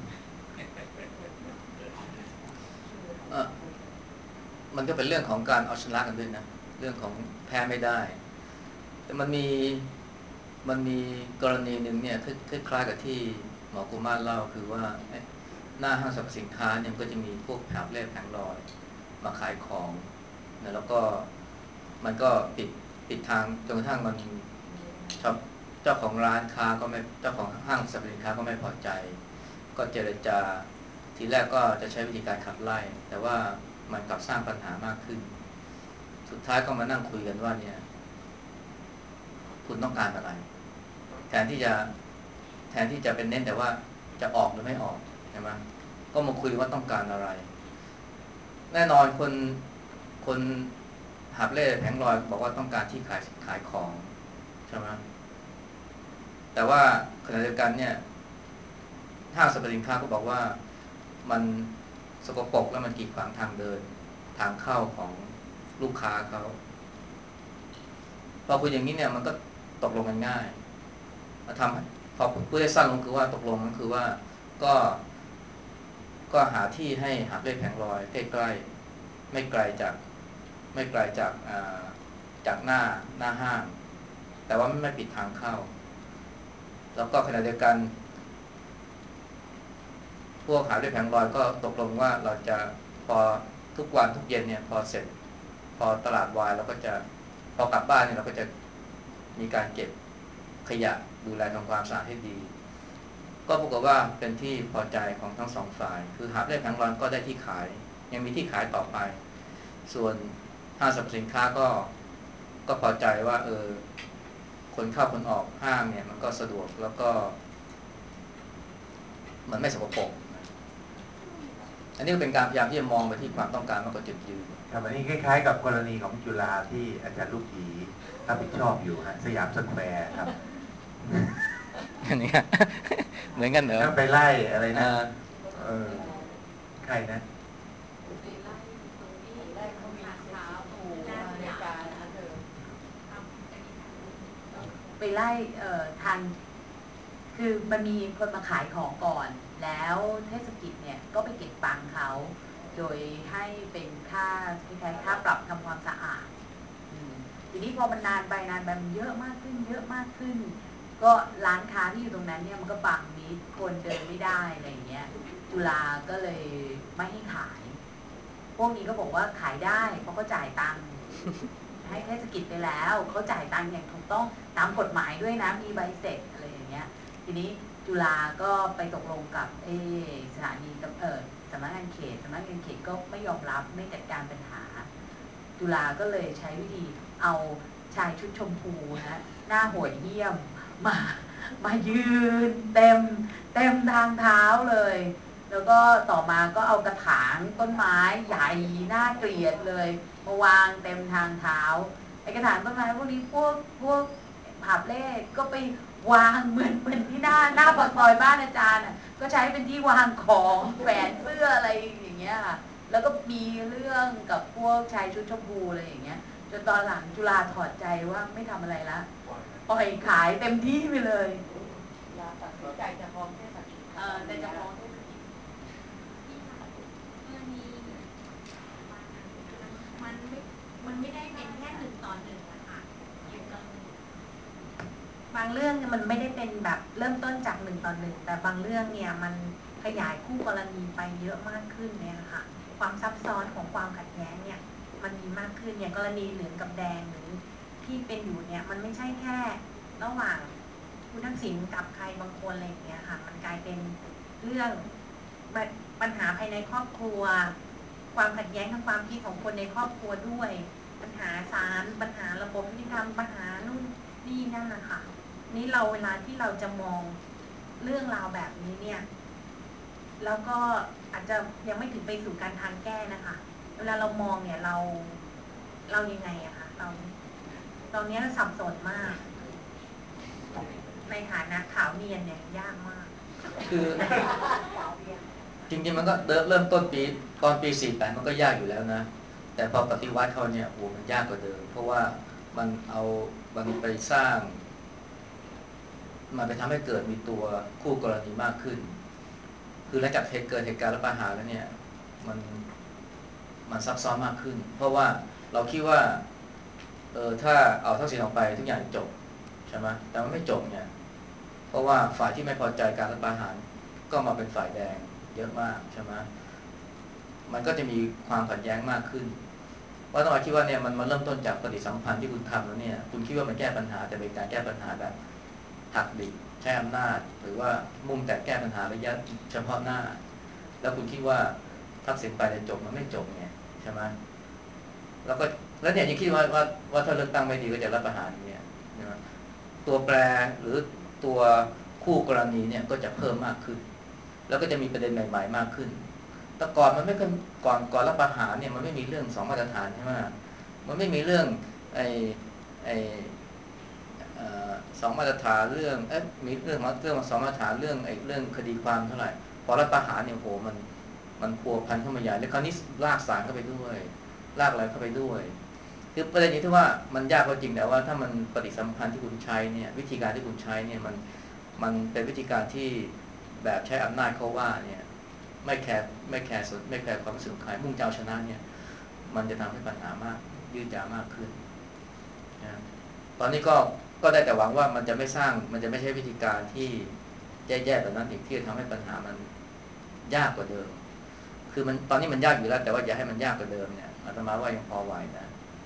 มันก็เป็นเรื่องของการเอาชนะกันด้วยนะเรื่องของแพ้ไม่ได้แต่มันมีมันมีกรณีหนึ่งเนี่ยคล้ายๆกับที่หมอกุมารเล่าคือว่าหน้าห้างสรรพสินค้าเนี่ยก็จะมีพวกแผงเล่แผงลอยมาขายของนะแล้วก็มันก็ปิดปิดทางจนกระทั่งมันเจ้าของร้านค้าก็ไม่เจ้าของห้างสรรพสินค้าก็ไม่พอใจก็เจรจาทีแรกก็จะใช้วิธีการขับไล่แต่ว่ามันกลับสร้างปัญหามากขึ้นสุดท้ายก็มานั่งคุยกันว่าเนี่ยคุณต้องการอะไรแทนที่จะแทนที่จะเป็นเน้นแต่ว่าจะออกหรือไม่ออกใช่ไหมก็มาคุยว่าต้องการอะไรแน่นอนคนคนหาบเล่แผงลอยบอกว่าต้องการที่ขายขายของใช่ไหมแต่ว่าขณะเดียวกันเนี่ยห้างสรรพสินค้าก็บอกว่ามันสกปรกแล้วมันกีดขวางทางเดินทางเข้าของลูกค้าเขาพอคุยอย่างนี้เนี่ยมันก็ตกลงกันง่ายทำพอพูดได้สั้นลงคือว่าตกลงก็คือว่าก็ก็หาที่ให้หาบเล่แผงลอยใกล้ๆไม่ไกลจากไม่ไกลจากจากหน้าหน้าห้างแต่ว่าไม่ปิดทางเข้าแล้วก็ขณะเดียวกันพวกหาบเล่แผงลอยก็ตกลงว่าเราจะพอทุกวันทุกเย็นเนี่ยพอเสร็จพอตลาดวายเราก็จะพอกลับบ้านเนี่ยเราก็จะมีการเก็บขยะดูแลทำความสะอาดให้ดีก็ปรากฏว่าเป็นที่พอใจของทั้งสองฝ่ายคือหาบเล่แผงลอยก็ได้ที่ขายยังมีที่ขายต่อไปส่วนห้างสรรพสินค้าก็ก็พอใจว่าเออคนเข้าคนออกห้างเนี่ยมันก็สะดวกแล้วก็มันไม่สกปรกอันนี้เป็นการพยายามที่จะมองไปที่ความต้องการมากกว่าจุดยืนครับอันนี้คล้ายๆกับกรณีของจุฬาที่อาจารย์ลูกหยีรับผิดชอบอยู่ฮะสยามสแควร์ครับอันนี้เหมือนกันเหรอไปไล่อะไรนะเออใครนะไปไล่เอ่อทันคือมันมีคนมาขายของก่อนแล้วเทศกิจเนี่ยก็ไปเก็บตังค์เขาโดยให้เป็นค่าคล้ายๆค่าปรับทำความสะอาดทีนี้พอมันนานไปนานไปมันเยอะมากขึ้นเยอะมากขึ้นก็ร้านค้าที่อยู่ตรงนั้นเนี่ยมันก็บังมิดคนเดินไม่ได้อะไรอย่างเงี้ยจุฬาก็เลยไม่ให้ขายพวกนี้ก็บอกว่าขายได้เพราะเขาจ่ายตังค์ให้เทศกิจไปแล้วเขาจ่ายตังค์อย่างถูกต้องตามกฎหมายด้วยนะมีใบเสร็จอะไรอย่างเงี้ยทีนี้จุฬาก็ไปตกลงกับเอสถานีเออสำนักงานเขตสำนักงานเขตก็ไม่ยอมรับไม่จัดการปัญหาจุฬาก็เลยใช้วิธีเอาชายชุดชมพูนะหน้าโหดเหี้ยมมามายืนเต็มเต็มทางเท้าเลยแล้วก็ต่อมาก็เอากระถางต้นไม้ใหญ่น่าเกลียดเลยมาวางเต็มทางเท้าไอ้กระถางต้นไม้พวกนี้พวกพวกผับเล่ก็ไปวางเหมือนเหมือนที่หน้าหน้าปากซอยบ้านอาจารย์อ่ะก็ใช้เป็นที่วางของแฝนเสื้ออะไรอย่างเงี้ยค่ะแล้วก็มีเรื่องกับพวกชายชุดชมพูอะไรอย่างเงี้ยจนตอนหลังจุฬาถอดใจว่าไม่ทำอะไรละปล่อยขายเต็มที่ไปเลยใจจะฟ้องเทศกิจเอ่อใจจะฟ้องเทศกิจกรณีมันไม่มันไม่ได้เป็นแค่หนึ่งต่อหนึ่งอะค่ะบางเรื่องมันไม่ได้เป็นแบบเริ่มต้นจากหนึ่งต่อหนึ่งแต่บางเรื่องเนี่ยมันขยายคู่กรณีไปเยอะมากขึ้นเนี่ยค่ะความซับซ้อนของความขัดแย้งเนี่ยมันมีมากขึ้นอย่างกรณีเหลืองกับแดงหรือที่เป็นอยู่เนี่ยมันไม่ใช่แค่ระหว่างคุณทักษิณกับใครบางคนอะไรอย่างเงี้ยค่ะมันกลายเป็นเรื่องปัญหาภายในครอบครัวความขัดแย้งทางความคิดของคนในครอบครัวด้วยปัญหาศาลปัญหาระบบยุติธรรมปัญหานู่นนี่นั่นนะคะนี่เราเวลาที่เราจะมองเรื่องราวแบบนี้เนี่ยแล้วก็อาจจะยังไม่ถึงไปสู่การทางแก้นะคะเวลาเรามองเนี่ยเราเรายังไงอะคะเราตอนนี้เราสับสนมากในฐานะขาวเนียนเนี่ยยากมากคือจริงๆมันก็เริ่มต้นปีตอนปีสี่สิบแปดมันก็ยากอยู่แล้วนะแต่พอปฏิวัติเขาเนี่ยโอ้มันยากกว่าเดิมเพราะว่ามันเอามันไปสร้างมันไปทำให้เกิดมีตัวคู่กรณีมากขึ้นคือหลังจากเหตุเกิดเหตุการณ์รัฐประหารแล้วเนี่ยมันมันซับซ้อนมากขึ้นเพราะว่าเราคิดว่าเออถ้าเอาทักษิณออกไปทุกอย่างจบใช่ไหมแต่มันไม่จบเนี่ยเพราะว่าฝ่ายที่ไม่พอใจการรัฐประหารก็มาเป็นฝ่ายแดงเยอะมากใช่ไหมมันก็จะมีความขัดแย้งมากขึ้นว่าต้องมาคิดว่าเนี่ยมันมันเริ่มต้นจากปฏิสัมพันธ์ที่คุณทำแล้วเนี่ยคุณคิดว่ามันแก้ปัญหาแต่เป็นการแก้ปัญหาแบบหักดิบใช้อำนาจหรือว่ามุ่งแต่แก้ปัญหาระยะเฉพาะหน้าแล้วคุณคิดว่าทักษิณไปจะจบมันไม่จบเนี่ยใช่ไหมแล้วก็แล้วเนี่ยยังคิดว่าว่าว่าถ้าเลือกตั้งไม่ดีก็จะรัฐประหารเนี่ยตัวแปรหรือตัวคู่กรณีเนี่ยก็จะเพิ่มมากขึ้นแล้วก็จะมีประเด็นใหม่ๆมากขึ้นแต่ก่อนมันไม่เคยก่อนก่อนรัฐประหารเนี่ยมันไม่มีเรื่องสองมาตรฐานใช่ไหมมันไม่มีเรื่องไอ้ไอ้สองมาตรฐานเรื่องเอ๊ะมีเรื่องเรื่องสองมาตรฐานเรื่องไอ้เรื่องคดีความเท่าไหร่พอรัฐประหารเนี่ยโหมันมันพัวพันเข้ามาใหญ่แล้วคราวนี้ลากสารเข้าไปด้วยลากอะไรเข้าไปด้วยคือประเด็นนี้ที่ว่ามันยากก็จริงแต่ว่าถ้ามันปฏิสัมพันธ์ที่คุณใช้เนี่ยวิธีการที่คุณใช้เนี่ยมันมันเป็นวิธีการที่แบบใช้อำนาจเขาว่าเนี่ยไม่แคร์ไม่แคร์สุดไม่แคร์ความรู้สึกของใครมุ่งเจ้าชนะเนี่ยมันจะทำให้ปัญหามากยืดยาวมากขึ้นนะตอนนี้ก็ก็ได้แต่หวังว่ามันจะไม่สร้างมันจะไม่ใช่วิธีการที่แย่ๆแบบนั้นอีกที่จะทำให้ปัญหามันยากกว่าเดิมคือมันตอนนี้มันยากอยู่แล้วแต่ว่าอย่าให้มันยากกว่าเดิมเนี่ยอาตมาว่ายังพอไหวนะ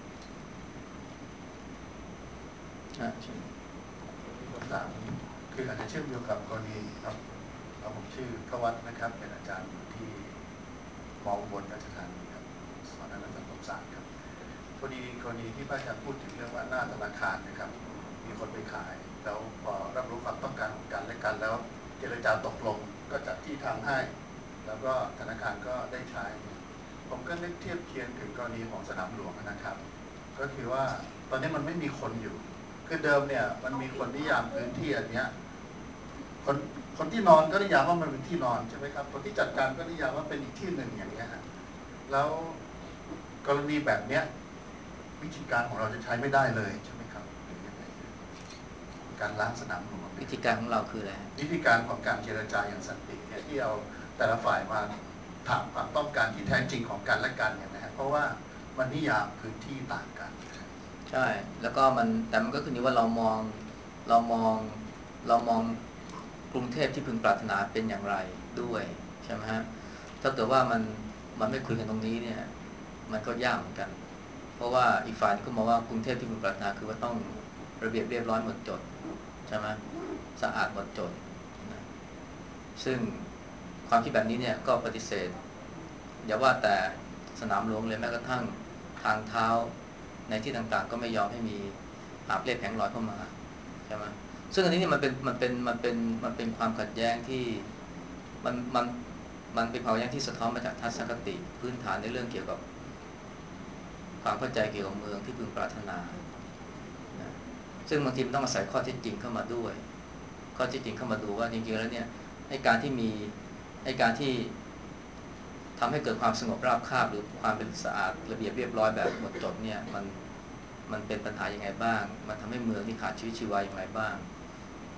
อ่ะสามคืออาจจะเชื่อมโยงกับกรณีครับผมชื่อทวัฒน์นะครับเป็นอาจารย์อยู่ที่มออุบลราชธานีครับสอนนักศึกษาครับพอดีกรณีที่พระอาจารย์พูดถึงเรื่องว่าหน้าธนาคารนะครับมีคนไปขายแล้วพอรับรู้ความต้องการของกันและกันแล้วเจรจาตกลงก็จัดที่ทำให้แล้วก็ธนาคารก็ได้ใช้ผมก็นึกเทียบเคียงถึงกรณีของสนามหลวงนะครับก็คือว่าตอนนี้มันไม่มีคนอยู่คือเดิมเนี่ยมันมีคนนิยามพื้นที่อันเนี้ยคนคนที่นอนก็นิยามว่ามันเป็นที่นอนใช่ไหมครับคนที่จัดการก็นิยามว่าเป็นอีกที่หนึ่งอย่างเงี้ยฮะแล้วกรณีแบบเนี้ยวิธีการของเราจะใช้ไม่ได้เลยใช่ไหมครับหรือยังไงการล้างสนามหลวงวิธีการของเราคืออะไรวิธีการของการเจรจาอย่างสันติเนี่ยที่เอาแต่ละฝ่ายมาถามความต้องการที่แท้จริงของกันและกันเนี่ยนะฮะเพราะว่ามันนิยามพื้นที่ต่างกันใช่แล้วก็มันแต่มันก็คือว่าเรามองเรามองเรามองกรุงเทพที่พึงปรารถนาเป็นอย่างไรด้วยใช่ไหมฮะถ้าเกิดว่ามันมันไม่คุยกันตรงนี้เนี่ยมันก็ยากเหมือนกันเพราะว่าอีกฝ่ายก็มองว่ากรุงเทพที่พึงปรารถนาคือว่าต้องระเบียบเรียบร้อยหมดจดใช่ไหมสะอาดหมดจดนะซึ่งความคิดแบบนี้เนี่ยก็ปฏิเสธอย่าว่าแต่สนามหลวงเลยแม้กระทั่งทางเท้าในที่ต่างๆก็ไม่ยอมให้มีหาบเล่แผงลอยเข้ามาใช่ไหมซึ่งอันนี้เนี่ยมันเป็นมันเป็นมันเป็นมันเป็นความขัดแย้งที่มันมันมันเป็นความขัดแย้งที่สะท้อนมาจากทัศนคติพื้นฐานในเรื่องเกี่ยวกับความเข้าใจเกี่ยวกับเมืองที่พึงปรารถนานะซึ่งบางทีมันต้องอาศัยข้อเท็จจริงเข้ามาด้วยข้อเท็จจริงเข้ามาดูว่าจริงๆแล้วเนี่ยให้การที่มีให้การที่ทำให้เกิดความสงบราบคาบหรือความเป็นสะอาดระเบียบเรียบร้อยแบบหมดจดเนี่ยมันมันเป็นปัญหายังไงบ้างมันทำให้เมืองที่ขาดชีวิตชีวาอย่างไรบ้าง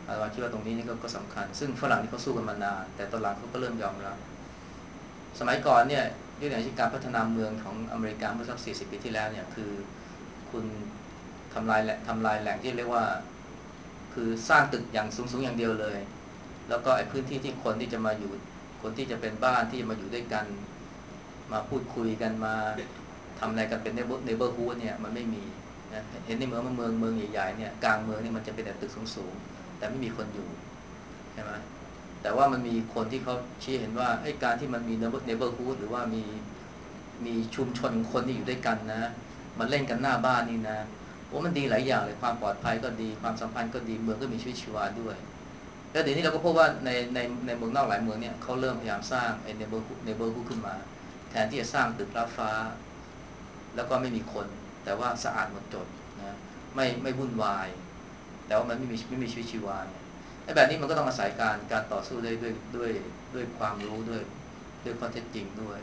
อาตมาคิดว่าตรงนี้นี่ ก, ก็สำคัญซึ่งฝรั่งนี่เขาสู้กันมานานแต่ตอนหลังเขาก็เริ่มยอมรับสมัยก่อนเนี่ยยกตัวอย่างเช่นการพัฒนาเมืองของอเมริกาเมื่อสักสี่สิบปีที่แล้วเนี่ยคือคุณทำลายแหล่งทำลายแหล่งที่เรียกว่าคือสร้างตึกอย่างสูงๆอย่างเดียวเลยแล้วก็ไอ้พื้นที่ที่คนที่จะมาอยู่คนที่จะเป็นบ้านที่จะมาอยู่ด้วยกันมาพูดคุยกันมาทำอะไรกันเป็นเนเบอร์เนเบอร์ฮูดเนี่ยมันไม่มีนะเห็นในเมืองเมืองเมืองใหญ่ๆเนี่ยกลางเมืองนี่มันจะเป็นแต่ตึกสูงๆแต่ไม่มีคนอยู่ใช่ไหมแต่ว่ามันมีคนที่เขาชี้เห็นว่าไอ้การที่มันมีเนเบอร์ฮูดหรือว่ามีมีชุมชนคนที่อยู่ด้วยกันนะมาเล่นกันหน้าบ้านนี่นะโอ้มันดีหลายอย่างเลยความปลอดภัยก็ดีความสัมพันธ์ก็ดีเมืองก็มีชีวิตชีวาด้วยแล้วเดี๋ยวนี้เราก็พบว่าในในในเมืองนอกหลายเมืองเนี่ยเขาเริ่มพยายามสร้างไอ้เนเบอร์เนเบอร์ฮูดขึ้นมาแทนที่จะสร้างตึกราบฟ้าแล้วก็ไม่มีคนแต่ว่าสะอาดหมดจดนะไม่ไม่วุ่นวายแต่ว่ามันไม่มีไม่มีชีวิตชีวาเนี่ยไอ้แบบนี้มันก็ต้องอาศัยการการต่อสู้ด้วยด้วยด้วยด้วยความรู้ด้วยด้วยข้อเท็จจริงด้วย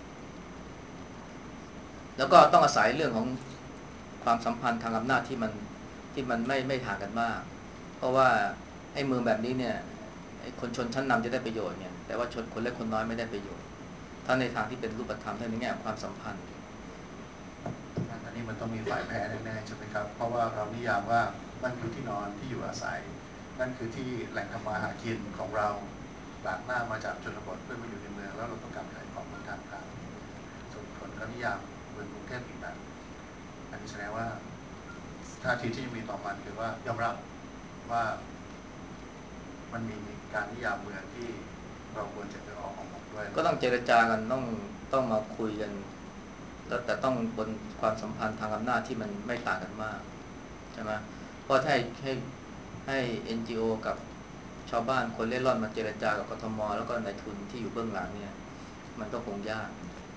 แล้วก็ต้องอาศัยเรื่องของความสัมพันธ์ทางอำนาจที่มันที่มันไม่ไม่ห่างกันมากเพราะว่าไอ้เมืองแบบนี้เนี่ยไอ้คนชนชั้นนำจะได้ประโยชน์เนี่ยแต่ว่าชนคนเล็กคนน้อยไม่ได้ประโยชน์ถ้าในทางที่เป็นรูปธรรมในแง่ของความสัมพันธ์อันนี้มันต้องมีฝ่ายแพ้แน่ๆใช่ไหมครับเพราะว่าเรานิยามว่านั่นคือที่นอนที่อยู่อาศัยนั่นคือที่แหล่งทำมาหากินของเราหลากหน้ามาจากชนบทเพื่อมาอยู่ในเมืองแล้วเราต้องการขายของบนทางการส่วนคนก็นิยามเมืองกรุงเทพอีกแบบอันนี้แสดงว่าท่าทีที่มีต่อมันคือว่ายอมรับว่ามันมีการนิยามเมืองที่เราควรจะไปออกของผมด้วยก็ต้องเจรจากันต้องต้องมาคุยกันแล้วแต่ต้องบนความสัมพันธ์ทางอำนาจที่มันไม่ต่างกันมากใช่ไหมเพราะถ้าให้ให้ให้ เอ็น จี โอ กับชาวบ้านคนเล่ร่อนมาเจรจากับกทมแล้วก็นายทุนที่อยู่เบื้องหลังเนี่ยมันก็คงยาก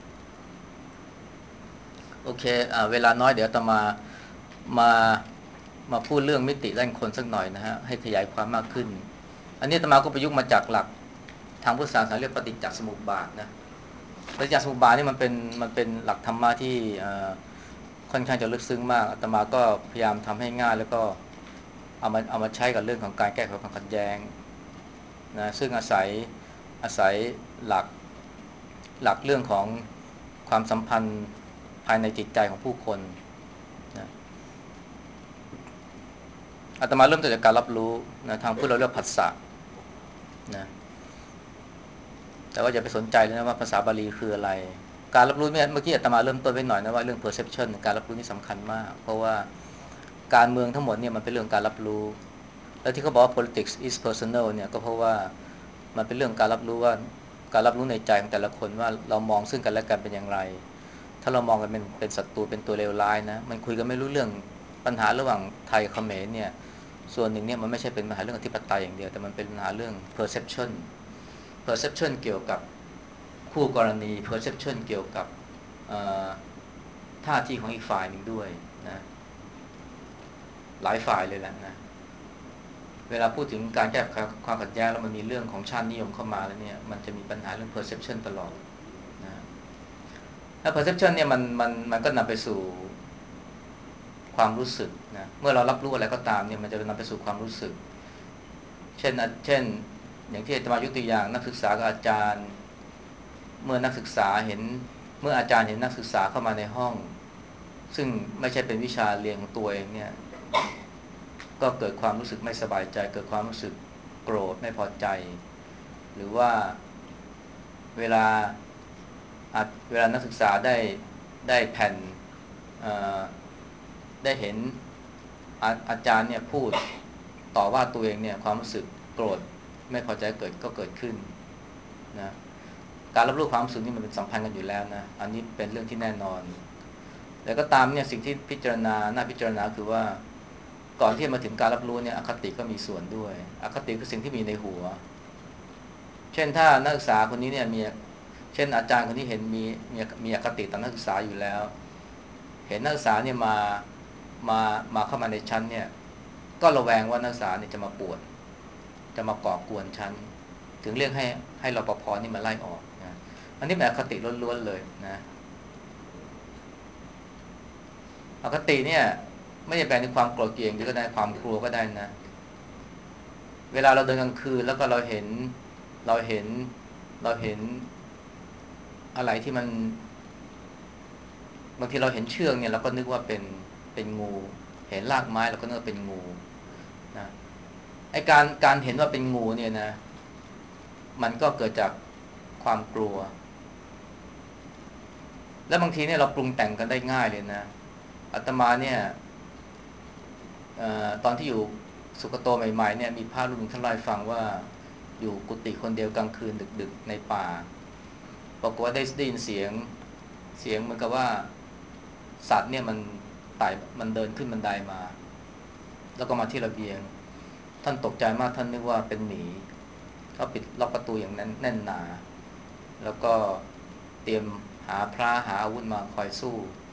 โอเคอ่าเวลาน้อยเดี๋ยวจะมามามาพูดเรื่องมิติด้านคนสักหน่อยนะฮะให้ขยายความมากขึ้นอันนี้อาตมาก็ประยุกต์มาจากหลักทางพุทธศาสนาเรียกปฏิจจสมุปบาทนะปฏิจจสมุปบาทนี่มันเป็นมันเป็นหลักธรรมะที่ค่อนข้างจะลึกซึ้งมากอาตมาก็พยายามทำให้ง่ายแล้วก็เอามาเอามาใช้กับเรื่องของการแก้ไขความขัดแย้งนะซึ่งอาศัยอาศัยหลักหลักเรื่องของความสัมพันธ์ภายในจิตใจของผู้คนนะอาตมาเริ่มต้นจากการรับรู้นะทางพุทธเราเรียกผัสสะนะแต่ว่าอย่าไปสนใจเลยนะว่าภาษาบาลีคืออะไรการรับรู้เมื่อกี้อาตมาเริ่มต้นไว้หน่อยนะว่าเรื่อง perception การรับรู้นี่สำคัญมากเพราะว่าการเมืองทั้งหมดเนี่ยมันเป็นเรื่องการรับรู้แล้วที่เขาบอกว่า politics is personal เนี่ยก็เพราะว่ามันเป็นเรื่องการรับรู้ว่าการรับรู้ในใจของแต่ละคนว่าเรามองซึ่งกันและกันเป็นอย่างไรถ้าเรามองกันเป็นเป็นศัตรูเป็นตัวเลวร้ายนะมันคุยกันไม่รู้เรื่องปัญหาระหว่างไทยเขมรเนี่ยส่วนหนึ่งเนี่ยมันไม่ใช่เป็นปัญหาเรื่องอธิปไตยอย่างเดียวแต่มันเป็นปัญหาเรื่อง perception perception เกี่ยวกับคู่กรณี perception เกี่ยวกับท่าทีของอีกฝ่ายหนึ่งด้วยนะหลายฝ่ายเลยแหละนะเวลาพูดถึงการแก้ความขัดแย้งแล้วมันมีเรื่องของชาตินิยมเข้ามาแล้วเนี่ยมันจะมีปัญหาเรื่อง perception ตลอดนะแล้ว perception เนี่ยมันมันมันก็นำไปสู่ความรู้สึกนะเมื่อเรารับรู้อะไรก็ตามเนี่ยมันจะนำไปสู่ความรู้สึกเช่นเช่นอย่างที่อาจารย์ยกตัวอย่างนักศึกษากับอาจารย์เมื่อนักศึกษาเห็นเมื่ออาจารย์เห็นนักศึกษาเข้ามาในห้องซึ่งไม่ใช่เป็นวิชาเรียนของตัวเองเนี่ยก็เกิดความรู้สึกไม่สบายใจเกิดความรู้สึกโกรธไม่พอใจหรือว่าเวลาเวลานักศึกษาได้ได้แผ่นได้เห็นอาอาจารย์เนี่ยพูดต่อว่าตัวเองเนี่ยความรู้สึกโกรธไม่พอใจเกิดก็เกิดขึ้นนะการรับรู้ความรู้สึกนี่มันเป็นสัมพันธ์กันอยู่แล้วนะอันนี้เป็นเรื่องที่แน่นอนแต่ก็ตามเนี่ยสิ่งที่พิจารณาน่าพิจารณาคือว่าก่อนที่จะมาถึงการรับรู้เนี่ยอคติก็มีส่วนด้วยอคติคือสิ่งที่มีในหัวเช่นถ้านักศึกษาคนนี้เนี่ยมีเช่นอาจารย์คนนี้เห็นมีมีมีอคติต่อนักศึกษาอยู่แล้วเห็นนักศึกษาเนี่ยมามามาเข้ามาในชั้นเนี่ยก็ระแวงว่านักศึกษาเนี่ยจะมาป่วนจะมาก่อกวนชั้นถึงเรียกให้ให้รปภ.นี่มาไล่ออกนะอันนี้เป็นอคติล้วนๆเลยนะอคติเนี่ยไม่ได้แปลในความโกรธเกลียดหรือก็ได้ความกลัวก็ได้นะเวลาเราเดินกลางคืนแล้วก็เราเห็นเราเห็นเราเห็นอะไรที่มันบางทีเราเห็นเชือกเนี่ยเราก็นึกว่าเป็นเป็นงูเห็นรากไม้เราก็นึกว่าเป็นงูนะไอการการเห็นว่าเป็นงูเนี่ยนะมันก็เกิดจากความกลัวแล้วบางทีเนี่ยเราปรุงแต่งกันได้ง่ายเลยนะอาตมาเนี่ยเอ่อตอนที่อยู่สุกโตใหม่ๆเนี่ยมีพระรูปหนึ่งท่านเล่าให้ฟังว่าอยู่กุฏิคนเดียวกลางคืนดึกๆในป่าปรากฏว่าได้ได้ยินเสียงเสียงเหมือนกับว่าสัตว์เนี่ยมันไต่มันเดินขึ้นบันไดมา แล้วก็มาที่ระเบียงท่านตกใจมากท่านนึกว่าเป็นหมีเขาปิดล็อกประตูอย่างนั้นแน่นหนาแล้วก็เตรียมหาพระหาอาวุธมาคอยสู้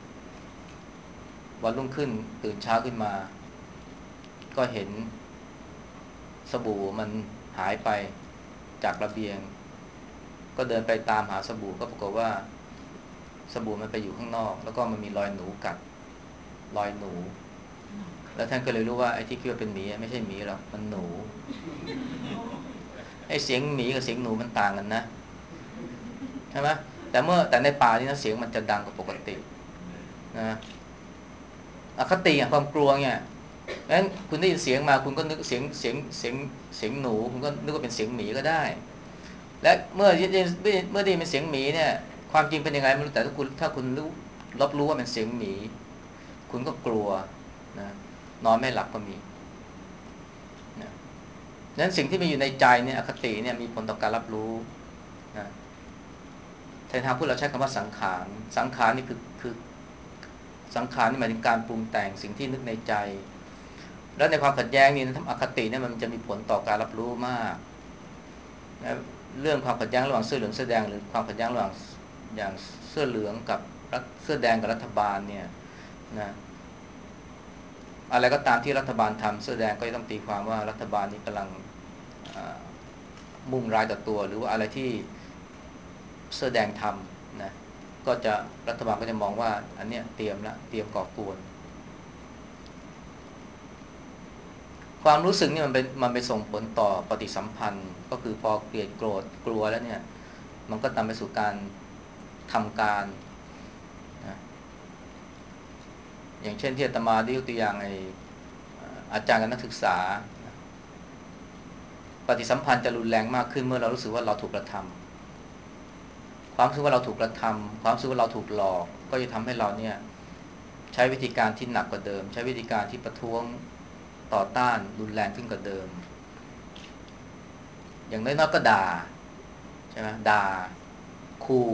วันรุ่งขึ้นตื่นเช้าขึ้นมาก็เห็นสบู่มันหายไปจากระเบียงก็เดินไปตามหาสบู่ก็ปรากฏว่าสบู่มันไปอยู่ข้างนอกแล้วก็มันมีรอยหนูกัดรอยหนูแล้วท่านก็เลยรู้ว่าไอ้ที่คิดว่าเป็นหมีไม่ใช่หมีหรอกมันหนูไอ้เสียงหมีกับเสียงหนูมันต่างกันนะใช่ไหมแต่เมื่อแต่ในป่านี่นะเสียงมันจะดังกว่าปกตินะอคติอ่ะความกลัวเนี่ยงั้นคุณได้ยินเสียงมาคุณก็นึกเสียงเสียงเสียงเสียงหนูคุณก็นึกว่าเป็นเสียงหมีก็ได้และเมื่อเมื่อได้ยินเป็นเสียงหมีเนี่ยความจริงเป็นยังไงไม่รู้แต่ถ้าคุณถ้าคุณรู้รับรู้ว่าเป็นเสียงหมีคุณก็กลัวนะนอนไม่หลับก็มีนะนั้นสิ่งที่มีอยู่ในใจเนี่ยอคติเนี่ยมีผลต่อการรับรู้นะในทางพูดเราใช้คำว่าสังขารสังขารนี่คือคือสังขารนี่หมายถึงการปรุงแต่งสิ่งที่นึกในใจแล้วในความขัดแย้งนี่ทั้งอคติเนี่ยมันจะมีผลต่อการรับรู้มากนะเรื่องความขัดแย้งระหว่างเสื้อเหลืองเสื้อแดงหรือความขัดแย้งระหว่างอย่างเสื้อเหลืองกับเสื้อแดงกับรัฐบาลเนี่ยนะอะไรก็ตามที่รัฐบาลทำเสื้อแดงก็จะต้องตีความว่ารัฐบาลนี้กำลังมุ่งร้ายต่อตัวหรือว่าอะไรที่เสื้อแดงทำนะก็จะรัฐบาลก็จะมองว่าอันเนี้ยเตรียมละเตรียมก่อกวนความรู้สึกนี่มันเป็นมันไปส่งผลต่อปฏิสัมพันธ์ก็คือพอเกลียดโกรธกลัวแล้วเนี่ยมันก็นำไปสู่การทำการนะอย่างเช่นที่อาตมาได้ยกตัวอย่างไอ้อาจารย์กับนักศึกษาปฏิสัมพันธ์จะรุนแรงมากขึ้นเมื่อเรารู้สึกว่าเราถูกกระทำความรู้สึกว่าเราถูกกระทำความรู้สึกว่าเราถูกหลอกก็จะทำให้เราเนี่ยใช้วิธีการที่หนักกว่าเดิมใช้วิธีการที่ประท้วงต่อต้านรุนแรงขึ้นกว่าเดิมอย่างน้อยๆก็ด่าใช่ไหมด่าขู่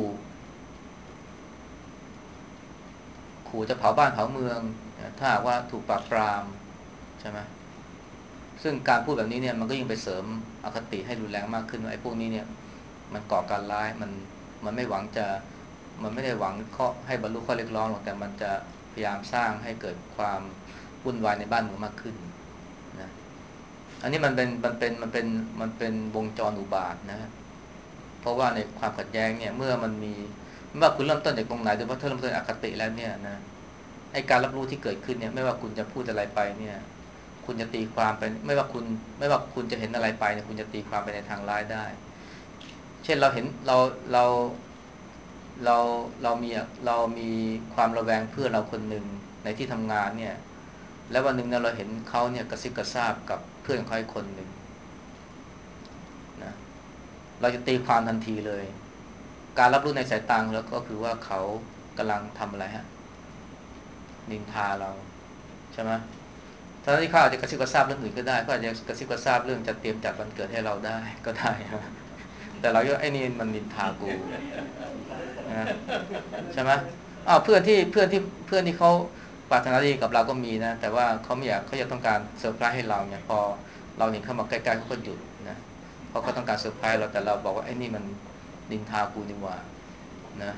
ขู่จะเผาบ้านเผาเมืองถ้าหากว่าถูกปราบปรามใช่ไหมซึ่งการพูดแบบนี้เนี่ยมันก็ยิ่งไปเสริมอคติให้รุนแรงมากขึ้นว่าไอ้พวกนี้เนี่ยมันก่อการร้ายมันมันไม่หวังจะมันไม่ได้หวังข้อให้บรรลุข้อเรียกร้องหรอกแต่มันจะพยายามสร้างให้เกิดความวุ่นวายในบ้านเมืองมากขึ้นนะอันนี้มันเป็นมันเป็นมันเป็นมันเป็นวงจรอุบาทนะเพราะว่าในความขัดแย้งเนี่ยเมื่อมันมีไม่ว่าคุณเริ่มต้นจากตรงไหนโดยเฉพาะถ้าเริ่มต้นอคติแล้วเนี่ยนะไอ้การรับรู้ที่เกิดขึ้นเนี่ยไม่ว่าคุณจะพูดอะไรไปเนี่ยคุณจะตีความไปไม่ว่าคุณไม่ว่าคุณจะเห็นอะไรไปเนี่ยคุณจะตีความไปในทางร้ายได้เช่นเราเห็นเราเราเราเรามีเรามีความระแวงเพื่อนเราคนหนึ่งในที่ทำงานเนี่ยแล้ววันหนึ่งเนี่ยเราเห็นเขาเนี่ยกระซิบกระซาบกับเพื่อนเขาอีกคนหนึ่งนะเราจะตีความทันทีเลยการรับรู้ในสายตาของเราก็คือว่าเขากำลังทำอะไรฮะนินทาเราใช่ไหมตอนที่เขาอาจจะกระซิบกระซาบเรื่องอื่นก็ได้เขาอาจจะกระซิบกระซาบเรื่องจะเตรียมจัดวันเกิดให้เราได้ก็ได้แต่เราก็ไอ้นี่มันนินทากูนะใช่ไหมอ้าวเพื่อนที่เพื่อนที่เพื่อนที่เขาปรารถนาดีกับเราก็มีนะแต่ว่าเขาไม่อยากเขาจะต้องการเซอร์ไพรส์ให้เราเนี่ยพอเราเห็นเข้ามาใกล้ๆเขาก็หยุดนะเขาก็ต้องการเซอร์ไพรส์เราแต่เราบอกว่าไอ้นี่มันนินทากูนี่หว่านะ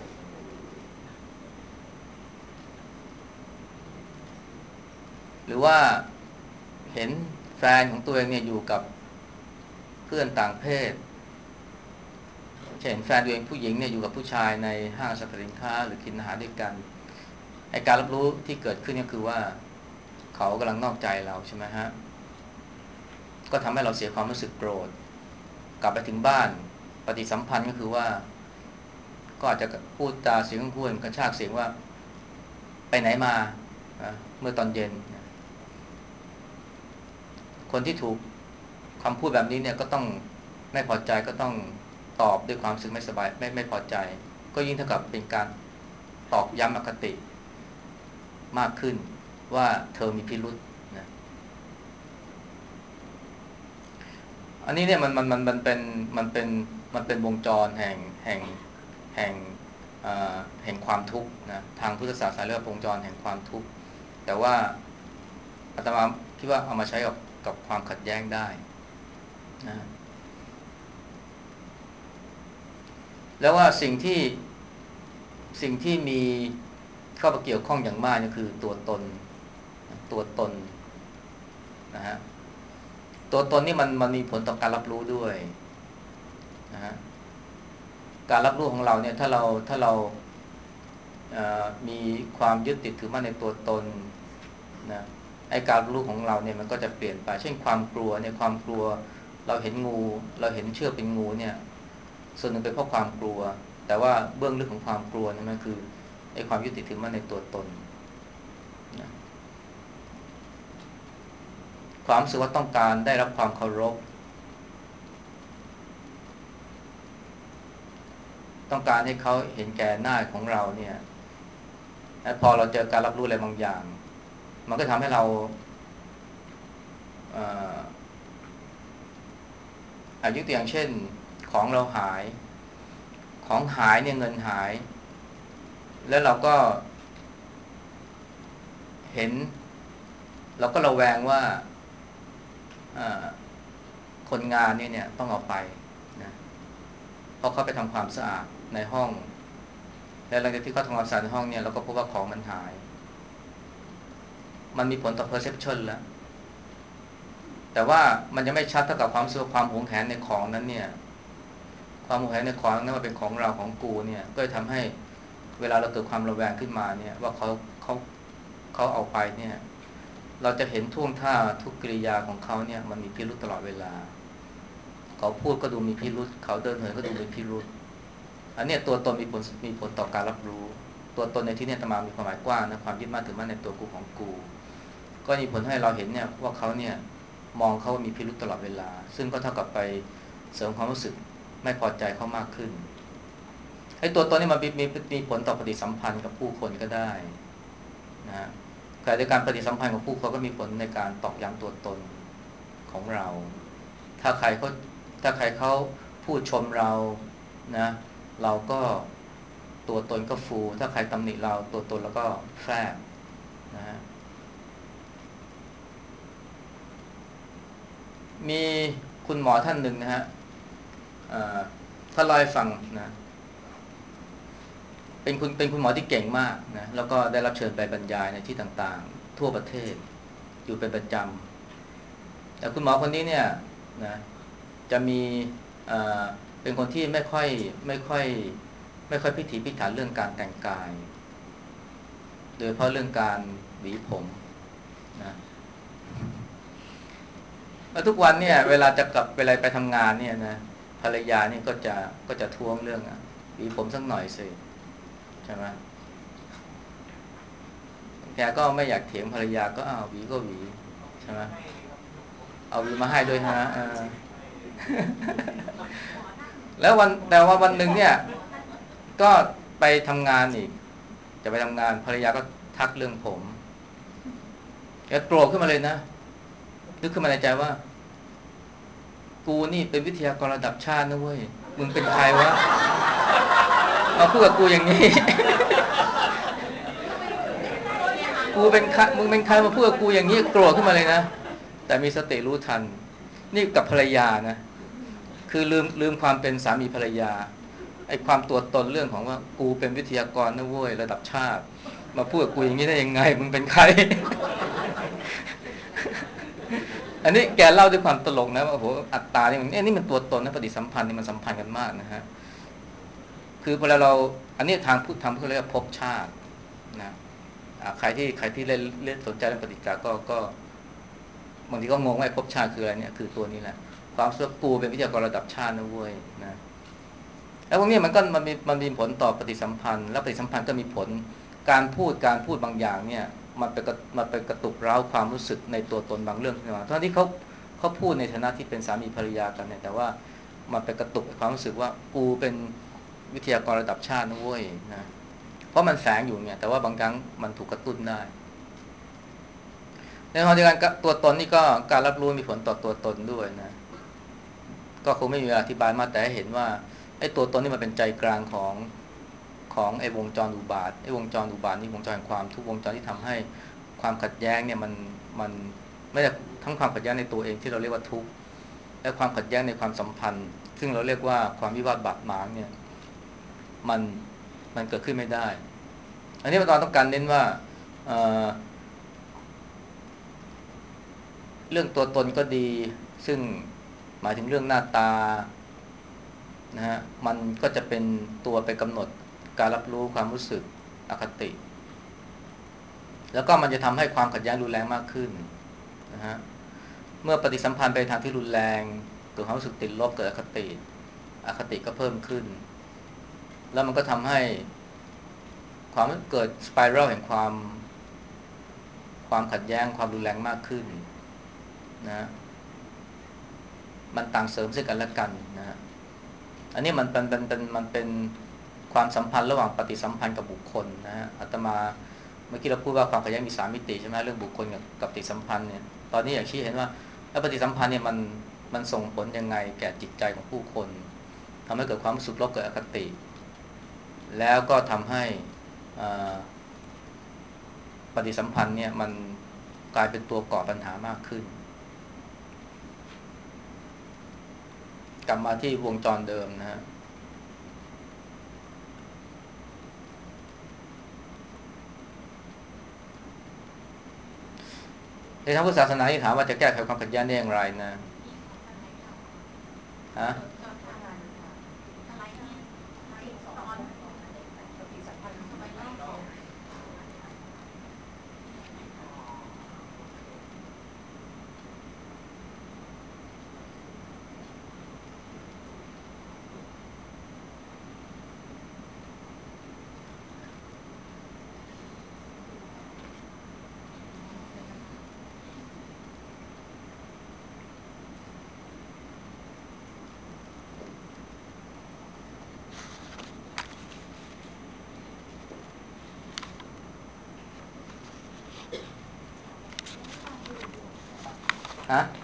หรือว่าเห็นแฟนของตัวเองเนี่ยอยู่กับเพื่อนต่างเพศเห็นแฟนตัวเองผู้หญิงเนี่ยอยู่กับผู้ชายในห้างสรรพสินค้าหรือกินอาหารด้วยกันไอ้การรับรู้ที่เกิดขึ้นก็คือว่าเขากำลังนอกใจเราใช่ไหมฮะก็ทำให้เราเสียความรู้สึกโกรธกลับไปถึงบ้านปฏิสัมพันธ์ก็คือว่าก็อาจจะพูดจาเสียงห้วนกระชากเสียงว่าไปไหนมาเมื่อตอนเย็นคนที่ถูกคำพูดแบบนี้เนี่ยก็ต้องไม่พอใจก็ต้องตอบด้วยความรู้สึกไม่สบายไม่ไม่พอใจก็ยิ่งเท่ากับเป็นการตอกย้ำอคติมากขึ้นว่าเธอมีพิรุธนะอันนี้เนี่ยมันมันมันมันเป็นมันเป็นมันเป็นวงจรแห่งแห่งแห่งแห่งความทุกข์นะทางพุทธศาสนาเรียกว่าวงจรแห่งความทุกข์แต่ว่าอาตมาคิดว่าเอามาใช้กับกับความขัดแย้งได้นะแล้วว่าสิ่งที่สิ่งที่มีเข้ามาเกี่ยวข้องอย่างมากก็คือตัวตนตัวตนนะฮะตัวตนนี่มันมันมีผลต่อการรับรู้ด้วยนะฮะการรับรู้ของเราเนี่ยถ้าเราถ้าเราเอ่อมีความยึดติดถือมั่นในตัวตนนะไอ้การรับรู้ของเราเนี่ยมันก็จะเปลี่ยนไปเช่นความกลัวเนี่ยความกลัวเราเห็นงูเราเห็นเชือกเป็นงูเนี่ยส่วนหนึ่งเป็นเพราะความกลัวแต่ว่าเบื้องลึกของความกลัวนี่มันคือไอ้ความยึดติดถือมั่นในตัวตนนะความรู้สึกว่าต้องการได้รับความเคารพต้องการให้เขาเห็นแก่หน้าของเราเนี่ยและพอเราเจอการรับรู้อะไรบางอย่างมันก็ทำให้เราเอ่ออายุตัวอย่างเช่นของเราหายของหายเนี่ยเงินหายแล้วเราก็เห็นเราก็ระแวงว่าคนงานนี่เนี่ยต้องเอาไปนะเพราะเขาไปทำความสะอาดในห้องแล้วหลังจากที่เขาทำความสะอาดในห้องเนี่ยเราก็พบว่าของมันหายมันมีผลต่อ perception แล้วแต่ว่ามันยังไม่ชัดเท่ากับความรู้สึกความหวงแหนในของนั้นเนี่ยความหวงแหนในของนั้นว่าเป็นของเราของกูเนี่ยก็จะทำให้เวลาเราเกิดความระแวงขึ้นมาเนี่ยว่าเขาเขาเขาเอาไปเนี่ยเราจะเห็นท่วงท่าทุกกิริยาของเขาเนี่ยมันมีพิรุธตลอดเวลาเขาพูดก็ดูมีพิรุธเขาเดินเหินก็ดูมีพิรุธอันนี้ตัวตนมีผลมีผลต่อการรับรู้ตัวตนในที่นี้อาตมามีความหมายกว้างนะความยึดมั่นถือมั่นในตัวกูของกูก็มีผลให้เราเห็นเนี่ยว่าเขาเนี่ยมองเขาว่ามีพิรุธตลอดเวลาซึ่งก็เท่ากับไปเสริมความรู้สึกไม่พอใจเขามากขึ้นไอ้ตัวตนนี่มันมีมีมีผลต่อปฏิสัมพันธ์กับผู้คนก็ได้นะการในการปฏิสัมพันธ์กับผู้คนก็มีผลในการตอกย้ำตัวตนของเราถ้าใครเขาถ้าใครเขาพูดชมเรานะเราก็ตัวตนก็ฟูถ้าใครตำหนิเราตัวตนแล้วก็แฝงนะฮะมีคุณหมอท่านหนึ่งนะฮะถ้าเล่าให้ฟังนะเป็นคุณเป็นคุณหมอที่เก่งมากนะแล้วก็ได้รับเชิญไปบรรยายในที่ต่างๆทั่วประเทศอยู่เป็นประจำแต่คุณหมอคนนี้เนี่ยนะจะมีเป็นคนที่ไม่ค่อยไม่ค่อยไม่ค่อยพิถีพิถันเรื่องการแต่งกายโดยเฉพาะเรื่องการหวีผมนะแล้วทุกวันเนี่ยเวลาจะกลับเวลาไปทำงานเนี่ยนะภรรยานี่ก็จะก็จะท้วงเรื่องอ่ะหวีผมสักหน่อยสิใช่ไหมแกก็ไม่อยากเถียงภรรยาก็อ้าวหวีก็หวีใช่ไหมเอาหวีมาให้ด้วยฮะแล้ววันแต่ว่าวันหนึ่งเนี่ยก็ไปทำงานอีกจะไปทำงานภรรยาก็ทักเรื่องผมแกโกรธขึ้นมาเลยนะนึกขึ้นมาในใจว่ากูนี่เป็นวิทยากรระดับชาตินะเว้ยมึงเป็นใครวะมาพูดกับกูอย่างนี้กูเป็นใครมึงเป็นใครมาพูดกับกูอย่างนี้โกรธขึ้นมาเลยนะแต่มีสติรู้ทันนี่กับภรรยานะคือลืมลืมความเป็นสามีภรรยาไอ้ความตัวตนเรื่องของว่ากูเป็นวิทยากรนะเว้ยระดับชาติมาพูดกับกูอย่างนี้ได้ยังไงมึงเป็นใครอันนี้แกเล่าด้วยความตลกนะว่าโอ้โหอัตตานี่มันนี่มันตัวตนนะปฏิสัมพันธ์นี่มันสัมพันธ์กันมากนะฮะคือพอเราอันนี้ทางพูดทำเพื่อเรียกภพชาตินะใครที่ใครที่เล่นเล่นสนใจเรื่องปฏิกาก็ก็บางทีก็งงว่าภพชาติคืออะไรเนี่ยคือตัวนี้แหละความรู้สึกกูเป็นวิทยากรระดับชาตินะเว้ยนะแล้วพวกนี้มันก็มันมีมันมีผลต่อปฏิสัมพันธ์แล้วปฏิสัมพันธ์ก็มีผลการพูดการพูดบางอย่างเนี่ยมันไปมันไปกระตุกเร้าความรู้สึกในตัวตนบางเรื่องขึ้นมาตอนที่เขาเขาพูดในฐานะที่เป็นสามีภรรยากันเนี่ยแต่ว่ามันไปกระตุกความรู้สึกว่ากูเป็นวิทยากรระดับชาตินะเว้ยนะเพราะมันแฝงอยู่เนี่ยแต่ว่าบางครั้งมันถูกกระตุ้นได้ในทางเดียวกันตัวตนนี่ก็การรับรู้มีผลต่อตัวตนด้วยนะก็คงไม่มีอธิบายมาแต่ให้เห็นว่าไอ้ตัวตนนี่มันเป็นใจกลางของของไอ้วงจรอุบาทไอ้วงจรอุบาทนี่วงจรแห่งความทุกวงจรที่ทำให้ความขัดแย้งเนี่ยมันมันไม่ได้ทั้งความขัดแย้งในตัวเองที่เราเรียกว่าทุกข์และความขัดแย้งในความสัมพันธ์ซึ่งเราเรียกว่าความวิวาทบาดหมางเนี่ยมันมันเกิดขึ้นไม่ได้อันนี้เราต้องการเน้นว่าเอ่อเรื่องตัวตนก็ดีซึ่งหมายถึงเรื่องหน้าตานะฮะมันก็จะเป็นตัวไปกำหนดการรับรู้ความรู้สึกอคติแล้วก็มันจะทำให้ความขัดแย้งรุนแรงมากขึ้นนะฮะเมื่อปฏิสัมพันธ์ไปทางที่รุนแรงเกิดความรู้สึกติดลบเกิดอคติอคติก็เพิ่มขึ้นแล้วมันก็ทำให้ความเกิดสไปรัลแห่งความความขัดแย้งความรุนแรงมากขึ้นนะมันต่างเสริมซึ่งกันและกันนะฮะอันนี้มันเป็นเป็นเป็นมันเป็นความสัมพันธ์ระหว่างปฏิสัมพันธ์กับบุคคลนะฮะอาตมาเมื่อกี้เราพูดว่าความขัดแย้งมีสามมิติใช่ไหมเรื่องบุคคลกับกับปฏิสัมพันธ์เนี่ยตอนนี้อยากชี้เห็นว่าแล้วปฏิสัมพันธ์เนี่ยมันมันส่งผลยังไงแก่จิตใจของผู้คนทำให้เกิดความรู้สึกลบเกิดอคติแล้วก็ทำให้ปฏิสัมพันธ์เนี่ยมันกลายเป็นตัวก่อปัญหามากขึ้นกลับมาที่วงจรเดิมนะฮะในทางพุทธศาสนาที่ถามว่าจะแก้ไขความขัดแย้งได้อย่างไรนะฮะฮะ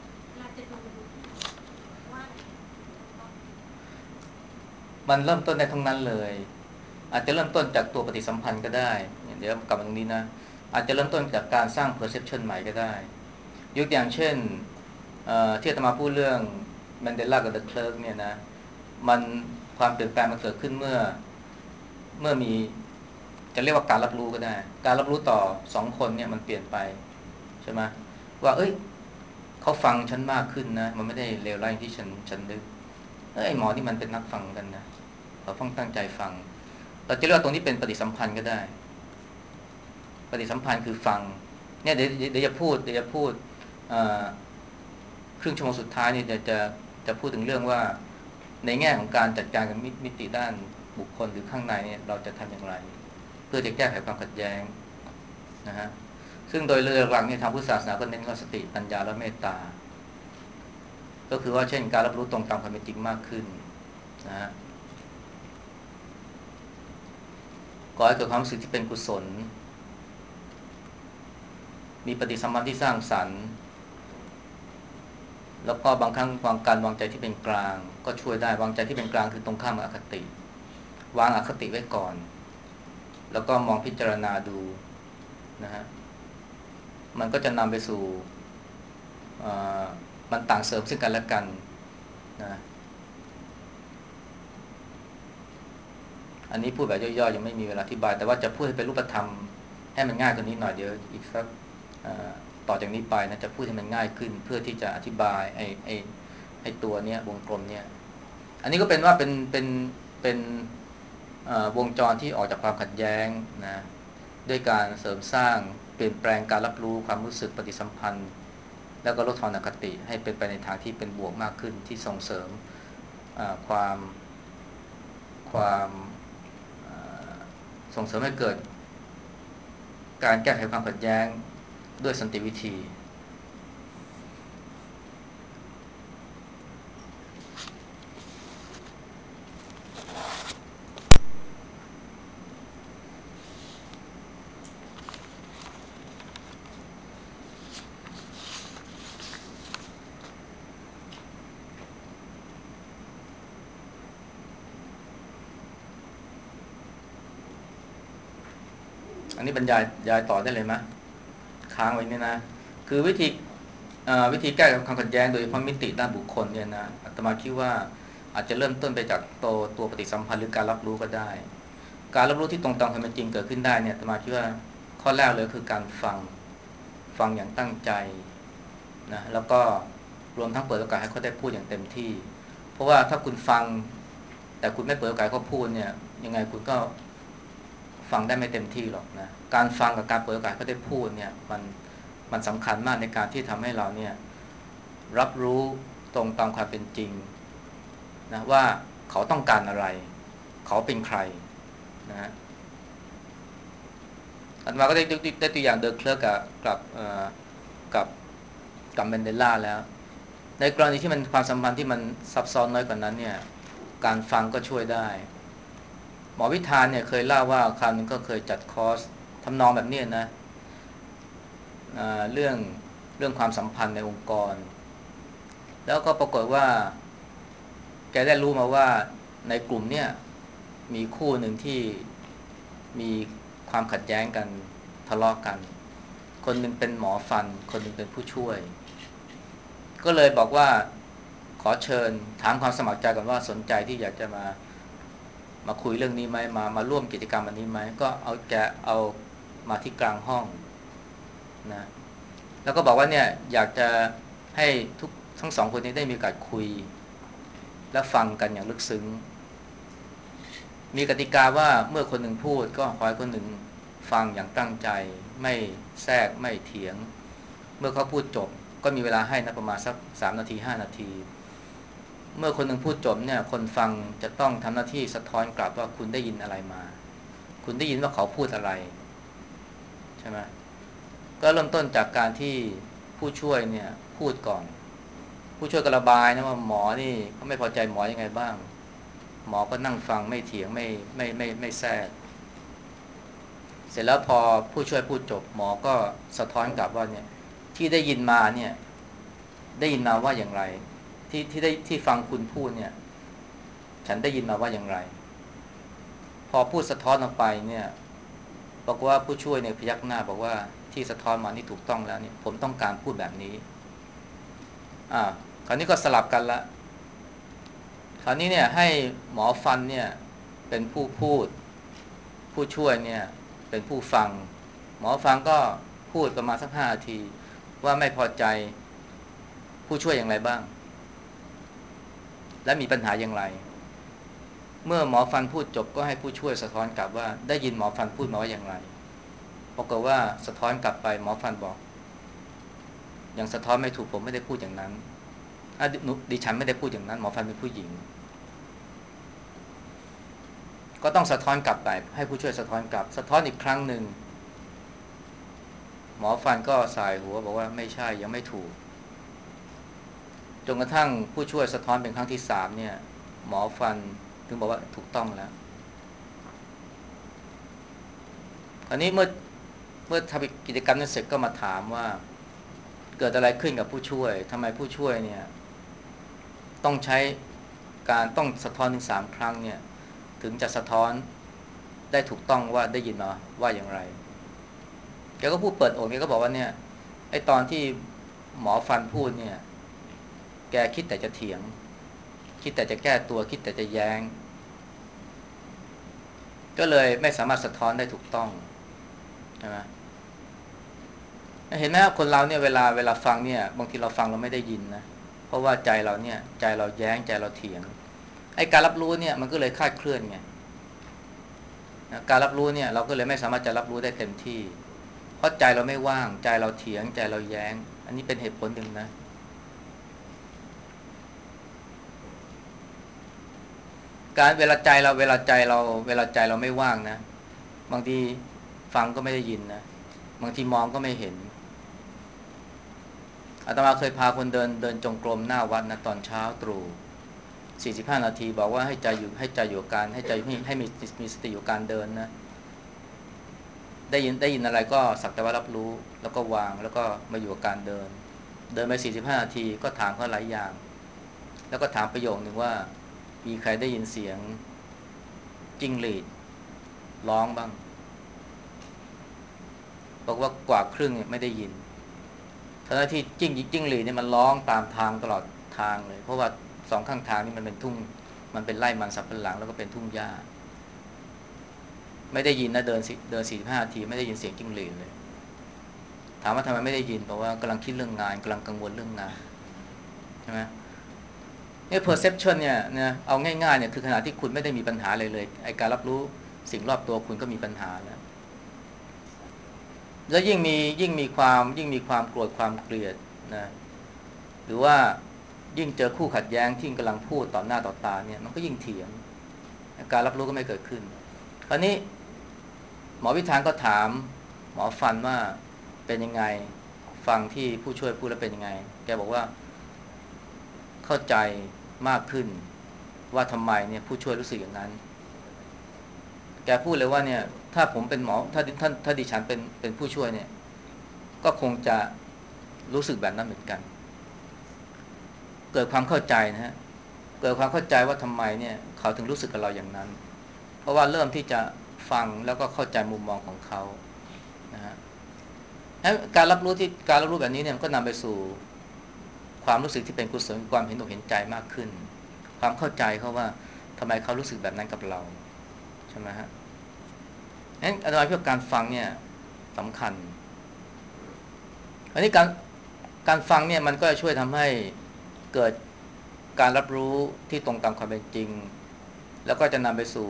มันเริ่มต้นได้ทั้งนั้นเลยอาจจะเริ่มต้นจากตัวปฏิสัมพันธ์ก็ได้เดี๋ยวกลับมาตรงนี้นะอาจจะเริ่มต้นจากการสร้าง perception ใหม่ก็ได้ยกอย่างเช่นที่อาตมาพูดเรื่องแมนเดลากับเดอะเคลิร์กเนี่ยนะมันความเปลี่ยนแปลงมันเกิดขึ้นเมื่อเมื่อมีจะเรียกว่าการรับรู้ก็ได้การรับรู้ต่อสองคนเนี่ยมันเปลี่ยนไปใช่ไหมว่าเอ้ยเขาฟังฉันมากขึ้นนะมันไม่ได้เลวร้ายอย่างที่ฉันฉันนึกเอ้ยไอ้หมอนี่มันเป็นนักฟังกันนะเขาฟังตั้งใจฟังเราจะเรียกว่าตรงนี้เป็นปฏิสัมพันธ์ก็ได้ปฏิสัมพันธ์คือฟังเนี่ยเดี๋ยวเดี๋ยวจะพูดเดี๋ยวจะพูดครึ่งชั่วโมงสุดท้ายนี่จะจะจะพูดถึงเรื่องว่าในแง่ของการจัดการกับมิติด้านบุคคลหรือข้างในเนี่ยเราจะทำอย่างไรเพื่อจะแก้ไขความขัดแย้งนะฮะซึ่งโดยเรื่องหลักเนี่ยทางพุทธศาสนาก็เน้นว่าสติปัญญาและเมตตาก็คือว่าเช่นการรับรู้ตรงตามความเป็นจริงมากขึ้นนะฮะก่อให้เกิดความรู้สึกที่เป็นกุศลมีปฏิสัมพันธ์ที่สร้างสรรค์แล้วก็บางครั้งวางการวางใจที่เป็นกลางก็ช่วยได้วางใจที่เป็นกลางคือตรงข้ามกับอคติวางอคติไว้ก่อนแล้วก็มองพิจารณาดูนะฮะมันก็จะนำไปสู่มันต่างเสริมซึ่งกันและกันนะอันนี้พูดแบบย่อๆยังไม่มีเวลาอธิบายแต่ว่าจะพูดให้เป็นรูปธรรมให้มันง่ายกว่านี้หน่อยเดี๋ยวอีกสักต่อจากนี้ไปนะจะพูดให้มันง่ายขึ้นเพื่อที่จะอธิบายไอ้ไอ้ไอ้ตัวเนี้ยวงกลมเนี้ยอันนี้ก็เป็นว่าเป็นเป็นเป็นวงจรที่ออกจากความขัดแย้งนะด้วยการเสริมสร้างเปลี่ยนแปลงการรับรู้ความรู้สึกปฏิสัมพันธ์แล้วก็ลดทอนอคติให้เป็นไปในทางที่เป็นบวกมากขึ้นที่ส่งเสริมความความส่งเสริมให้เกิดการแก้ไขความขัดแย้งด้วยสันติวิธีอันนี้บรรยายยายต่อได้เลยไหมค้างไว้นี่นะคือวิธีวิธีแก้ความขัดแย้งโดยเฉพาะมิติด้านบุคคลเนี่ยนะอาตมาคิดว่าอาจจะเริ่มต้นไปจากตัวตัวปฏิสัมพันธ์หรือการรับรู้ก็ได้การรับรู้ที่ตรงตามความเป็นจริงเกิดขึ้นได้เนี่ยอาตมาคิดว่าข้อแรกเลยคือการฟังฟังอย่างตั้งใจนะแล้วก็รวมทั้งเปิดโอกาสให้เขาได้พูดอย่างเต็มที่เพราะว่าถ้าคุณฟังแต่คุณไม่เปิดโอกาสเขาพูดเนี่ยยังไงคุณก็ฟังได้ไม่เต็มที่หรอกนะการฟังกับการเปิดโอกาสเขาได้พูดเนี่ยมันมันสำคัญมากในการที่ทำให้เราเนี่ยรับรู้ตรงตามความเป็นจริงนะว่าเขาต้องการอะไรเขาเป็นใครนะฮะอันมาก็ได้ได้ตัวอย่างเดอร์เคลร์กับกับกับกับเมนเดลล่าแล้วในกรณีที่มันความสัมพันธ์ที่มันซับซ้อนน้อยกว่านั้นเนี่ยการฟังก็ช่วยได้หมอวิธานเนี่ยเคยเล่าว่าคราวนึงก็เคยจัดคอร์สทำนองแบบนี้นะเรื่องเรื่องความสัมพันธ์ในองค์กรแล้วก็ปรากฏว่าแกได้รู้มาว่าในกลุ่มเนี่ยมีคู่หนึ่งที่มีความขัดแย้งกันทะเลาะกันคนหนึ่งเป็นหมอฟันคนหนึ่งเป็นผู้ช่วยก็เลยบอกว่าขอเชิญถามความสมัครใจกันว่าสนใจที่อยากจะมามาคุยเรื่องนี้ไหมมามาร่วมกิจกรรมอันนี้ไหมก็เอาแกเอามาที่กลางห้องนะแล้วก็บอกว่าเนี่ยอยากจะให้ทุกทั้งสองคนนี้ได้มีโอกาสคุยและฟังกันอย่างลึกซึ้งมีกติกาว่าเมื่อคนหนึ่งพูดก็ขอให้คนหนึ่งฟังอย่างตั้งใจไม่แทรกไม่เถียงเมื่อเขาพูดจบก็มีเวลาให้นะประมาณสักสามนาทีห้านาทีเมื่อคนหนึ่งพูดจบเนี่ยคนฟังจะต้องทำหน้าที่สะท้อนกลับว่าคุณได้ยินอะไรมาคุณได้ยินว่าเขาพูดอะไรใช่ไหมก็เริ่มต้นจากการที่ผู้ช่วยเนี่ยพูดก่อนผู้ช่วยก็ระบายนะว่าหมอนี่เขาไม่พอใจหมอยังไงบ้างหมอก็นั่งฟังไม่เถียงไม่ไม่ไม่ไม่แทรกเสร็จแล้วพอผู้ช่วยพูดจบหมอก็สะท้อนกลับว่าเนี่ยที่ได้ยินมาเนี่ยได้ยินมาว่าอย่างไรที่ที่ได้ที่ฟังคุณพูดเนี่ยฉันได้ยินมาว่าอย่างไรพอพูดสะท้อนออกไปเนี่ยบอกว่าผู้ช่วยเนี่ยพยักหน้าบอกว่าที่สะท้อนมานี่ถูกต้องแล้วเนี่ยผมต้องการพูดแบบนี้อ่าคราวนี้ก็สลับกันละคราวนี้เนี่ยให้หมอฟันเนี่ยเป็นผู้พูดผู้ช่วยเนี่ยเป็นผู้ฟังหมอฟังก็พูดประมาณสักห้านาทีว่าไม่พอใจผู้ช่วยอย่างไรบ้างและมีปัญหาอย่างไรเมื่อหมอฟันพูดจบก็ให้ผู้ช่วยสะท้อนกลับว่าได้ยินหมอฟันพูดมาว่าอย่างไรปรากฏว่าสะท้อนกลับไปหมอฟันบอกยังสะท้อนไม่ถูกผมไม่ได้พูดอย่างนั้นดิฉันไม่ได้พูดอย่างนั้นหมอฟันเป็นผู้หญิงก็ต้องสะท้อนกลับไปให้ผู้ช่วยสะท้อนกลับสะท้อนอีกครั้งหนึ่งหมอฟันก็สายหัวบอกว่าไม่ใช่ยังไม่ถูกจนกระทั่งผู้ช่วยสะท้อนเป็นครั้งที่สามเนี่ยหมอฟันถึงบอกว่าถูกต้องแล้วคราวนี้เมื่อเมื่อทำกิจกรรมนั้นเสร็จก็มาถามว่าเกิดอะไรขึ้นกับผู้ช่วยทำไมผู้ช่วยเนี่ยต้องใช้การต้องสะท้อนถึงสามครั้งเนี่ยถึงจะสะท้อนได้ถูกต้องว่าได้ยินมาว่าอย่างไรแกก็พูดเปิดอกแกก็บอกว่าเนี่ยไอ้ตอนที่หมอฟันพูดเนี่ยแกคิดแต่จะเถียงคิดแต่จะแก้ตัวคิดแต่จะแย้งก็เลยไม่สามารถสะท้อนได้ถูกต้องใช่ไหมเห็นไหมครับคนเราเนี่ยเวลาเวลาฟังเนี่ยบางทีเราฟังเราไม่ได้ยินนะเพราะว่าใจเราเนี่ยใจเราแย้งใจเราเถียงไอ้การรับรู้เนี่ยมันก็เลยคลาดเคลื่อนไงการรับรู้เนี่ยเราก็เลยไม่สามารถจะรับรู้ได้เต็มที่เพราะใจเราไม่ว่างใจเราเถียงใจเราแย้งอันนี้เป็นเหตุผลหนึ่งนะการเวลาใจเราเวลาใจเราเวลาใจเราไม่ว่างนะบางทีฟังก็ไม่ได้ยินนะบางทีมองก็ไม่เห็นอาตมาเคยพาคนเดินเดินจงกรมหน้าวัดนะตอนเช้าตรู่สี่สิบห้านาทีบอกว่าให้ใจอยู่ให้ใจอยู่การให้ใจให้ให้มีมีสติอยู่การเดินนะได้ยินได้ยินอะไรก็สักแต่ว่ารับรู้แล้วก็วางแล้วก็มาอยู่กับการเดินเดินไปสี่สิบห้านาทีก็ถามเขาหลายอย่างแล้วก็ถามประโยคนึงว่ามีใครได้ยินเสียงจิ้งหรีดร้องบ้างบอกว่ากว่าครึ่งเนี่ยไม่ได้ยินทั้งที่จิ้งจิ้งหรีดเนี่ยมันร้องตามทางตลอดทางเลยเพราะว่าสองข้างทางนี่มันเป็นทุ่งมันเป็นไร่มันสำปะหลังแล้วก็เป็นทุ่งหญ้าไม่ได้ยินนะเดินเดินสี่สิบห้านาทีไม่ได้ยินเสียงจิ้งหรีดเลยถามว่าทำไมไม่ได้ยินเพราะว่ากำลังคิดเรื่องงานกำลังกังวลเรื่องงานใช่ไหมเนี่ย perception เนี่ยนะเอาง่ายๆเนี่ยคือขณะที่คุณไม่ได้มีปัญหาเลยเลยไอการรับรู้สิ่งรอบตัวคุณก็มีปัญหาแล้วแล้วยิ่งมียิ่งมีความยิ่งมีความโกรธความเกลียดนะหรือว่ายิ่งเจอคู่ขัดแย้งที่กำลังพูดต่อหน้าต่อตาเนี่ยมันก็ยิ่งเถียงการรับรู้ก็ไม่เกิดขึ้นคราวนี้หมอวิธานก็ถามหมอฟันว่าเป็นยังไงฟังที่ผู้ช่วยพูดแล้วเป็นยังไงแกบอกว่าเข้าใจมากขึ้นว่าทำไมเนี่ยผู้ช่วยรู้สึกอย่างนั้นแกพูดเลยว่าเนี่ยถ้าผมเป็นหมอถ้าท่านถ้าดิฉันเป็นเป็นผู้ช่วยเนี่ยก็คงจะรู้สึกแบบนั้นเหมือนกันเกิดความเข้าใจนะฮะเกิดความเข้าใจว่าทำไมเนี่ยเขาถึงรู้สึกกับเราอย่างนั้นเพราะว่าเริ่มที่จะฟังแล้วก็เข้าใจมุมมองของเขานะฮะการรับรู้ที่การรับรู้แบบนี้เนี่ยก็นำไปสู่ความรู้สึกที่เป็นกุศลความเห็นอกเห็นใจมากขึ้นความเข้าใจเขาว่าทำไมเขารู้สึกแบบนั้นกับเราใช่ไหมฮะงั้นอาจารย์คิดว่าการฟังเนี่ยสำคัญอันนี้การการฟังเนี่ยมันก็จะช่วยทำให้เกิดการรับรู้ที่ตรงตามความเป็นจริงแล้วก็จะนำไปสู่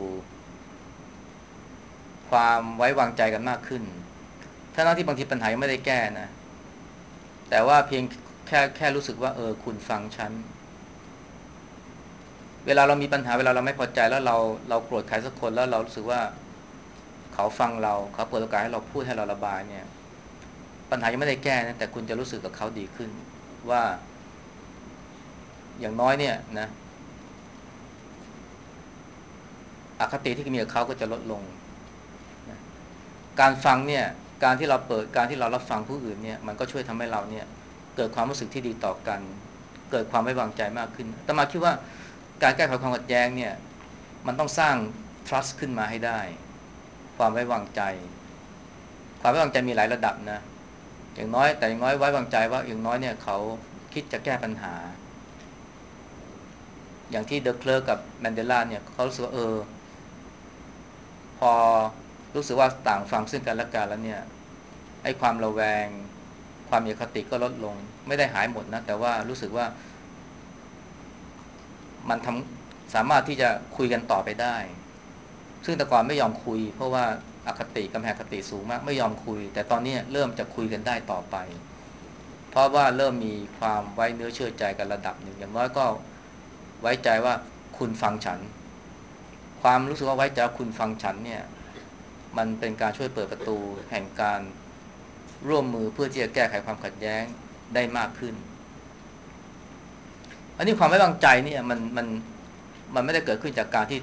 ความไว้วางใจกันมากขึ้นทั้งที่บางทีปัญหายังไม่ได้แก้นะแต่ว่าเพียงแค่แค่รู้สึกว่าเออคุณฟังฉันเวลาเรามีปัญหาเวลาเราไม่พอใจแล้วเราเราโกรธใครสักคนแล้วเรารู้สึกว่าเขาฟังเราเขาเปิดโอกาสให้เราพูดให้เราระบายเนี่ยปัญหายังไม่ได้แก้นะแต่คุณจะรู้สึกกับเขาดีขึ้นว่าอย่างน้อยเนี่ยนะอคติที่มีกับเขาก็จะลดลงนะการฟังเนี่ยการที่เราเปิดการที่เรารับฟังผู้อื่นเนี่ยมันก็ช่วยทำให้เราเนี่ยเกิดความรู้สึกที่ดีต่อกันเกิดความไว้วางใจมากขึ้นแต่มาคิดว่าการแก้ไขความขัดแย้งเนี่ยมันต้องสร้าง trust ขึ้นมาให้ได้ความไว้วางใจความไว้วางใจมีหลายระดับนะอย่างน้อยแต่อย่างน้อยไว้วางใจว่าอย่างน้อยเนี่ยเขาคิดจะแก้ปัญหาอย่างที่เดอะเคลอร์กับแมนเดลาเนี่ยเขารู้สึกว่าเออพอรู้สึกว่าต่างฟังซึ่งกันและกันแล้วเนี่ยไอ้ความระแวงความมีอคติก็ลดลงไม่ได้หายหมดนะแต่ว่ารู้สึกว่ามันทำสามารถที่จะคุยกันต่อไปได้ซึ่งแต่ก่อนไม่ยอมคุยเพราะว่าอคติกำแพงอคติสูงมากไม่ยอมคุยแต่ตอนนี้เริ่มจะคุยกันได้ต่อไปเพราะว่าเริ่มมีความไว้เนื้อเชื่อใจกันระดับหนึ่งอย่างน้อยก็ไว้ใจว่าคุณฟังฉันความรู้สึกว่าไว้ใจว่าคุณฟังฉันเนี่ยมันเป็นการช่วยเปิดประตูแห่งการร่วมมือเพื่อที่จะแก้ไขความขัดแย้งได้มากขึ้นอันนี้ความไว้วางใจเนี่ยมันมันมันไม่ได้เกิดขึ้นจากการที่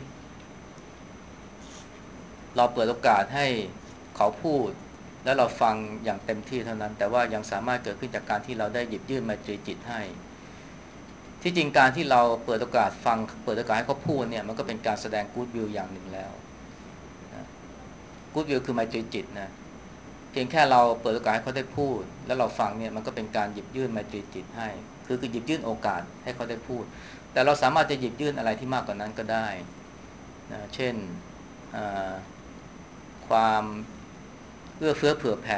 เราเปิดโอกาสให้เขาพูดแล้วเราฟังอย่างเต็มที่เท่านั้นแต่ว่ายังสามารถเกิดขึ้นจากการที่เราได้หยิบยื่นไมตรีจิตให้ที่จริงการที่เราเปิดโอกาสฟังเปิดโอกาสให้เขาพูดเนี่ยมันก็เป็นการแสดงกู๊ดวิวอย่างหนึ่งแล้วนะกู๊ดวิวคือไมตรีจิตนะเพียงแค่เราเปิดโอกาสให้เขาได้พูดแล้วเราฟังเนี่ยมันก็เป็นการหยิบยื่นไมตรีจิตให้คือคือหยิบยื่นโอกาสให้เขาได้พูดแต่เราสามารถจะหยิบยื่นอะไรที่มากกว่านั้นก็ได้นะเช่นความเอื้อเฟื้อเผื่อแผ่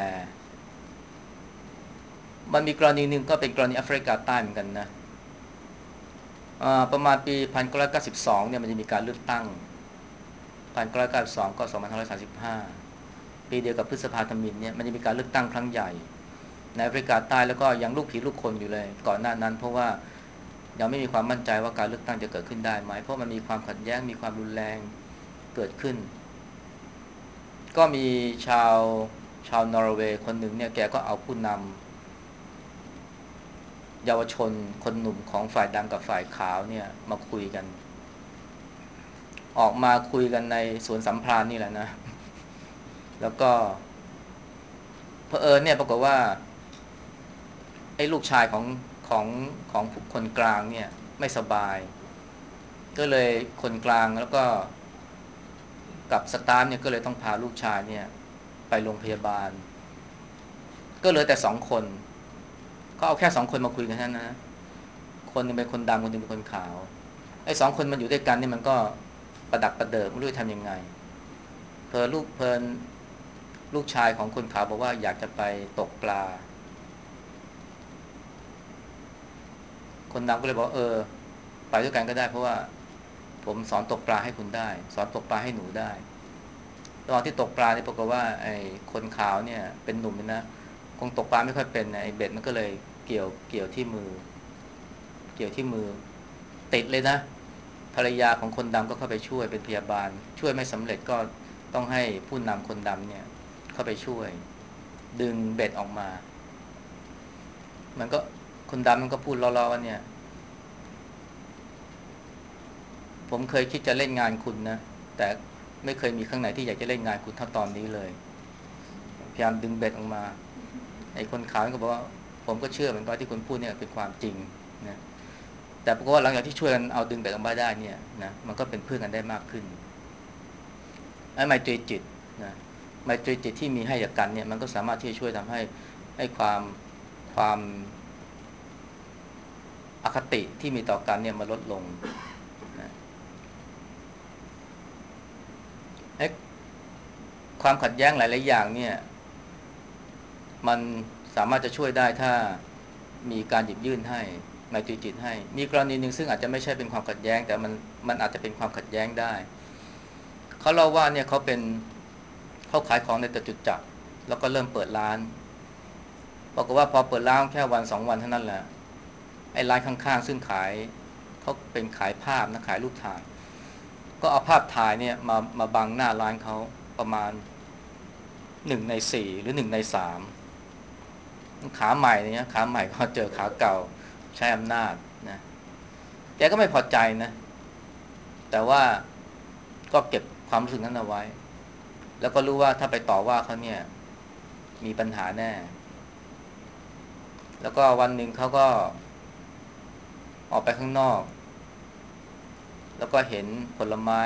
มันมีกรณีหนึ่งก็เป็นกรณีแอฟริกาใต้เหมือนกันนะประมาณปีหนึ่งพันเก้าร้อยเก้าสิบสองเนี่ยมันจะมีการเลือกตั้งหนึ่งพันเก้าร้อยเก้าสิบสองก็สองพันห้าร้อยสามสิบห้าปีปีเดียวกับพฤษภาธมิฬเนี่ยมันจะมีการเลือกตั้งครั้งใหญ่ในแอฟริกาใต้แล้วก็ยังลูกผีลูกคนอยู่เลยก่อนหน้านั้นเพราะว่ายังไม่มีความมั่นใจว่าการเลือกตั้งจะเกิดขึ้นได้ไหมเพราะมันมีความขัดแย้งมีความรุนแรงเกิดขึ้นก็มีชาวชาวนอร์เวย์คนหนึ่งเนี่ยแกก็เอาผู้นำเยาวชนคนหนุ่มของฝ่ายดำกับฝ่ายขาวเนี่ยมาคุยกันออกมาคุยกันในสวนสัมพรานนี่แหละนะแล้วก็เผอิญเนี่ยปรากฏว่าไอ้ลูกชายของของของคนกลางเนี่ยไม่สบายก็เลยคนกลางแล้วก็กับสตาฟเนี่ยก็เลยต้องพาลูกชายเนี่ยไปโรงพยาบาลก็เหลือแต่สองคนเขาเอาแค่สองคนมาคุยกันนั้นนะคนนึงเป็นคนดำคนนึงเป็นคนขาวไอ้สองคนมันอยู่ด้วยกันนี่มันก็ประดักประเดิดไม่รู้จะทำยังไงเพอลูกเพลินลูกชายของคนขาวบอกว่าอยากจะไปตกปลาคนดำก็เลยบอกเออไปด้วยกันก็ได้เพราะว่าผมสอนตกปลาให้คุณได้สอนตกปลาให้หนูได้ตอนที่ตกปลาเนี่ยปรากฏว่าไอ้คนขาวเนี่ยเป็นหนุ่มนะคงตกปลาไม่ค่อยเป็นไอ้เบ็ดมันก็เลยเกี่ยวเกี่ยวที่มือเกี่ยวที่มือติดเลยนะภรรยาของคนดำก็เข้าไปช่วยเป็นพยาบาลช่วยไม่สำเร็จก็ต้องให้ผู้นำคนดำเนี่ยเข้าไปช่วยดึงเบ็ดออกมามันก็คนดำมันก็พูดล้อๆว่าเนี่ยผมเคยคิดจะเล่นงานคุณนะแต่ไม่เคยมีครั้งไหนที่อยากจะเล่นงานคุณเท่าตอนนี้เลยพยายามดึงเบ็ดออกมาไอ้คนขาวก็บอกว่าผมก็เชื่อเหมือนกันที่คุณพูดเนี่ยเป็นความจริงนะแต่ปรากฏว่าหลังจากที่ช่วยกันเอาดึงเบ็ดออกมาได้เนี่ยนะมันก็เป็นเพื่อนกันได้มากขึ้นไอ้ไมตรีจิตนะไมตรีจิตที่มีให้กับกันเนี่ยมันก็สามารถที่จะช่วยทำให้ให้ความความอคติที่มีต่อกันเนี่ยมันลดลงนะไอ้ความขัดแย้งหลายๆอย่างเนี่ยมันสามารถจะช่วยได้ถ้ามีการหยิบยื่นให้ไมตรีจิตให้มีกรณีหนึ่งซึ่งอาจจะไม่ใช่เป็นความขัดแย้งแต่มันมันอาจจะเป็นความขัดแย้งได้เขาเล่าว่าเนี่ยเขาเป็นเขาขายของในจตุจักรแล้วก็เริ่มเปิดร้านบอกว่าพอเปิดร้านแค่วันสองวันเท่านั้นแหละไอ้ร้านข้างๆซึ่งขายเขาเป็นขายภาพนะขายรูปถ่ายก็เอาภาพถ่ายเนี่ยมามาบังหน้าร้านเขาประมาณหนึ่งในสี่หรือหนึ่งในสามขาใหม่เนี่ยขาใหม่ก็เจอขาเก่าใช้อำนาจนะแกก็ไม่พอใจนะแต่ว่าก็เก็บความรู้สึกนั้นเอาไว้แล้วก็รู้ว่าถ้าไปต่อว่าเขาเนี่ยมีปัญหาแน่แล้วก็วันหนึ่งเขาก็ออกไปข้างนอกแล้วก็เห็นผลไม้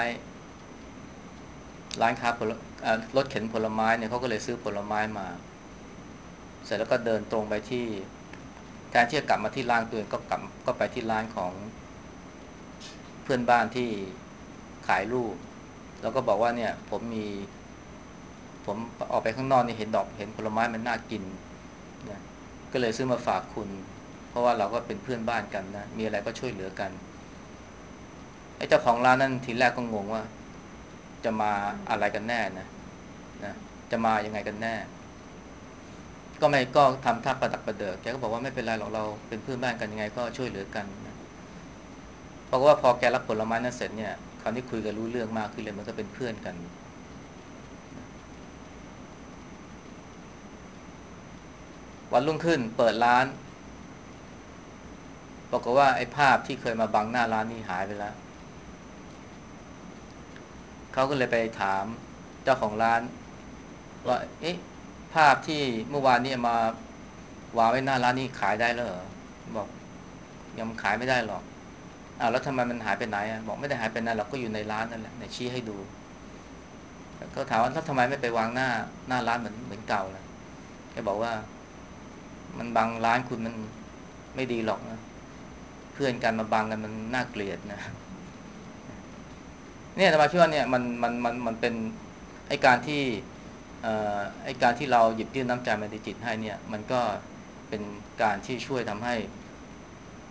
ร้านค้าผลรถเข็นผลไม้เนี่ยเขาก็เลยซื้อผลไม้มาเสร็จแล้วก็เดินตรงไปที่แทนที่จะกลับมาที่ร้านตัวเองก็กลับก็ไปที่ร้านของเพื่อนบ้านที่ขายรูปแล้วก็บอกว่าเนี่ยผมมีผมออกไปข้างนอกนี่เห็นดอกเห็นผลไม้มันน่ากินนะก็เลยซื้อมาฝากคุณเพราะว่าเราก็เป็นเพื่อนบ้านกันนะมีอะไรก็ช่วยเหลือกันไอ้เจ้าของร้านนั้นทีแรกก็งงว่าจะมาอะไรกันแน่นะนะจะมายังไงกันแน่ก็ไม่ก็ทำท่าประดักประเดิดแกก็บอกว่าไม่เป็นไรหรอกเราเป็นเพื่อนบ้านกันยังไงก็ช่วยเหลือกันนะเพราะว่าพอแกรับผลไม้นั้นเสร็จเนี่ยคราวนี้คุยกันรู้เรื่องมากขึ้นเลยมันก็เป็นเพื่อนกันวันรุ่งขึ้นเปิดร้านบอกว่าไอ้ภาพที่เคยมาบังหน้าร้านนี่หายไปแล้วเขาก็เลยไปถามเจ้าของร้านว่าเอ๊ะภาพที่เมื่อวานนี้มาวางไว้หน้าร้านนี่ขายได้แล้วเหรอบอกยังขายไม่ได้หรอกอ้าวแล้วทำไมมันหายไปไหนอ่ะบอกไม่ได้หายไปไหนหรอกก็อยู่ในร้านนั่นแหละไหนชี้ให้ดูก็ถามว่าแล้วทำไมไม่ไปวางหน้าหน้าร้านเหมือนเหมือนเก่าล่ะแกบอกว่ามันบังร้านคุณมันไม่ดีหรอกนะเพื่อนกันมาบังกันมันน่าเกลียดนะเนี่ยแต่มาคิดว่าเนี่ยมันมันมันมันเป็นไอ้การที่เอ่อไอ้การที่เราหยิบยื่นน้ำใจมาในจิตให้เนี่ยมันก็เป็นการที่ช่วยทำให้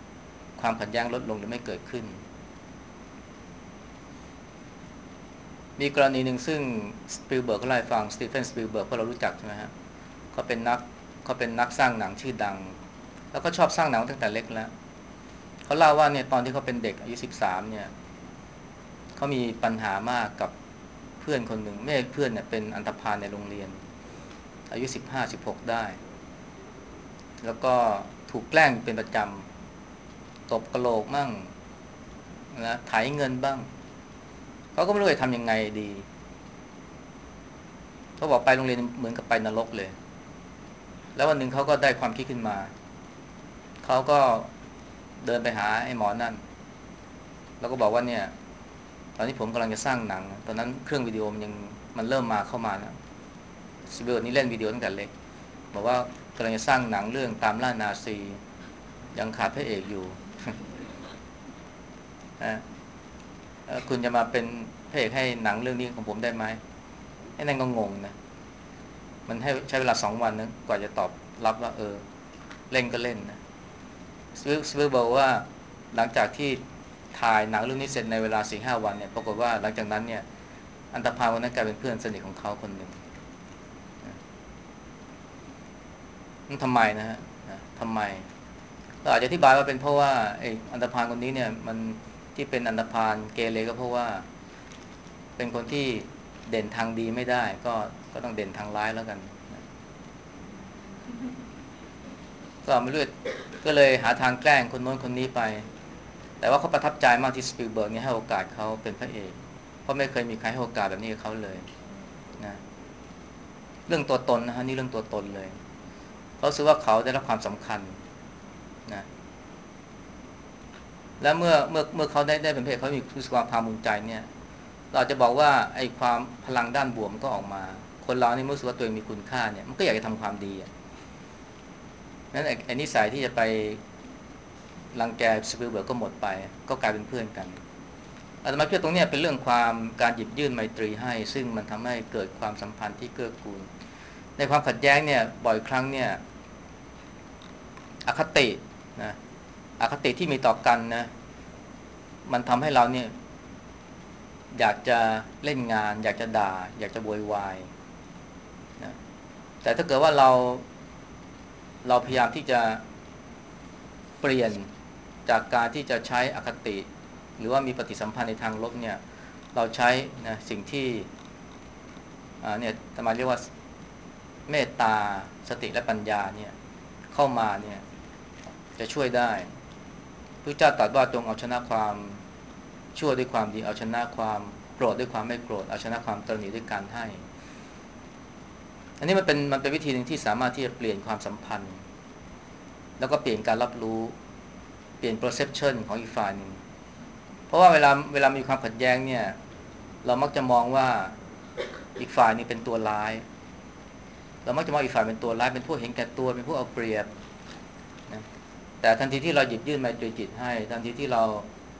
ความขัดแย้งลดลงหรือไม่เกิดขึ้นมีกรณีหนึ่งซึ่งสปิลเบิร์กเขาเล่าให้ฟังสตีเฟนสปิลเบิร์กพวกเรารู้จักใช่ไหมฮะเขาเป็นนักเขาเป็นนักสร้างหนังชื่อดังแล้วก็ชอบสร้างหนังตั้งแต่เล็กแล้วเขาเล่าว่าเนี่ยตอนที่เขาเป็นเด็กอายุสิบสามเนี่ยเขามีปัญหามากกับเพื่อนคนหนึ่งไม่ใช่เพื่อนเนี่ยเป็นอันธพาลในโรงเรียนอายุสิบห้าสิบหกได้แล้วก็ถูกแกล้งเป็นประจำตบกระโหลกมั่งนะไถเงินบ้างเขาก็ไม่รู้จะทำยังไงดีเขาบอกไปโรงเรียนเหมือนกับไปนรกเลยแล้ววันหนึ่งเขาก็ได้ความคิดขึ้นมาเขาก็เดินไปหาไอ้หมอนั่นแล้วก็บอกว่าเนี่ยตอนนี้ผมกำลังจะสร้างหนังตอนนั้นเครื่องวิดีโอมันยังมันเริ่มมาเข้ามาแล้วสเบิร์ดนี่เล่นวิดีโอตั้งแต่เล็กบอกว่ากำลังจะสร้างหนังเรื่องตามล่านาซียังขาดพระเอกอยู่ นะคุณจะมาเป็นพระเอกให้หนังเรื่องนี้ของผมได้ไหมไอ้นั่นก็งงนะมันให้ใช้เวลาสองวันนะกว่าจะตอบรับว่าเออเล่นก็เล่นนะสวิลบอกว่าหลังจากที่ถ่ายหนังเรื่องนี้เสร็จในเวลา สี่ห้า วันเนี่ยปรากฏว่าหลังจากนั้นเนี่ยอันธพาลคนนั้นกลายเป็นเพื่อนสนิทของเขาคนหนึ่งนั่นทำไมนะฮะทำไมเราอาจจะอธิบายว่าเป็นเพราะว่าไอ้อันธพาลคนนี้เนี่ยมันที่เป็นอันธพาลเกเรก็เพราะว่าเป็นคนที่เด่นทางดีไม่ได้ก็ก็ต้องเด่นทางร้ายแล้วกันก็ไม่รู้ก็เลยหาทางแกล้งคนโน้นคนนี้ไปแต่ว่าเขาประทับใจมากที่สปิลเบิร์กเนี่ยให้โอกาสเขาเป็นพระเอกเพราะไม่เคยมีใครให้โอกาสแบบนี้กับเขาเลยนะเรื่องตัวตนนะฮะนี่เรื่องตัวตนเลยเขารู้สึกว่าเขาได้รับความสำคัญนะและเมื่อเมื่อเมื่อเขาได้ได้เป็นพระเอกเขามีรู้สึกความภาคภูมิใจเนี่ยเราจะบอกว่าไอ้ความพลังด้านบวกมันก็ออกมาคนเรานี่เมื่อรู้สึกว่าตัวเองมีคุณค่าเนี่ยมันก็อยากจะทำความดีนั้นไอ้นิสัยที่จะไปรังแกสปิลเบิร์กก็หมดไปก็กลายเป็นเพื่อนกันอาตมาคิดตรงนี้เป็นเรื่องความการหยิบยื่นไมตรีให้ซึ่งมันทำให้เกิดความสัมพันธ์ที่เกื้อกูลในความขัดแย้งเนี่ยบ่อยครั้งเนี่ยอคตินะอคติที่มีต่อกันนะมันทำให้เราเนี่ยอยากจะเล่นงานอยากจะด่าอยากจะโวยวายนะแต่ถ้าเกิดว่าเราเราพยายามที่จะเปลี่ยนจากการที่จะใช้อคติหรือว่ามีปฏิสัมพันธ์ในทางลบเนี่ยเราใช้นะสิ่งที่อ่าเนี่ยธรรมะเรียกว่าเมตตาสติและปัญญาเนี่ยเข้ามาเนี่ยจะช่วยได้พระเจ้าตรัสว่าจงเอาชนะความชั่วด้วยความดีเอาชนะความโกรธด้วยความไม่โกรธเอาชนะความตระหนี่ด้วยการให้อันนี้มันเป็นมันเป็นวิธีหนึ่งที่สามารถที่จะเปลี่ยนความสัมพันธ์แล้วก็เปลี่ยนการรับรู้เปลี่ยน perception ของอีกฝ่ายหนึ่งเพราะว่าเวลาเวลามีความขัดแย้งเนี่ยเรามักจะมองว่าอีกฝ่ายนี้เป็นตัวร้ายเรามักจะมองอีกฝ่ายเป็นตัวร้ายเป็นพวกเห็นแก่ตัวเป็นพวกเอาเปรียบนะแต่ทันทีที่เราหยิบยื่นไมตรีจิตให้ทันทีที่เรา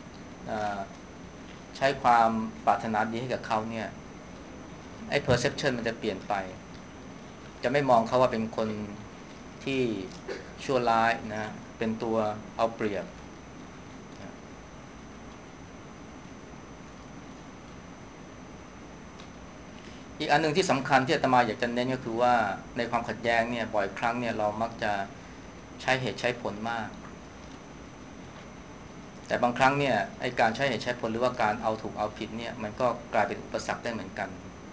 ใช้ความปรารถนาดีให้กับเขาเนี่ยไอ้ perception มันจะเปลี่ยนไปจะไม่มองเขาว่าเป็นคนที่ชั่วร้ายนะเป็นตัวเอาเปรียบอีกอันนึงที่สำคัญที่อาตมาอยากจะเน้นก็คือว่าในความขัดแย้งเนี่ยบ่อยครั้งเนี่ยเรามักจะใช้เหตุใช้ผลมากแต่บางครั้งเนี่ยไอ้การใช้เหตุใช้ผลหรือว่าการเอาถูกเอาผิดเนี่ยมันก็กลายเป็นอุปสรรคได้เหมือนกัน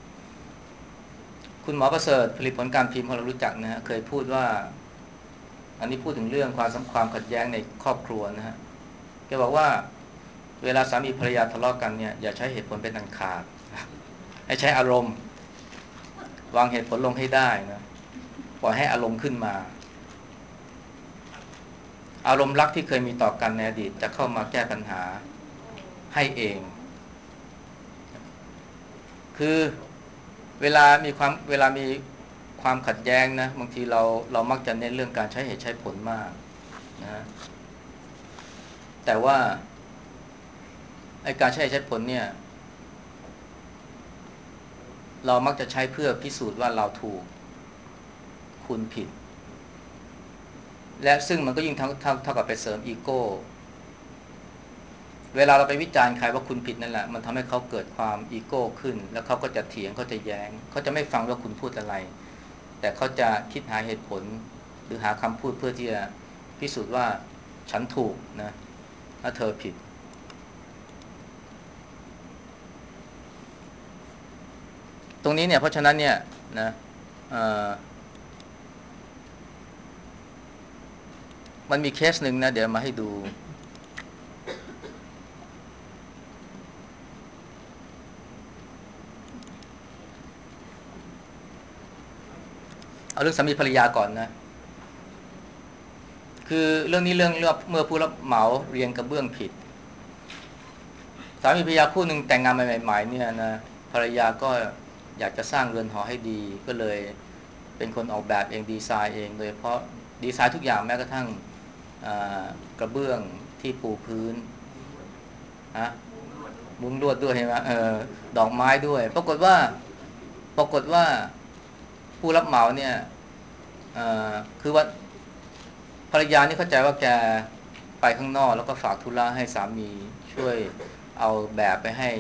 คุณหมอประเสริฐผลิตผลการพิมพ์ของเรารู้จักนะฮะเคยพูดว่าอันนี้พูดถึงเรื่องความสัมพันธ์ขัดแย้งในครอบครัวนะฮะแกบอกว่าเวลาสามีภรรยาทะเลาะกันเนี่ยอย่าใช้เหตุผลเป็นอันขาดให้ใช้อารมณ์วางเหตุผลลงให้ได้นะปล่อยให้อารมณ์ขึ้นมาอารมณ์รักที่เคยมีต่อกันในอดีตจะเข้ามาแก้ปัญหาให้เองคือเวลามีความเวลามีความขัดแย้งนะบางทีเราเรามักจะเน้นเรื่องการใช้เหตุใช้ผลมากนะแต่ว่าไอ้การใช้เหตุใช้ผลเนี่ยเรามักจะใช้เพื่อพิสูจน์ว่าเราถูกคุณผิดและซึ่งมันก็ยิ่งเท่าเท่าเท่ากับไปเสริมอีโก้เวลาเราไปวิจารณ์ใครว่าคุณผิดนั่นแหละมันทำให้เขาเกิดความอีโก้ขึ้นแล้วเขาก็จะเถียงเขาจะแย้งเขาจะไม่ฟังว่าคุณพูดอะไรแต่เขาจะคิดหาเหตุผลหรือหาคำพูดเพื่อที่จะพิสูจน์ว่าฉันถูกนะถ้าเธอผิดตรงนี้เนี่ยเพราะฉะนั้นเนี่ยนะมันมีเคสหนึ่งนะเดี๋ยวมาให้ดูเอาเรื่องสามีภรรยาก่อนนะคือเรื่องนี้เรื่องเรื่องเมื่อผู้รับเหมาเรียงกระเบื้องผิดสามีภรรยาคู่หนึ่งแต่งงานใหม่ๆเนี่ยนะภรรยาก็อยากจะสร้างเรือนหอให้ดีก็เลยเป็นคนออกแบบเองดีไซน์เองโดยเฉพาะดีไซน์ทุกอย่างแม้กระทั่งกระเบื้องที่ปูพื้นฮะมุ้งลวดด้วยเห็นไหมเออดอกไม้ด้วยปรากฏว่าปรากฏว่าผู้รับเหมาเนี่ยคือว่าภรรยานี่เข้าใจว่าแกไปข้างนอกแล้วก็ฝากธุระให้สามีช่วยเอาแบบไปให้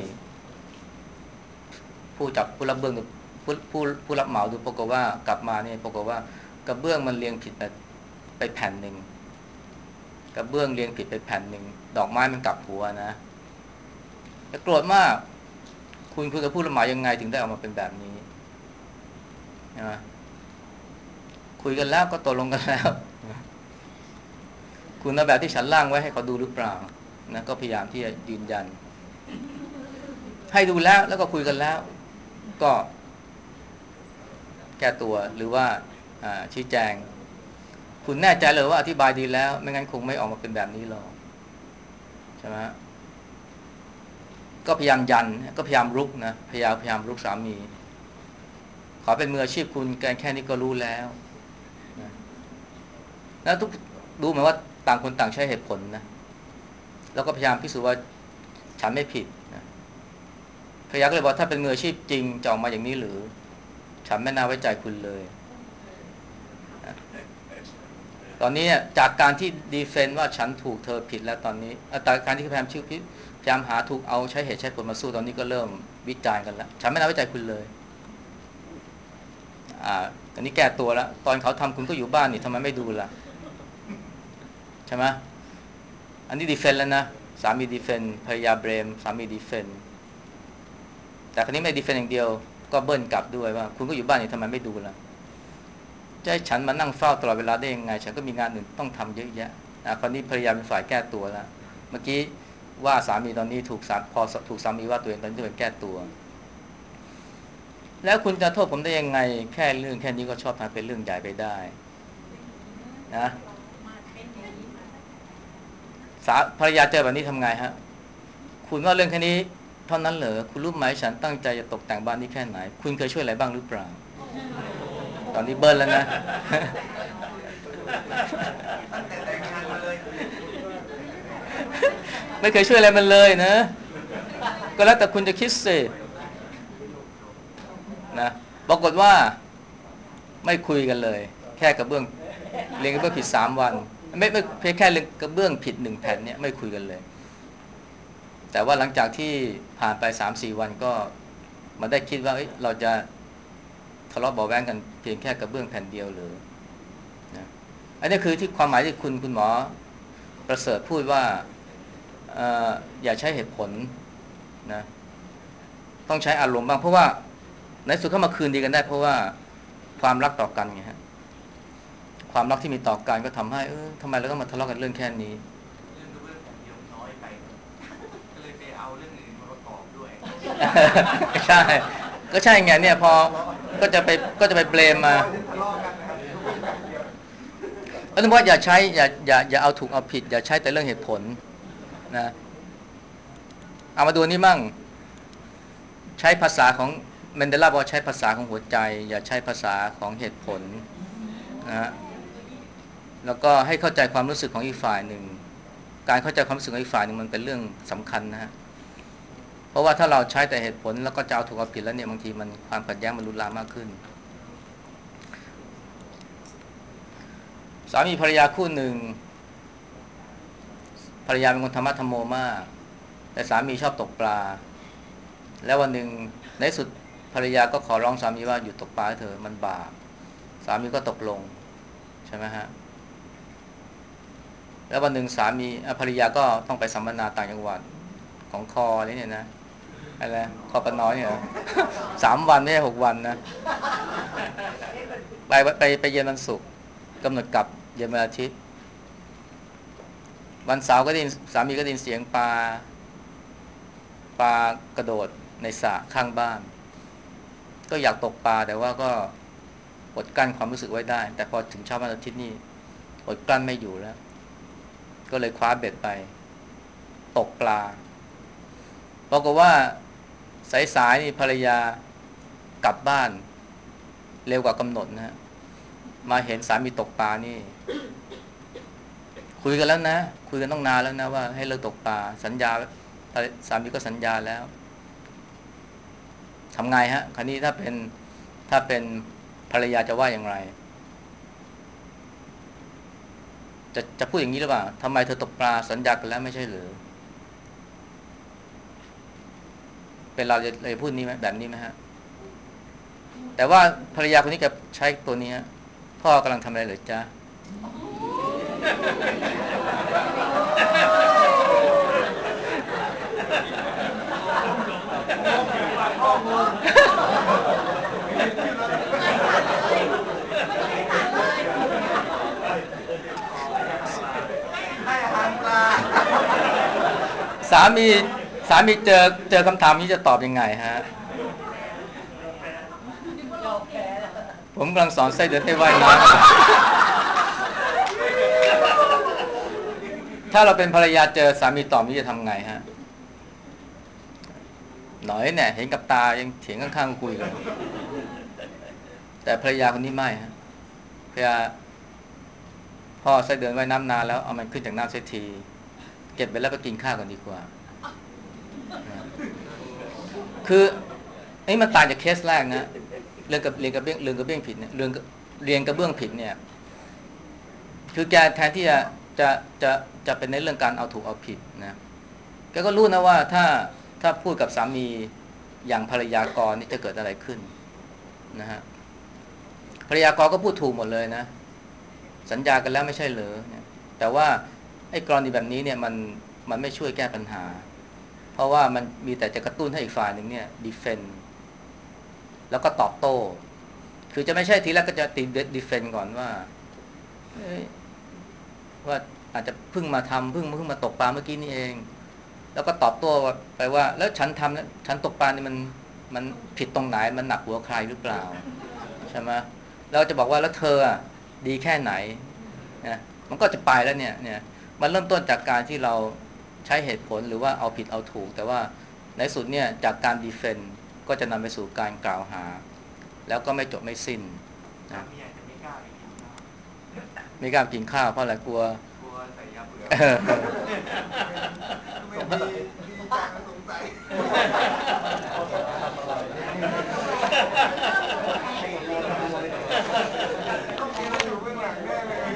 ผู้จับผู้รับเบื้องผู้ผู้ผู้รับเหมาดูปรากฏว่ากลับมาเนี่ยปรากฏว่ากระเบื้องมันเรียงผิดไปไปแผ่นหนึ่งกระเบื้องเรียงผิดไปแผ่นหนึ่งดอกไม้มันกลับหัวนะจะโกรธมากคุณคุยกับผู้รับเหมายังไงถึงได้ออกมาเป็นแบบนี้นะคุยกันแล้วก็ตกลงกันแล้วคุณเอาแบบที่ฉันร่างไว้ให้เขาดูหรือเปล่านะก็พยายามที่จะยืนยันให้ดูแล้วแล้วก็คุยกันแล้วก็แก้ตัวหรือว่าชี้แจงคุณแน่ใจเลยว่าอธิบายดีแล้วไม่งั้นคงไม่ออกมาเป็นแบบนี้หรอกใช่ไหมก็พยายามยันก็พยายามรุกนะพยายามพยายามรุกสามีขอเป็นมืออาชีพคุณแกแค่นี้ก็รู้แล้วนะแล้วทุกรู้ไหมว่าต่างคนต่างใช้เหตุผลนะแล้วก็พยายามพิสูจน์ว่าฉันไม่ผิดนะพยายามเลยบอกถ้าเป็นมืออาชีพจริงจะออกมาอย่างนี้หรือฉันไม่น่าไว้ใจคุณเลยนะตอนนี้จากการที่ดีเฟนต์ว่าฉันถูกเธอผิดแล้วตอนนี้จากการที่พยายามชื่อพิพยายามหาถูกเอาใช้เหตุใช้ผลมาสู้ตอนนี้ก็เริ่มวิจารณ์กันแล้วฉันไม่น่าไว้ใจคุณเลยอ่าตอนนี้แก้ตัวแล้วตอนเขาทำคุณก็อยู่บ้านนี่ทำไมไม่ดูล่ะใช่ไหมอันนี้ดีเฟนต์แล้วนะสามีดีเฟนต์ภรรยาเบรมสามีดีเฟนต์แต่คราวนี้ไม่ดีเฟนต์อย่างเดียวก็เบิ้ลกลับด้วยว่าคุณก็อยู่บ้านนี่ทำไมไม่ดูล่ะจะให้ฉันมานั่งเฝ้าตลอดเวลาได้ยังไงฉันก็มีงานอื่นต้องทำเยอะแยะอ่ะคราวนี้ภรรยาเป็นฝ่ายแก้ตัวแล้วเมื่อกี้ว่าสามีตอนนี้ถูกสาพอถูกสามีว่าตัวเองตอนนี้ตัวเองแก้ตัวแล้วคุณจะโทษผมได้ยังไงแค่เรื่องแค่นี้ก็ชอบทำเป็นเรื่องใหญ่ไปได้นะสาภรรยาเจอแบบนี้ทำไงฮะคุณว่าเรื่องแค่นี้เท่านั้นเหรอคุณรู้ไหมฉันตั้งใจจะตกแต่งบ้านนี้แค่ไหนคุณเคยช่วยอะไรบ้างหรือเปล่าตอนนี้เบิ้ลแล้วนะไม่เคยช่วยอะไรมันเลยนะก็แล้วแต่คุณจะคิดสินะปรากฏว่าไม่คุยกันเลยแค่กระเบื้องเรียงกระเบื้องผิดสามวันไม่ไม่เพียงแค่เรียงกระเบื้องผิดหนึ่งแผ่นเนี่ยไม่คุยกันเลยแต่ว่าหลังจากที่ผ่านไป สามสี่ วันก็มาได้คิดว่าเอ้ยเราจะทะเลาะเบาะแว้งกันเพียงแค่กระเบื้องแผ่นเดียวหรือนะอันนี้คือที่ความหมายที่คุณคุณหมอประเสริฐพูดว่าเอ่ออย่าใช้เหตุผลนะต้องใช้อารมณ์บ้างเพราะว่าในสุดเข้ามาคืนดีกันได้เพราะว่าความรักต่อกันไงฮะความรักที่มีต่อกันก็ทำให้เออทำไมเราต้องมาทะเลาะกันเรื่องแค่นี้เรื่องกระเบื้องแผ่นเดียวน้อยไปก็เลยไปเอาเรื่องอื่นมาประกอบด้วยใช่ก็ใช่ไงเนี่ยพอก็จะไปก็จะไปเบลมมาเพราะฉะนั้นว่าอย่าใช้อย่าอย่าอย่าเอาถูกเอาผิดอย่าใช้แต่เรื่องเหตุผลนะเอามาดูนี่มั่งใช้ภาษาของเมนเดลาบอกใช้ภาษาของหัวใจอย่าใช้ภาษาของเหตุผลนะแล้วก็ให้เข้าใจความรู้สึกของอีกฝ่ายหนึ่งการเข้าใจความรู้สึกของอีกฝ่ายหนึ่งมันเป็นเรื่องสำคัญนะฮะเพราะว่าถ้าเราใช้แต่เหตุผลแล้วก็จะเอาถูกเอาผิดแล้วเนี่ยบางทีมันความขัดแย้งมันรุนแรงมากขึ้นสามีภรรยาคู่หนึ่งภรรยาเป็นคนธรรมะธรรมโมมากแต่สามีชอบตกปลาแล้ววันหนึ่งในสุดภรรยาก็ขอร้องสามีว่าหยุดตกปลาเถอะมันบาปสามีก็ตกลงใช่ไหมฮะแล้ววันหนึ่งสามีภรรยาก็ต้องไปสัมมนาต่างจังหวัดของคอนี่เนี่ยนะอะไรคอปน้อยเนี่ยสามวันไม่ใช่หกวันนะไปไปไปเย็นวันศุกร์กำหนดกลับเย็นวันอาทิตย์วันเสาร์ก็ได้ยินสามีก็ได้ยินเสียงปลาปลากระโดดในสระข้างบ้านก็อยากตกปลาแต่ว่าก็อดกลั้นความรู้สึกไว้ได้แต่พอถึงเช้าวันอาทิตย์นี่อดกลั้นไม่อยู่แล้วก็เลยคว้าเบ็ดไปตกปลาปรากฏว่าสายๆนี่ภรรยากลับบ้านเร็วกว่ากำหนดนะฮะมาเห็นสามีตกปลานี่คุยกันแล้วนะคุยกันต้องนานแล้วนะว่าให้เลิกตกปลาสัญญาสามีก็สัญญาแล้วทำไงฮะคราวนี้ถ้าเป็นถ้าเป็นภรรยาจะว่าอย่างไรจะจะพูดอย่างนี้หรือเปล่าทำไมเธอตกปลาสัญญากันแล้วไม่ใช่หรือเป็นเราจะเลยพูดนี้ไหมแบบนี้ไหมฮะแต่ว่าภรรยาคนนี้จะใช้ตัวนี้ฮะพ่อกำลังทำอะไรเหรอจ๊ะสามีสามีเจอเจอคำถามนี้จะตอบยังไงฮะผมกำลังสอนไส้เดือนให้ว่ายน้ำถ้าเราเป็นภรรยาเจอสามีตอบนี้จะทำไงฮะหน่อยเนี่ยเห็นกับตายังเถียงข้างๆคุยกันแต่ภรรยาคนนี้ไม่ฮะภรรยาพ่อไส้เดือนว่ายน้ำนานแล้วเอามันขึ้นจากน้ำเสียทีเก็บไปแล้วก็กินข้าวกันดีกว่าคือไอ้มันต่างจากเคสแรกนะเรื่องกับเรียนกับเบื้องเรื่องกับเบื้องผิดเนี่ยเรื่องเรียนกับเบื้องผิดเนี่ยคือแกแทนที่จะจะจะจะเป็นในเรื่องการเอาถูกเอาผิดนะแกก็รู้นะว่าถ้าถ้าพูดกับสามีอย่างภรรยากรนี่จะเกิดอะไรขึ้นนะฮะภรรยากรก็พูดถูกหมดเลยนะสัญญากันแล้วไม่ใช่เหรอเนี่ยแต่ว่าไอ้กรณีแบบนี้เนี่ยมันมันไม่ช่วยแก้ปัญหาเพราะว่ามันมีแต่จะกระตุ้นให้อีกฝ่ายหนึ่งเนี่ยดีเฟนต์แล้วก็ตอบโต้คือจะไม่ใช่ทีแรกก็จะตีดีเฟนต์ก่อนว่าว่าอาจจะเพิ่งมาทำเพิ่งเพิ่งมาตกปลาเมื่อกี้นี่เองแล้วก็ตอบโต้ไปว่าแล้วฉันทำแล้วฉันตกปลานี่มันมันผิดตรงไหนมันหนักหัวใครหรือเปล่าใช่ไหมเราจะบอกว่าแล้วเธอดีแค่ไหนนะมันก็จะไปแล้วเนี่ยเนี่ยมันเริ่มต้นจากการที่เราใช้เหตุผลหรือว่าเอาผิดเอาถูกแต่ว่าในสุดเนี่ยจากการดีเฟนต์ก็จะนำไปสู่การกล่าวหาแล้วก็ไม่จบไม่สิ้นนะไม่กล้าไปกินข้าวไม่กล้ากินข้าวเพราะอะไรกลัวกลัวใส่ยาเบื่อไม่ดีดีจังสงสัยต้องกินแล้วอยู่เบื้องหลังแน่เลย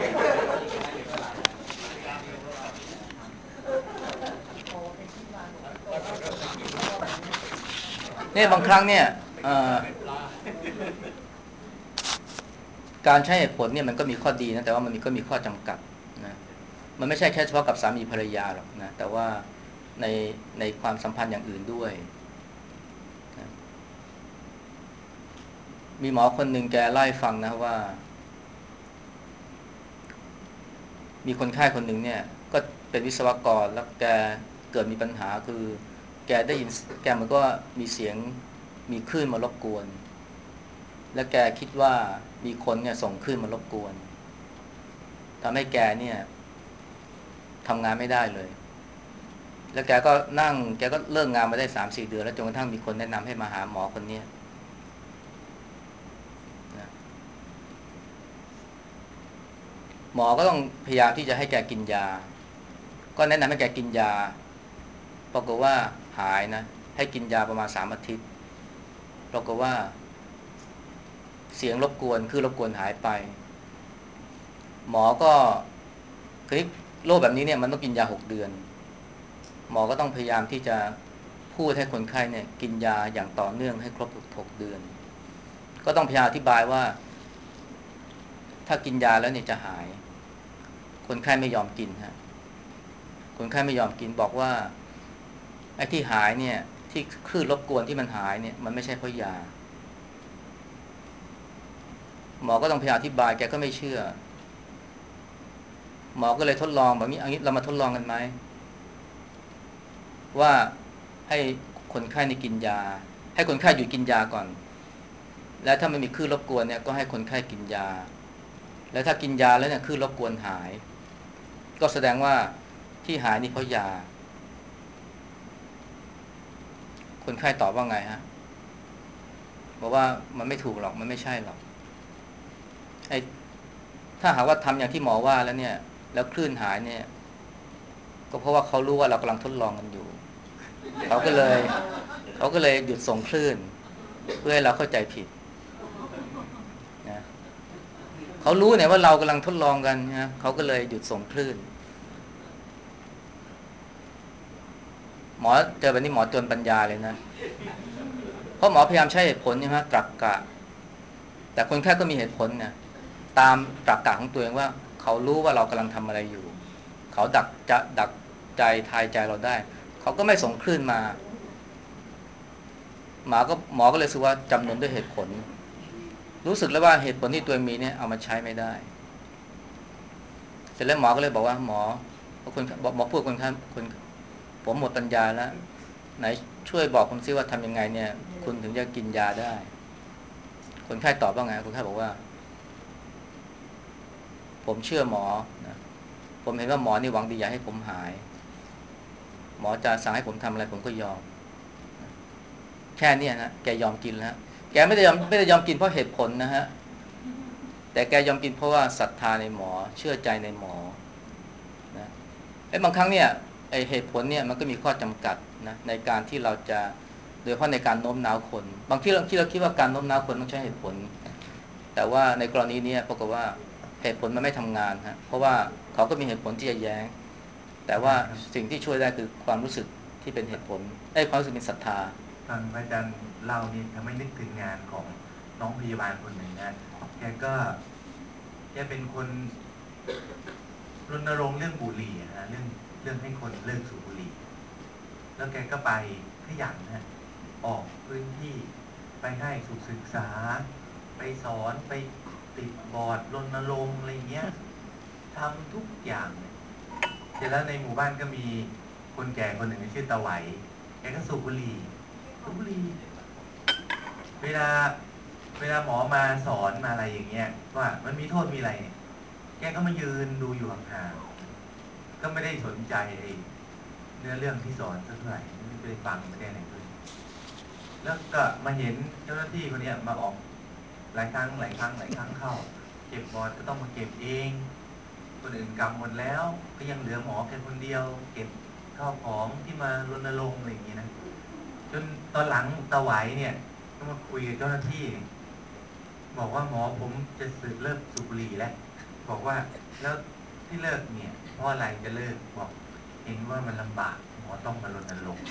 เนี่ยบางครั้งเนี่ยการใช้เหตุผลเนี่ยมันก็มีข้อดีนะแต่ว่ามันก็มีข้อจำกัดนะมันไม่ใช่แค่เฉพาะกับสามีภรรยาหรอกนะแต่ว่าในในความสัมพันธ์อย่างอื่นด้วยนะมีหมอคนหนึ่งแกเล่าให้ฟังนะว่ามีคนไข้คนหนึ่งเนี่ยก็เป็นวิศวกรแล้วแกเกิดมีปัญหาคือแกได้ยินแกมันก็มีเสียงมีคลื่นมารบกวนและแกคิดว่ามีคนเนี่ยส่งคลื่นมารบกวนทำให้แกเนี่ยทำงานไม่ได้เลยแล้วแกก็นั่งแกก็เลิกงานมาได้ สามสี่ เดือนแล้วจนกระทั่งมีคนแนะนำให้มาหาหมอคนนี้นะหมอก็ต้องพยายามที่จะให้แกกินยาก็แนะนำให้แกกินยาปรากฏว่าหายนะให้กินยาประมาณสามอาทิตย์ปรากฏว่าเสียงรบกวนคือรบกวนหายไปหมอก็คือโรคแบบนี้เนี่ยมันต้องกินยาหกเดือนหมอก็ต้องพยายามที่จะพูดให้คนไข้เนี่ยกินยาอย่างต่อเนื่องให้ครบหกเดือนก็ต้องพยายามอธิบายว่าถ้ากินยาแล้วเนี่ยจะหายคนไข้ไม่ยอมกินฮะคนไข้ไม่ยอมกินบอกว่าไอ้ที่หายเนี่ยที่คลื่นรบกวนที่มันหายเนี่ยมันไม่ใช่เพราะยาหมอก็ต้องพยายามอธิบายแกก็ไม่เชื่อหมอก็เลยทดลองแบบนี้อันนี้เรามาทดลองกันไหมว่าให้คนไข้ในกินยาให้คนไข้หยุดกินยาก่อนแล้วถ้ามันมีคลื่นรบกวนเนี่ยก็ให้คนไข้กินยาแล้วถ้ากินยาแล้วเนี่ยคลื่นรบกวนหายก็แสดงว่าที่หายนี่เพราะยาคนไข้ตอบว่าไงฮะบอกว่ามันไม่ถูกหรอกมันไม่ใช่หรอกไอ้ถ้าหากว่าทำอย่างที่หมอว่าแล้วเนี่ยแล้วคลื่นหายเนี่ยก็เพราะว่าเขารู้ว่าเรากำลังทดลองกันอยู่เขาก็เลยเขาก็เลยหยุดส่งคลื่นเพื่อให้เราเข้าใจผิดนะเขารู้เนี่ยว่าเรากำลังทดลองกันนะเขาก็เลยหยุดส่งคลื่นหมอเจอแบบนี้หมอจนปัญญาเลยนะเพราะหมอพยายามใช้เหตุผลใช่ไหมตรรกะแต่คนไข้ก็มีเหตุผลนะตามตรรกะของตัวเองว่าเขารู้ว่าเรากำลังทำอะไรอยู่เขาดักจะดักใจทายใจเราได้เขาก็ไม่ส่งคลื่นมาหมอก็หมอก็เลยรู้สึกว่าจำนนด้วยเหตุผลรู้สึกแล้วว่าเหตุผลที่ตัวเองมีเนี่ยเอามาใช้ไม่ได้เสร็จแล้วหมอก็เลยบอกว่าหมอคนบอกหมอพูดคนไข้คนผมหมดปัญญาแล้วไหนช่วยบอกผมซิว่าทำยังไงเนี่ยคุณถึงจะกินยาได้คนไข้ตอบว่าไงคนไข้บอกว่าผมเชื่อหมอนะผมเห็นว่าหมอนี่หวังดีอยากให้ผมหายหมอจะสั่งให้ผมทำอะไรผมก็ยอมแค่นี้นะแกยอมกินแล้วแกไม่ได้ยอมไม่ได้ยอมกินเพราะเหตุผลนะฮะแต่แกยอมกินเพราะว่าศรัทธาในหมอเชื่อใจในหมอนะไอ้บางครั้งเนี่ยไอ้เหตุผลเนี่ยมันก็มีข้อจำกัดนะในการที่เราจะโดยเฉพาะในการโน้มน้าวคนบางทีเราที่เราคิดว่าการโน้มน้าวคนต้องใช้เหตุผลแต่ว่าในกรณีนี้ปรากฏว่าเหตุผลมันไม่ทำงานฮะเพราะว่าเขาก็มีเหตุผลที่จะแย้งแต่ว่าสิ่งที่ช่วยได้คือความรู้สึกที่เป็นเหตุผลไอ้ความรู้สึกเป็นศรัทธาฟังอาจารย์เล่านี่ทำให้นึกถึงงานของน้องพยาบาลคนหนึ่งนะแกก็แกเป็นคนรณรงค์เรื่องบุหรี่นะเรื่องเรื่องให้คนเลิกสูบบุหรี่แล้วแกก็ไปขยันนะออกพื้นที่ไปให้สุศึกษาไปสอนไปติดบอร์ดรณรงค์อะไรเงี้ยทำทุกอย่างเลยเสร็จแล้วในหมู่บ้านก็มีคนแก่คนหนึ่งชื่อตาไหวแกก็สูบบุหรี่สูบบุหรี่เวลาเวลาหมอมาสอนมาอะไรอย่างเงี้ยว่ามันมีโทษมีอะไรเนี่ยแกก็มายืนดูอยู่ห่างๆก็ไม่ได้สนใจเนื้อเรื่องที่สอนสักเท่าไหร่ไม่ได้ฟังไม่ได้อะไรด้วยแล้วก็มาเห็นเจ้าหน้าที่คนนี้มาออกหลายครั้งหลายครั้งหลายครั้งเข้าเก็บบอร์ดก็ต้องมาเก็บเองคนอื่นกำหมดแล้วก็ยังเหลือหมอแค่คนเดียวเก็บข้าวของที่มารณรงค์อะไรอย่างนี้นะจนตอนหลังตาไหวเนี่ยก็มาคุยกับเจ้าหน้าที่บอกว่าหมอผมจะสึกเลิกสูบบุหรี่แล้วบอกว่าแล้วที่เลิกเนี่ยเพราะอะไรจะเลิกบอกเห็นว่ามันลำบากหมอต้องมารณรงค์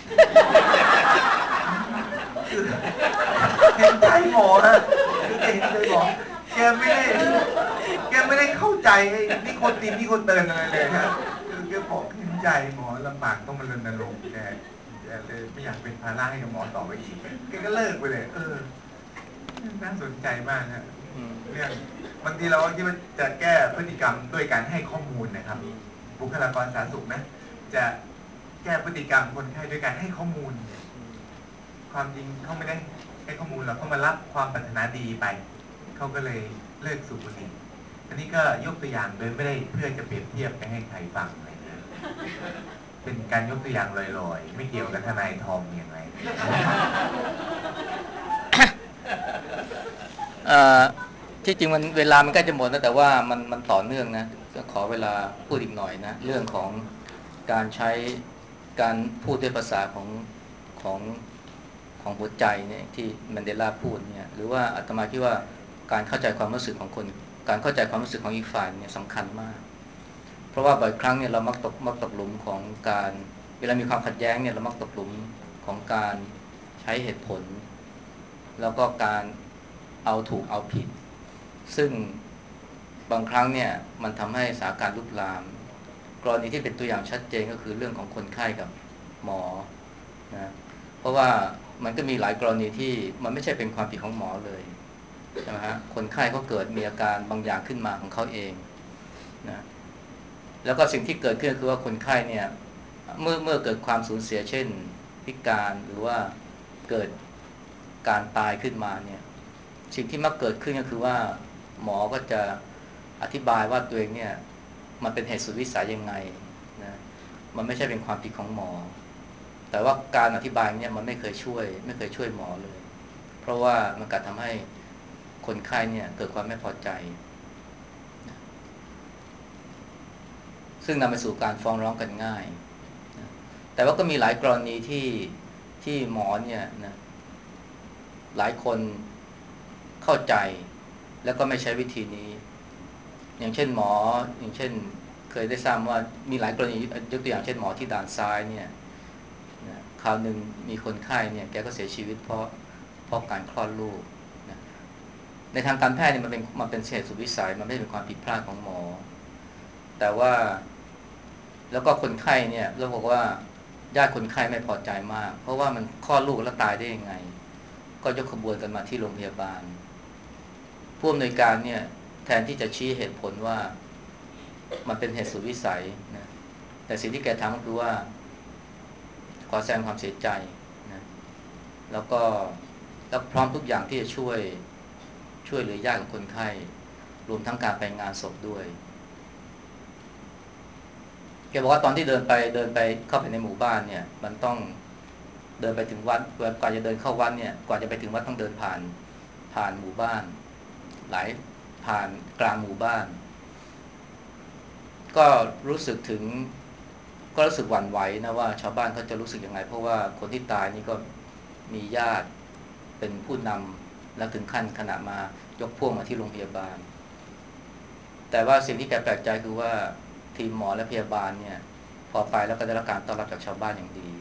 เห็นใจหมอฮะเห็นใจหมอแกไม่ได้แกไม่ได้เข้าใจไอ้นิโคตินนิโคเตินอะไรเลยครับคือแกบอกเห็นใจหมอลำบากต้องมารณรงค์แกแกเลยไม่อยากเป็นภาระให้กับหมอต่อไปอีกแกก็เลิกไปเลยเออน่าสนใจมากนะเรื่องบางทีเราคิดว่าจะแก้พฤติกรรมด้วยการให้ข้อมูลนะครับบุคลากรสาธารณสุขนะจะแก้พฤติกรรมคนไข้ด้วยการให้ข้อมูลความจริงเขาไม่ได้ให้ข้อมูลหรอกเขามารับความปรารถนาดีไปเขาก็เลยเลิกสูบบุหรี่อันนี้ก็ยกตัวอย่างโดยไม่ได้เพื่อจะเปรียบเทียบไปให้ใครฟังอะไรนะเป็นการยกตัวอย่างลอยๆไม่เกี่ยวกับทนายทอมอย่างไรที่จริงมันเวลามันใกล้จะหมดนะแต่ว่ามันมันต่อเนื่องนะก็ขอเวลาพูดอีกหน่อยนะเรื่องของการใช้การพูดด้วยภาษาของของของหัวใจเนี่ยที่แมนเดลาพูดเนี่ยหรือว่าอาตมาคิดว่าการเข้าใจความรู้สึกของคนการเข้าใจความรู้สึกของอีกฝ่ายเนี่ยสำคัญมากเพราะว่าบ่อยครั้งเนี่ยเรามักตกมักตกหลุมของการเวลามีความขัดแย้งเนี่ยเรามักตกหลุมของการใช้เหตุผลแล้วก็การเอาถูกเอาผิดซึ่งบางครั้งเนี่ยมันทำให้สถานการณ์ลุกลามกรณีที่เป็นตัวอย่างชัดเจนก็คือเรื่องของคนไข้กับหมอนะเพราะว่ามันก็มีหลายกรณีที่มันไม่ใช่เป็นความผิดของหมอเลยใช่ไหมฮะคนไข้เขาเกิดมีอาการบางอย่างขึ้นมาของเขาเองนะแล้วก็สิ่งที่เกิดขึ้นคือว่าคนไข้เนี่ยเมื่อเมื่อเกิดความสูญเสียเช่นพิการหรือว่าเกิดการตายขึ้นมาเนี่ยสิ่งที่มักเกิดขึ้นก็คือว่าหมอก็จะอธิบายว่าตัวเองเนี่ยมันเป็นเหตุสุดวิสัยยังไงนะมันไม่ใช่เป็นความผิดของหมอแต่ว่าการอธิบายเนี่ยมันไม่เคยช่วยไม่เคยช่วยหมอเลยเพราะว่ามันกลับทำให้คนไข้เนี่ยเกิดความไม่พอใจซึ่งนำไปสู่การฟ้องร้องกันง่ายนะแต่ว่าก็มีหลายกรณีที่ที่หมอเนี่ยนะหลายคนเข้าใจแล้วก็ไม่ใช้วิธีนี้อย่างเช่นหมออย่างเช่นเคยได้ทราบว่ามีหลายกรณียกตัวอย่างเช่นหมอที่ด่านซ้ายเนี่ยนะคราวหนึ่งมีคนไข้เนี่ยแกก็เสียชีวิตเพราะเพราะการคลอดลูกนะในทางการแพทย์เนี่ยมันเป็นมันเป็นเหตุสุดวิสัยมันไม่เป็นความผิดพลาดของหมอแต่ว่าแล้วก็คนไข้เนี่ยเราบอกว่าญาติคนไข้ไม่พอใจมากเพราะว่ามันคลอดลูกแล้วตายได้ยังไงก็ยกขบวนกันมาที่โรงพยาบาลผู้อำนวยการเนี่ยแทนที่จะชี้เหตุผลว่ามันเป็นเหตุสุดวิสัยนะแต่สิ่งที่แกทำก็คือว่าขอแสดงความเสียใจนะแล้วก็แล้วพร้อมทุกอย่างที่จะช่วยช่วยเหลือญาติของคนไข้รวมทั้งการไปงานศพด้วยแกบอกว่าตอนที่เดินไปเดินไปเข้าไปในหมู่บ้านเนี่ยมันต้องเดินไปถึงวัดกว่าจะเดินเข้าวัดเนี่ยกว่าจะไปถึงวัดต้องเดินผ่านผ่านหมู่บ้านหลายผ่านกลางหมู่บ้านก็รู้สึกถึงก็รู้สึกหวั่นไหวนะว่าชาวบ้านเขาจะรู้สึกยังไงเพราะว่าคนที่ตายนี่ก็มีญาติเป็นผู้นำและถึงขั้นขณะมายกพวกมาที่โรงพยาบาลแต่ว่าสิ่งที่แกแปลกใจคือว่าทีมหมอและพยาบาลเนี่ยพอไปแล้วก็ได้รับการต้อนรับจากชาวบ้านอย่างดี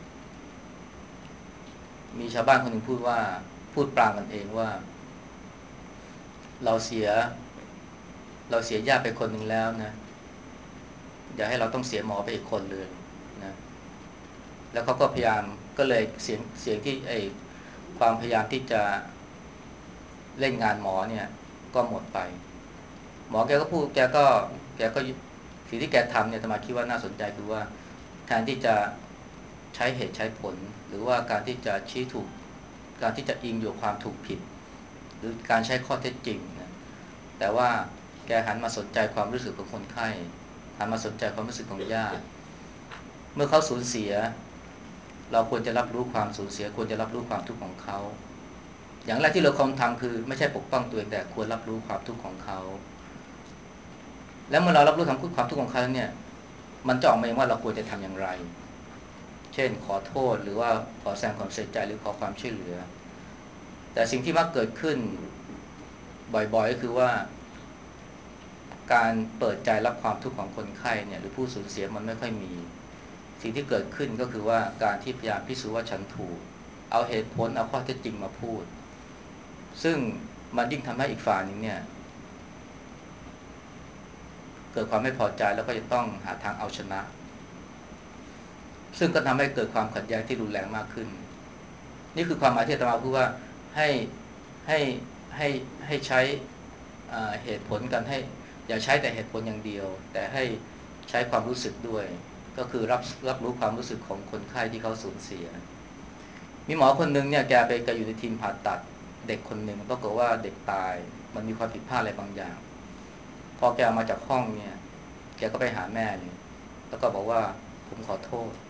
มีชาวบ้านคนหนึ่งพูดว่าพูดปรามกันเองว่าเราเสียเราเสียญาติไปคนหนึ่งแล้วนะอย่าให้เราต้องเสียหมอไปอีกคนเลยนะแล้วเขาก็พยายามก็เลยเสียงเสียงที่ไอความพยายามที่จะเล่นงานหมอเนี่ยก็หมดไปหมอแกก็พูดแกก็แกก็สิ่งที่แกทำเนี่ยอาตมาคิดว่าน่าสนใจคือว่าแทนที่จะใช้เหตุใช้ผลหรือว่าการที่จะชี้ถูกการที่จะอิงอยู่ความถูกผิดหรือการใช้ข้อเท็จจริงนะแต่ว่าแกหันมาสนใจความรู้สึกของคนไข้หันมาสนใจความรู้สึกของญาติเมื่อเขาสูญเสียเราควรจะรับรู้ความสูญเสียควรจะรับรู้ความทุกข์ของเขาอย่างแรกที่เราควรทำคือไม่ใช่ปกป้องตัวเองแต่ควรรับรู้ความทุกข์ของเขาแล้วเมื่อเรารับรู้ความทุกข์ความทุกข์ของเขาเนี่ยมันจะออกมาเองว่าเราควรจะทำอย่างไรเช่นขอโทษหรือว่าขอแสดงความเสียใจหรือขอความช่วยเหลือแต่สิ่งที่มักเกิดขึ้นบ่อยๆก็คือว่าการเปิดใจรับความทุกข์ของคนไข้เนี่ยหรือผู้สูญเสียมันไม่ค่อยมีสิ่งที่เกิดขึ้นก็คือว่าการที่พยายามพิสูจน์ว่าฉันถูกเอาเหตุผลเอาข้อเท็จจริงมาพูดซึ่งมันยิ่งทำให้อีกฝ่ายนึงเนี่ยเกิดความไม่พอใจแล้วก็จะต้องหาทางเอาชนะซึ่งก็ทำให้เกิดความขัดแย้งที่รุนแรงมากขึ้นนี่คือความหมายที่อาตมาพูดว่าให้ให้ให้ให้ใช้เหตุผลกันให้อย่าใช้แต่เหตุผลอย่างเดียวแต่ให้ใช้ความรู้สึกด้วยก็คือรับรับรู้ความรู้สึกของคนไข้ที่เขาสูญเสียมีหมอคนนึงเนี่ยแกไปแกอยู่ในทีมผ่าตัดเด็กคนหนึ่งปรากฏว่าเด็กตายมันมีความผิดพลาดอะไรบางอย่างพอแกมาจากห้องเนี่ยแกก็ไปหาแม่เลยแล้วก็บอกว่าผมขอโทษ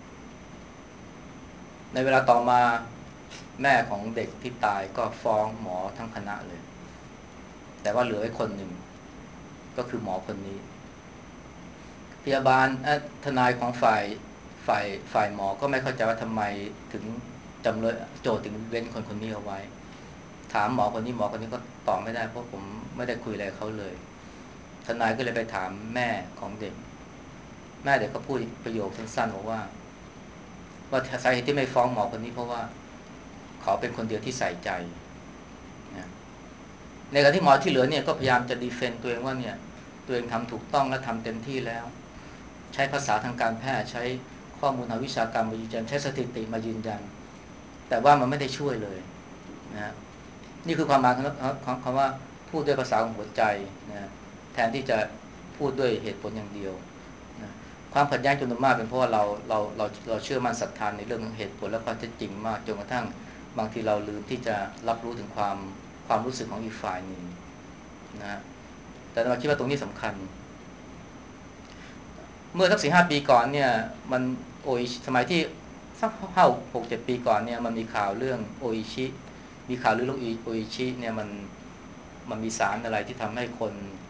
ในเวลาต่อมาแม่ของเด็กที่ตายก็ฟ้องหมอทั้งคณะเลยแต่ว่าเหลือไว้คนหนึ่งก็คือหมอคนนี้พยาบาลทนายของฝ่ายฝ่ายฝ่ายหมอก็ไม่เข้าใจว่าทำไมถึงจำเลยโจทย์ถึงเว้นคนคนนี้เอาไว้ถามหมอคนนี้หมอคนนี้ก็ตอบไม่ได้เพราะผมไม่ได้คุยอะไรเขาเลยทนายก็เลยไปถามแม่ของเด็กแม่เด็กก็พูดประโยคสั้นๆบอกว่าว่าสาเหตุที่ไม่ฟ้องหมอคนนี้เพราะว่าเขาเป็นคนเดียวที่ใส่ใจนะในขณะที่หมอที่เหลือเนี่ยก็พยายามจะดีเฟนต์ตัวเองว่าเนี่ยตัวเองทำถูกต้องและทำเต็มที่แล้วใช้ภาษาทางการแพทย์ใช้ข้อมูลทางวิชาการมายืนยันใช้สถิติมายืนยันแต่ว่ามันไม่ได้ช่วยเลยนะนี่คือความหมายของคำว่าพูดด้วยภาษาของหัวใจนะแทนที่จะพูดด้วยเหตุผลอย่างเดียวนะความขัดแย้งจำนวนมากเป็นเพราะว่าเราเราเราเราเชื่อมั่นศรัทธานในเรื่องของเหตุผลและข้อเท็จจริงมากจนกระทั่งบางทีเราลืมที่จะรับรู้ถึงความความรู้สึกของอีกฝ่ายหนึ่งนะแต่เราคิดว่าตรงนี้สำคัญเมื่อสักสี่ห้าปีก่อนเนี่ยมันโออิสมัยที่สักห้าหกเจ็ดปีก่อนเนี่ยมันมีข่าวเรื่องโออิชิมีข่าวเรื่องโออิชิเนี่ยมันมันมีสารอะไรที่ทำให้คน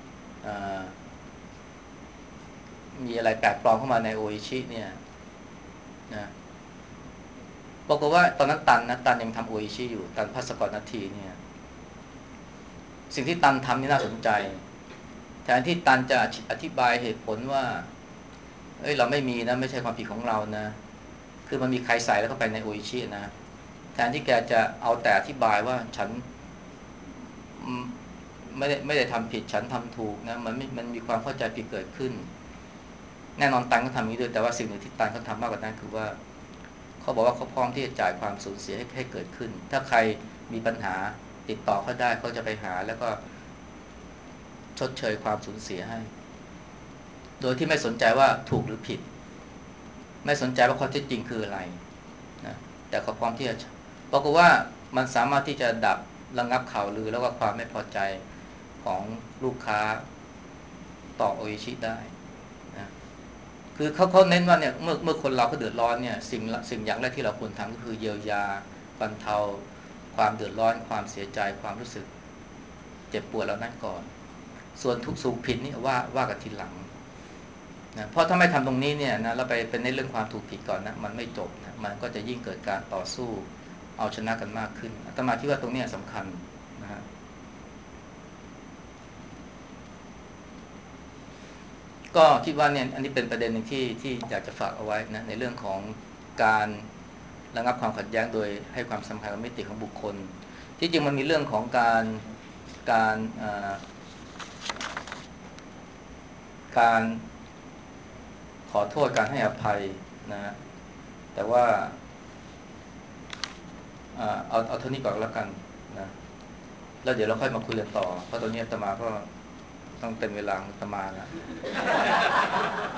มีอะไรแปลกปลอมเข้ามาในโออิชิเนี่ยนะบอกว่าตอนนั้นตันนะตันยังทำโออิชิอยู่ตันภัสกรนาทีเนี่ยสิ่งที่ตันทำนี่น่าสนใจแทนที่ตันจะอธิบายเหตุผลว่าเอ้ยเราไม่มีนะไม่ใช่ความผิดของเรานะคือมันมีใครใส่แล้วเข้าไปในโออิชินะแทนที่แกจะเอาแต่อธิบายว่าฉันไม่ได้ไม่ได้ทำผิดฉันทำถูกนะมันไม่มันมีความเข้าใจผิดเกิดขึ้นแน่นอนตันก็ทำอย่างนี้ด้วยแต่ว่าสิ่งหนึ่งที่ตันเขาทำมากกว่านั้นคือว่าเขาบอกว่าเขาพร้อมที่จะจ่ายความสูญเสียให้ให้เกิดขึ้นถ้าใครมีปัญหาติดต่อเขาได้เขาจะไปหาแล้วก็ชดเชยความสูญเสียให้โดยที่ไม่สนใจว่าถูกหรือผิดไม่สนใจว่าข้อเท็จจริงคืออะไรนะแต่เขาพร้อมที่จะบอกว่ามันสามารถที่จะดับระงับข่าวลือแล้วก็ความไม่พอใจของลูกค้าต่อโออิชิได้นะคือเขาเขาเน้นว่าเนี่ยเมื่อเมื่อคนเราเขาเดือดร้อนเนี่ยสิ่งสิ่งอย่างแรกที่เราควรทำก็คือเยียวยาบรรเทาความเดือดร้อนความเสียใจความรู้สึกเจ็บปวดเหล่านั้นก่อนส่วนทุกสุขผิดนี่ว่าว่ากันทีหลังนะเพราะถ้าไม่ทำตรงนี้เนี่ยนะเราไปเป็นในเรื่องความถูกผิดก่อนนะมันไม่จบนะมันก็จะยิ่งเกิดการต่อสู้เอาชนะกันมากขึ้นอาตมาคิดว่าตรงนี้สำคัญนะฮะก็คิดว่าเนี่ยอันนี้เป็นประเด็นหนึ่งที่ที่อยากจะฝากเอาไว้นะในเรื่องของการระงับความขัดแย้งโดยให้ความสำคัญกับมิติของบุคคลที่จริงมันมีเรื่องของการการการขอโทษการให้อภัยนะแต่ว่าเอาเอาเท่านี้ก่อนแล้วกันนะแล้วเดี๋ยวเราค่อยมาคุยกันต่อเพราะตอนนี้อาตมาก็ต้องเต็มเวลาของอาตมาแล้ว